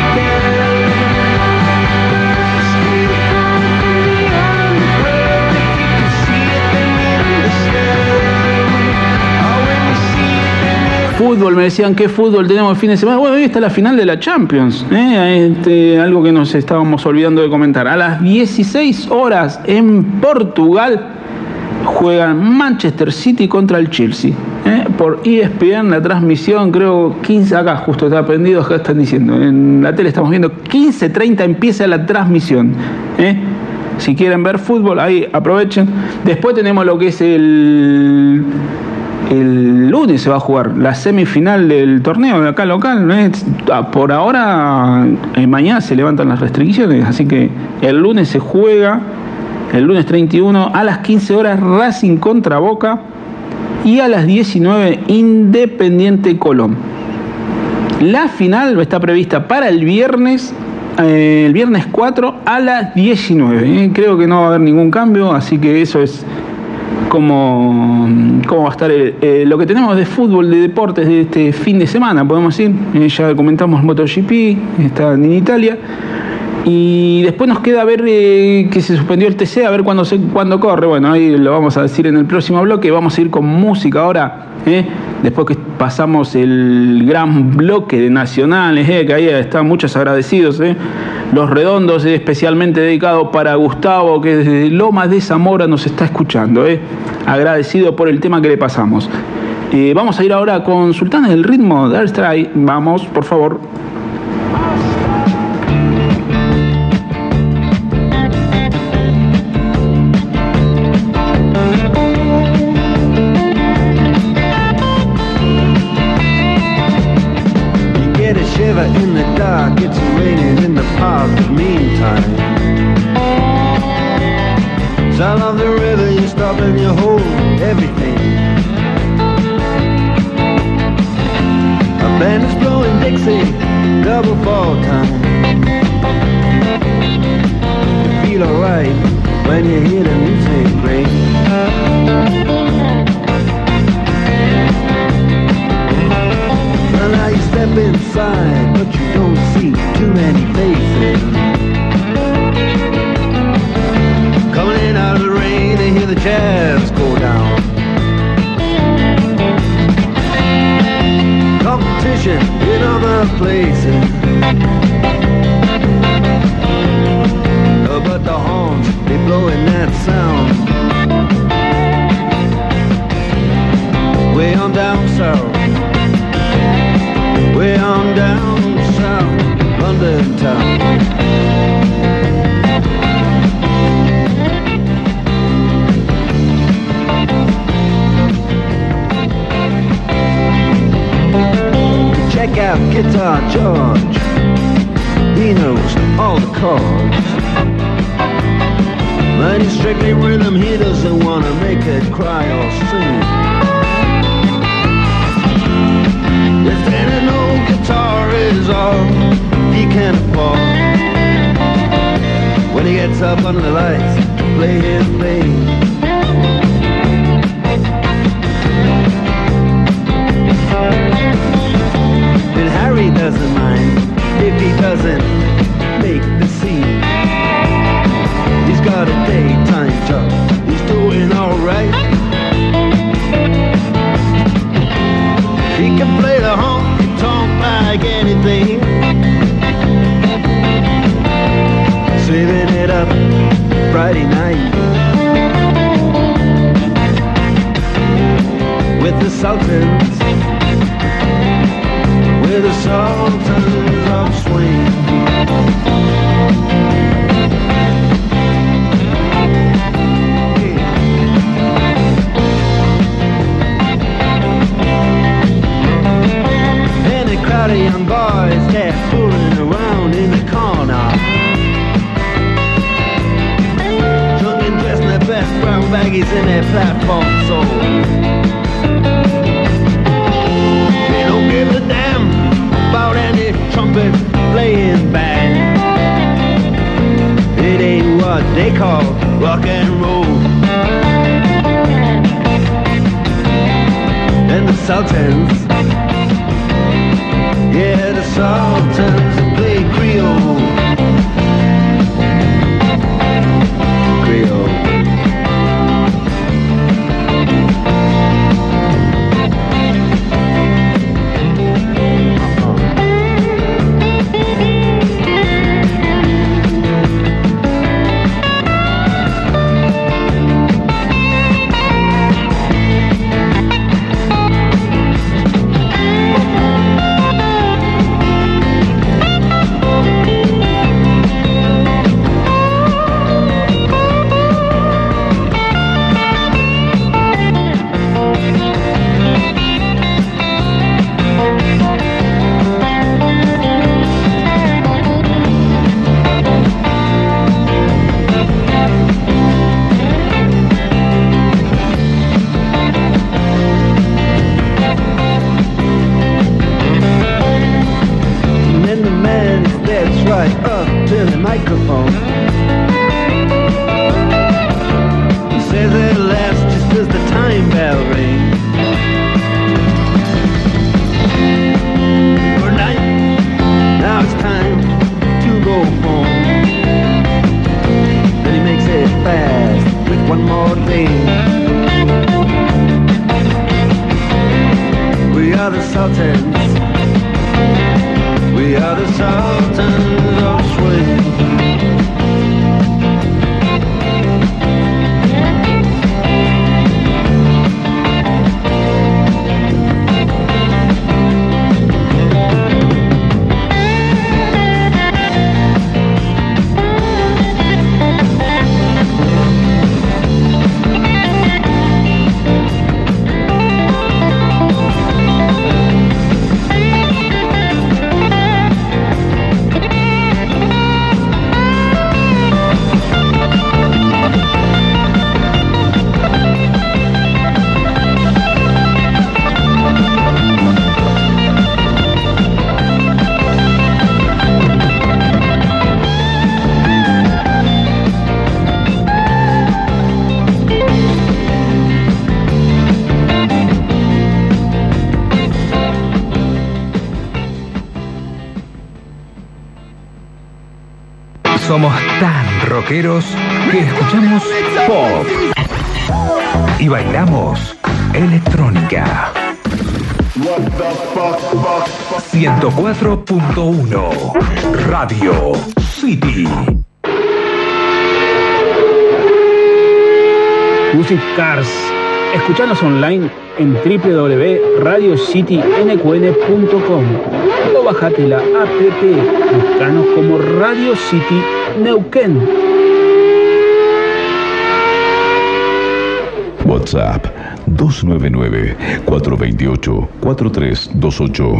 Fútbol, me decían, ¿qué fútbol tenemos el fin de semana? Bueno, hoy está la final de la Champions, ¿eh? este, algo que nos estábamos olvidando de comentar. A las dieciséis horas en Portugal juegan Manchester City contra el Chelsea. ¿eh? Por E S P N, la transmisión, creo, quince, acá justo está prendido, acá están diciendo, en la tele estamos viendo, quince treinta empieza la transmisión. ¿eh? Si quieren ver fútbol, ahí aprovechen. Después tenemos lo que es el... el lunes se va a jugar la semifinal del torneo de acá local, ¿no es? Por ahora, eh, mañana se levantan las restricciones, así que el lunes se juega, el lunes treinta y uno a las quince horas Racing contra Boca y a las diecinueve Independiente Colón. La final está prevista para el viernes, eh, el viernes cuatro a las diecinueve. Eh. Creo que no va a haber ningún cambio, así que eso es como, como va a estar el, eh, lo que tenemos de fútbol, de deportes de este fin de semana, podemos decir. Eh, ya comentamos MotoGP, está en Italia. Y después nos queda ver eh, que se suspendió el T C, a ver cuándo, se, cuándo corre. Bueno, ahí lo vamos a decir en el próximo bloque. Vamos a ir con música ahora, eh, después que pasamos el gran bloque de nacionales, eh, que ahí están muchos agradecidos. Eh. Los Redondos, eh, especialmente dedicado para Gustavo, que desde Lomas de Zamora nos está escuchando. Eh. Agradecido por el tema que le pasamos. Eh, vamos a ir ahora con Sultanes del Ritmo de Airstrike. Vamos, por favor. In the dark, it's raining in the park. Meantime, sound of the river, you stop and you hold everything. A band is blowing Dixie, double fall time. You feel alright when you hear the music ring. Now you step inside, but you don't see too many faces. Coming in out of the rain, they hear the jazz go down. Competition in other places, but the horns, they blowing that sound. Way on down south, way on down south, London town. Check out Guitar George, he knows all the chords. But he's strictly rhythm, he doesn't want to make it cry or sing. If any old guitar is all he can afford, when he gets up under the lights to play his thing, and Harry doesn't mind if he doesn't make the scene. He's got a daytime job, he's doing alright. He can play the honky-tonk like anything, saving it up Friday night with the Sultans, with the Sultans of Swing. Crowd of young boys, they're fooling around in the corner, drunk and dressed in their best brown baggies in their platform soles. They don't give a damn about any trumpet playing band. It ain't what they call rock and roll. And the Sultans, yeah, the Sultans play Creole. Creole. and he steps right up to the microphone. He says it laughs just as the time bell rings. Good night, now it's time to go home. Then he makes it fast with one more thing. We are the Sultans. We are the Sultans of Swing. Somos tan rockeros que escuchamos pop y bailamos electrónica. ciento cuatro punto uno Radio City. Music Cars. Escuchanos online en w w w punto radio city n q n punto com o bajate la app. Buscanos como Radio City Neuquén. WhatsApp dos nueve nueve, cuatro dos ocho, cuatro tres dos ocho.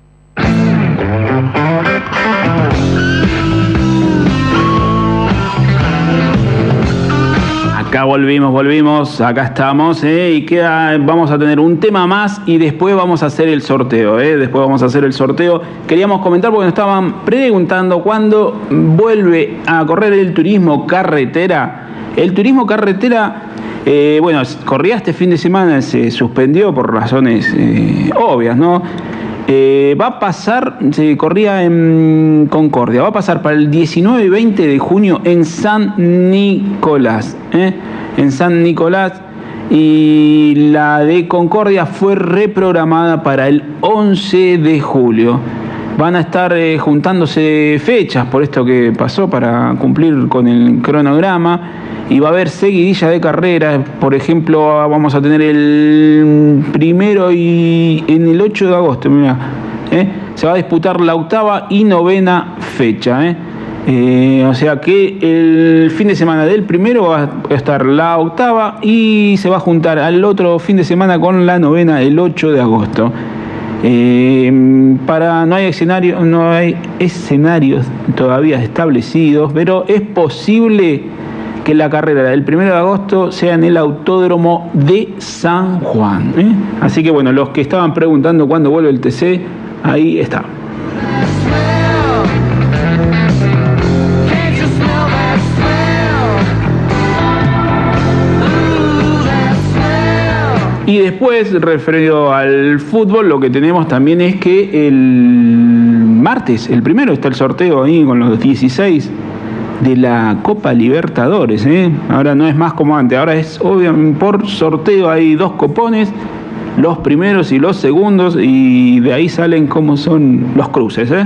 Acá volvimos, volvimos, acá estamos, ¿eh? Y queda, vamos a tener un tema más y después vamos a hacer el sorteo, ¿eh? Después vamos a hacer el sorteo. Queríamos comentar porque nos estaban preguntando cuándo vuelve a correr el turismo carretera. El turismo carretera, eh, bueno, corría este fin de semana, se suspendió por razones eh, obvias, ¿no? Eh, va a pasar, se corría en Concordia, va a pasar para el diecinueve y veinte de junio en San Nicolás, ¿eh? en San Nicolás, y la de Concordia fue reprogramada para el once de julio. Van a estar eh, juntándose fechas por esto que pasó para cumplir con el cronograma, y va a haber seguidilla de carreras. Por ejemplo, vamos a tener el primero y en el ocho de agosto, mira, ¿eh? se va a disputar la octava y novena fecha, ¿eh? Eh, o sea que el fin de semana del primero va a estar la octava y se va a juntar al otro fin de semana con la novena el ocho de agosto. Eh, para no hay escenario, no hay escenarios todavía establecidos, pero es posible que la carrera del primero de agosto sea en el Autódromo de San Juan, ¿eh? Así que bueno, los que estaban preguntando cuándo vuelve el T C, ahí está. Y después, referido al fútbol, lo que tenemos también es que el martes, el primero, está el sorteo ahí con los dieciséis de la Copa Libertadores, ¿eh? Ahora no es más como antes, ahora es obviamente por sorteo, hay dos copones, los primeros y los segundos, y de ahí salen cómo son los cruces, ¿eh?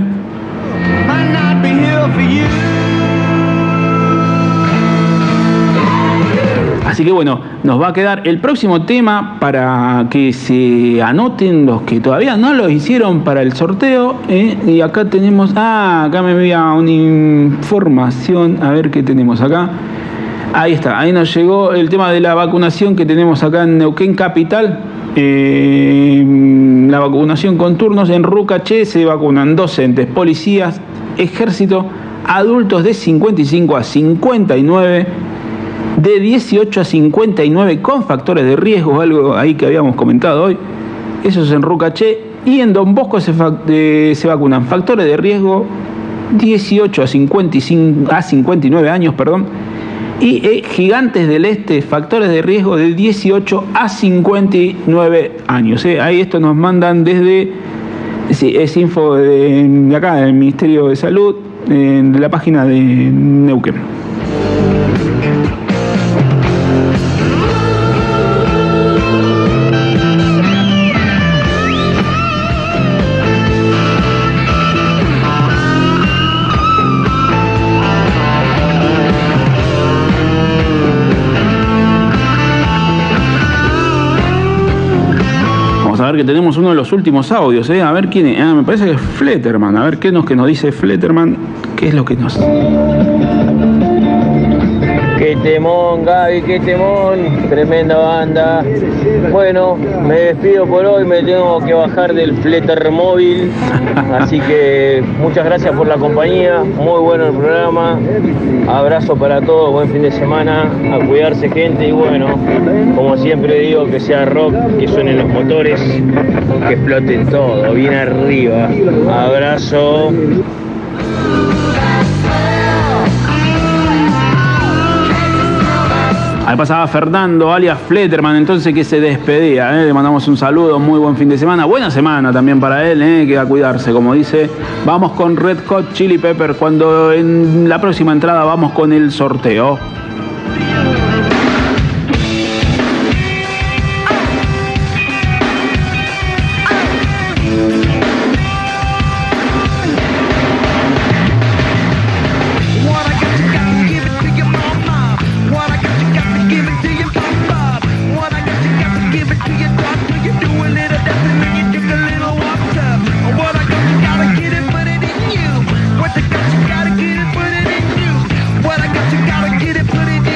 Así que bueno, nos va a quedar el próximo tema para que se anoten los que todavía no lo hicieron para el sorteo, ¿eh? Y acá tenemos, ah, acá me envía una información, a ver qué tenemos acá. Ahí está, ahí nos llegó el tema de la vacunación que tenemos acá en Neuquén Capital. Eh, la vacunación con turnos en Rucaché, se vacunan docentes, policías, ejército, adultos de cincuenta y cinco a cincuenta y nueve, de dieciocho a cincuenta y nueve con factores de riesgo, algo ahí que habíamos comentado hoy. Eso es en Rucaché. Y en Don Bosco se, fa- eh, se vacunan factores de riesgo dieciocho a cincuenta y cinco, a cincuenta y nueve años, perdón. Y eh, Gigantes del Este, factores de riesgo de dieciocho a cincuenta y nueve años. Eh. Ahí esto nos mandan desde, sí, es info de, de acá, del Ministerio de Salud, eh, de la página de Neuquén. A ver, que tenemos uno de los últimos audios, ¿eh? A ver quién es. Ah, me parece que es Fletterman. A ver qué nos, que nos dice Fletterman. ¿Qué es lo que nos...? Qué temón, Gaby, qué temón. Tremenda banda. Bueno, me despido por hoy. Me tengo que bajar del Fletter móvil. Así que muchas gracias por la compañía. Muy bueno el programa. Abrazo para todos. Buen fin de semana. A cuidarse, gente. Y bueno, como siempre digo, que sea rock, que suenen los motores, que exploten todo. Bien arriba. Abrazo. Ahí pasaba Fernando, alias Fletterman, entonces, que se despedía, ¿eh? Le mandamos un saludo, muy buen fin de semana, buena semana también para él, ¿eh? Que va a cuidarse, como dice. Vamos con Red Hot Chili Pepper, cuando en la próxima entrada vamos con el sorteo. Gotta get it, put it in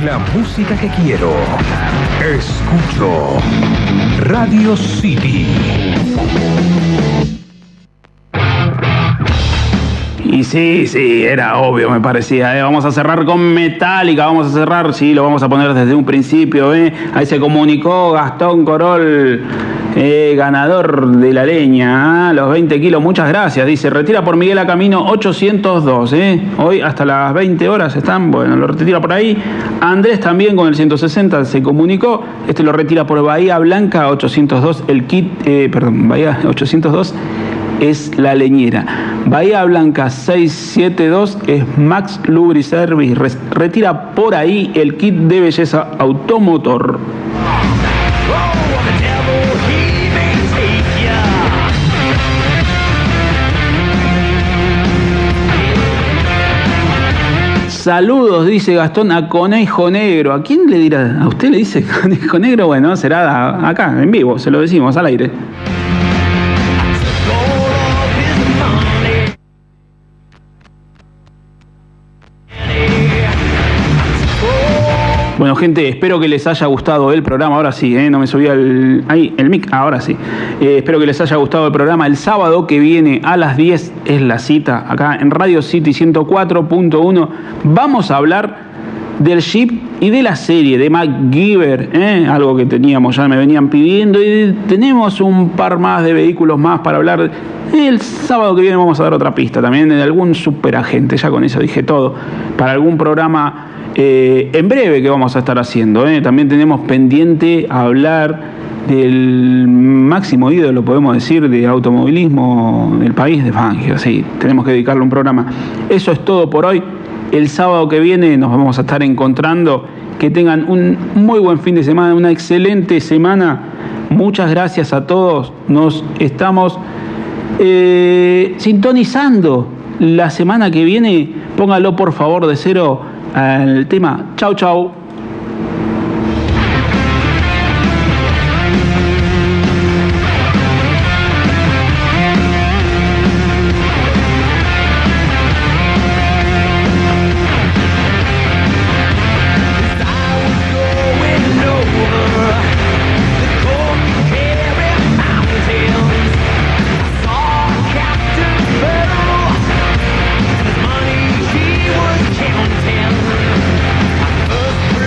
es la música que quiero. Escucho Radio City. Y sí, sí, era obvio, me parecía. ¿eh? Vamos a cerrar con Metallica, vamos a cerrar, sí, lo vamos a poner desde un principio. ¿eh? Ahí se comunicó Gastón Corol, eh, ganador de la leña, ¿eh? los veinte kilos, muchas gracias. Dice, retira por Miguel a Camino ochocientos dos. ¿eh? Hoy hasta las veinte horas están, bueno, lo retira por ahí. Andrés también con el ciento sesenta se comunicó. Este lo retira por Bahía Blanca ochocientos dos, el kit, eh, perdón, Bahía ochocientos dos. Es la leñera. Bahía Blanca seiscientos setenta y dos es Max Lubriservice. Retira por ahí el kit de belleza automotor. Saludos, dice Gastón, a Conejo Negro. ¿A quién le dirá? ¿A usted le dice Conejo Negro? Bueno, será acá, en vivo, se lo decimos al aire. Bueno, gente, espero que les haya gustado el programa. Ahora sí, ¿eh? no me subí al, ahí, el mic. Ahora sí. Eh, espero que les haya gustado el programa. El sábado que viene a las diez es la cita acá en Radio City ciento cuatro punto uno. Vamos a hablar del Jeep y de la serie de MacGyver, ¿eh? algo que teníamos, ya me venían pidiendo. Y tenemos un par más de vehículos más para hablar. El sábado que viene vamos a dar otra pista también de algún superagente. Ya con eso dije todo. Para algún programa Eh, en breve que vamos a estar haciendo. ¿eh? También tenemos pendiente hablar del máximo ídolo, podemos decir, de automovilismo del país, de Fangio. Sí, tenemos que dedicarle un programa. Eso es todo por hoy. El sábado que viene nos vamos a estar encontrando. Que tengan un muy buen fin de semana, una excelente semana. Muchas gracias a todos. Nos estamos eh, sintonizando la semana que viene. Póngalo por favor de cero al tema. Chau, chau. First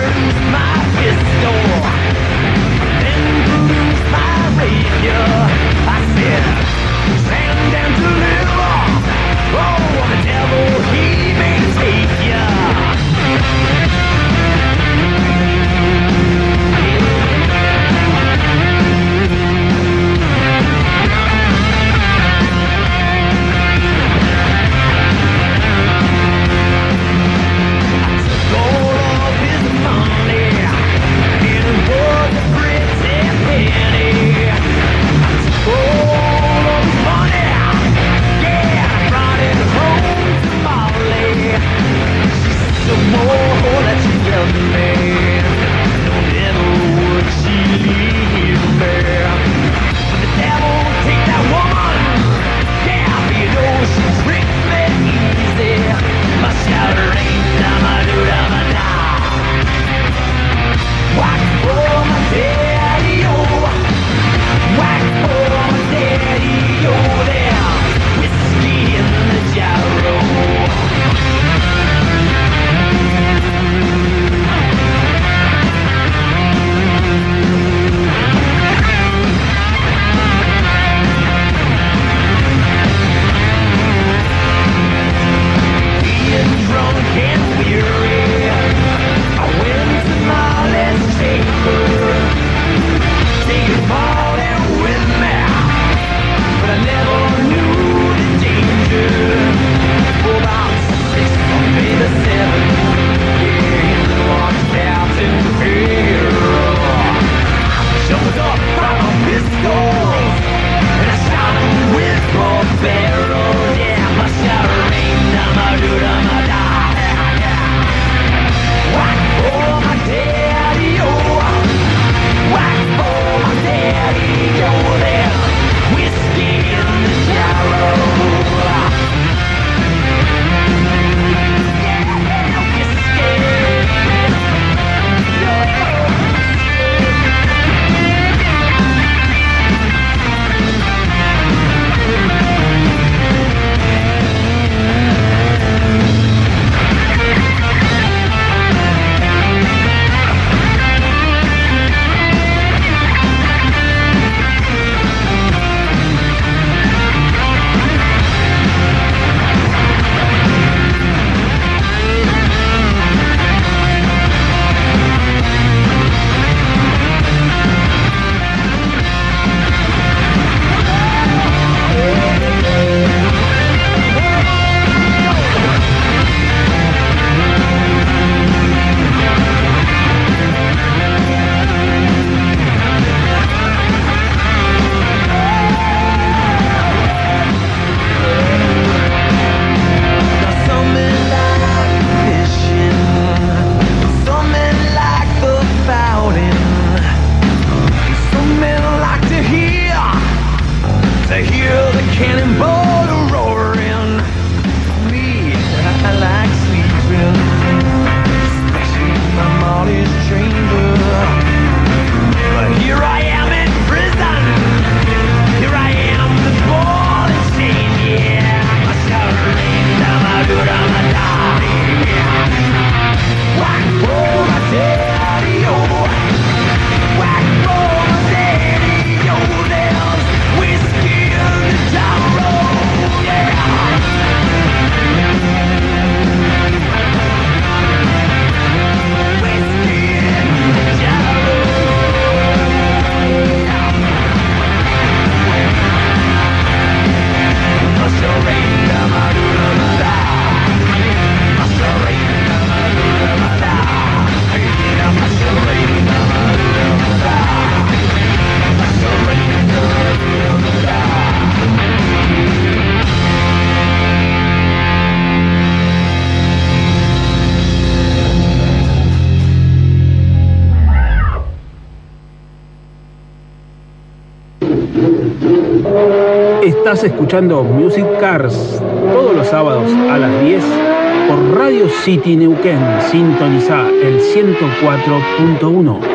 Estás escuchando Music Cars todos los sábados a las diez por Radio City Neuquén. Sintoniza el ciento cuatro punto uno.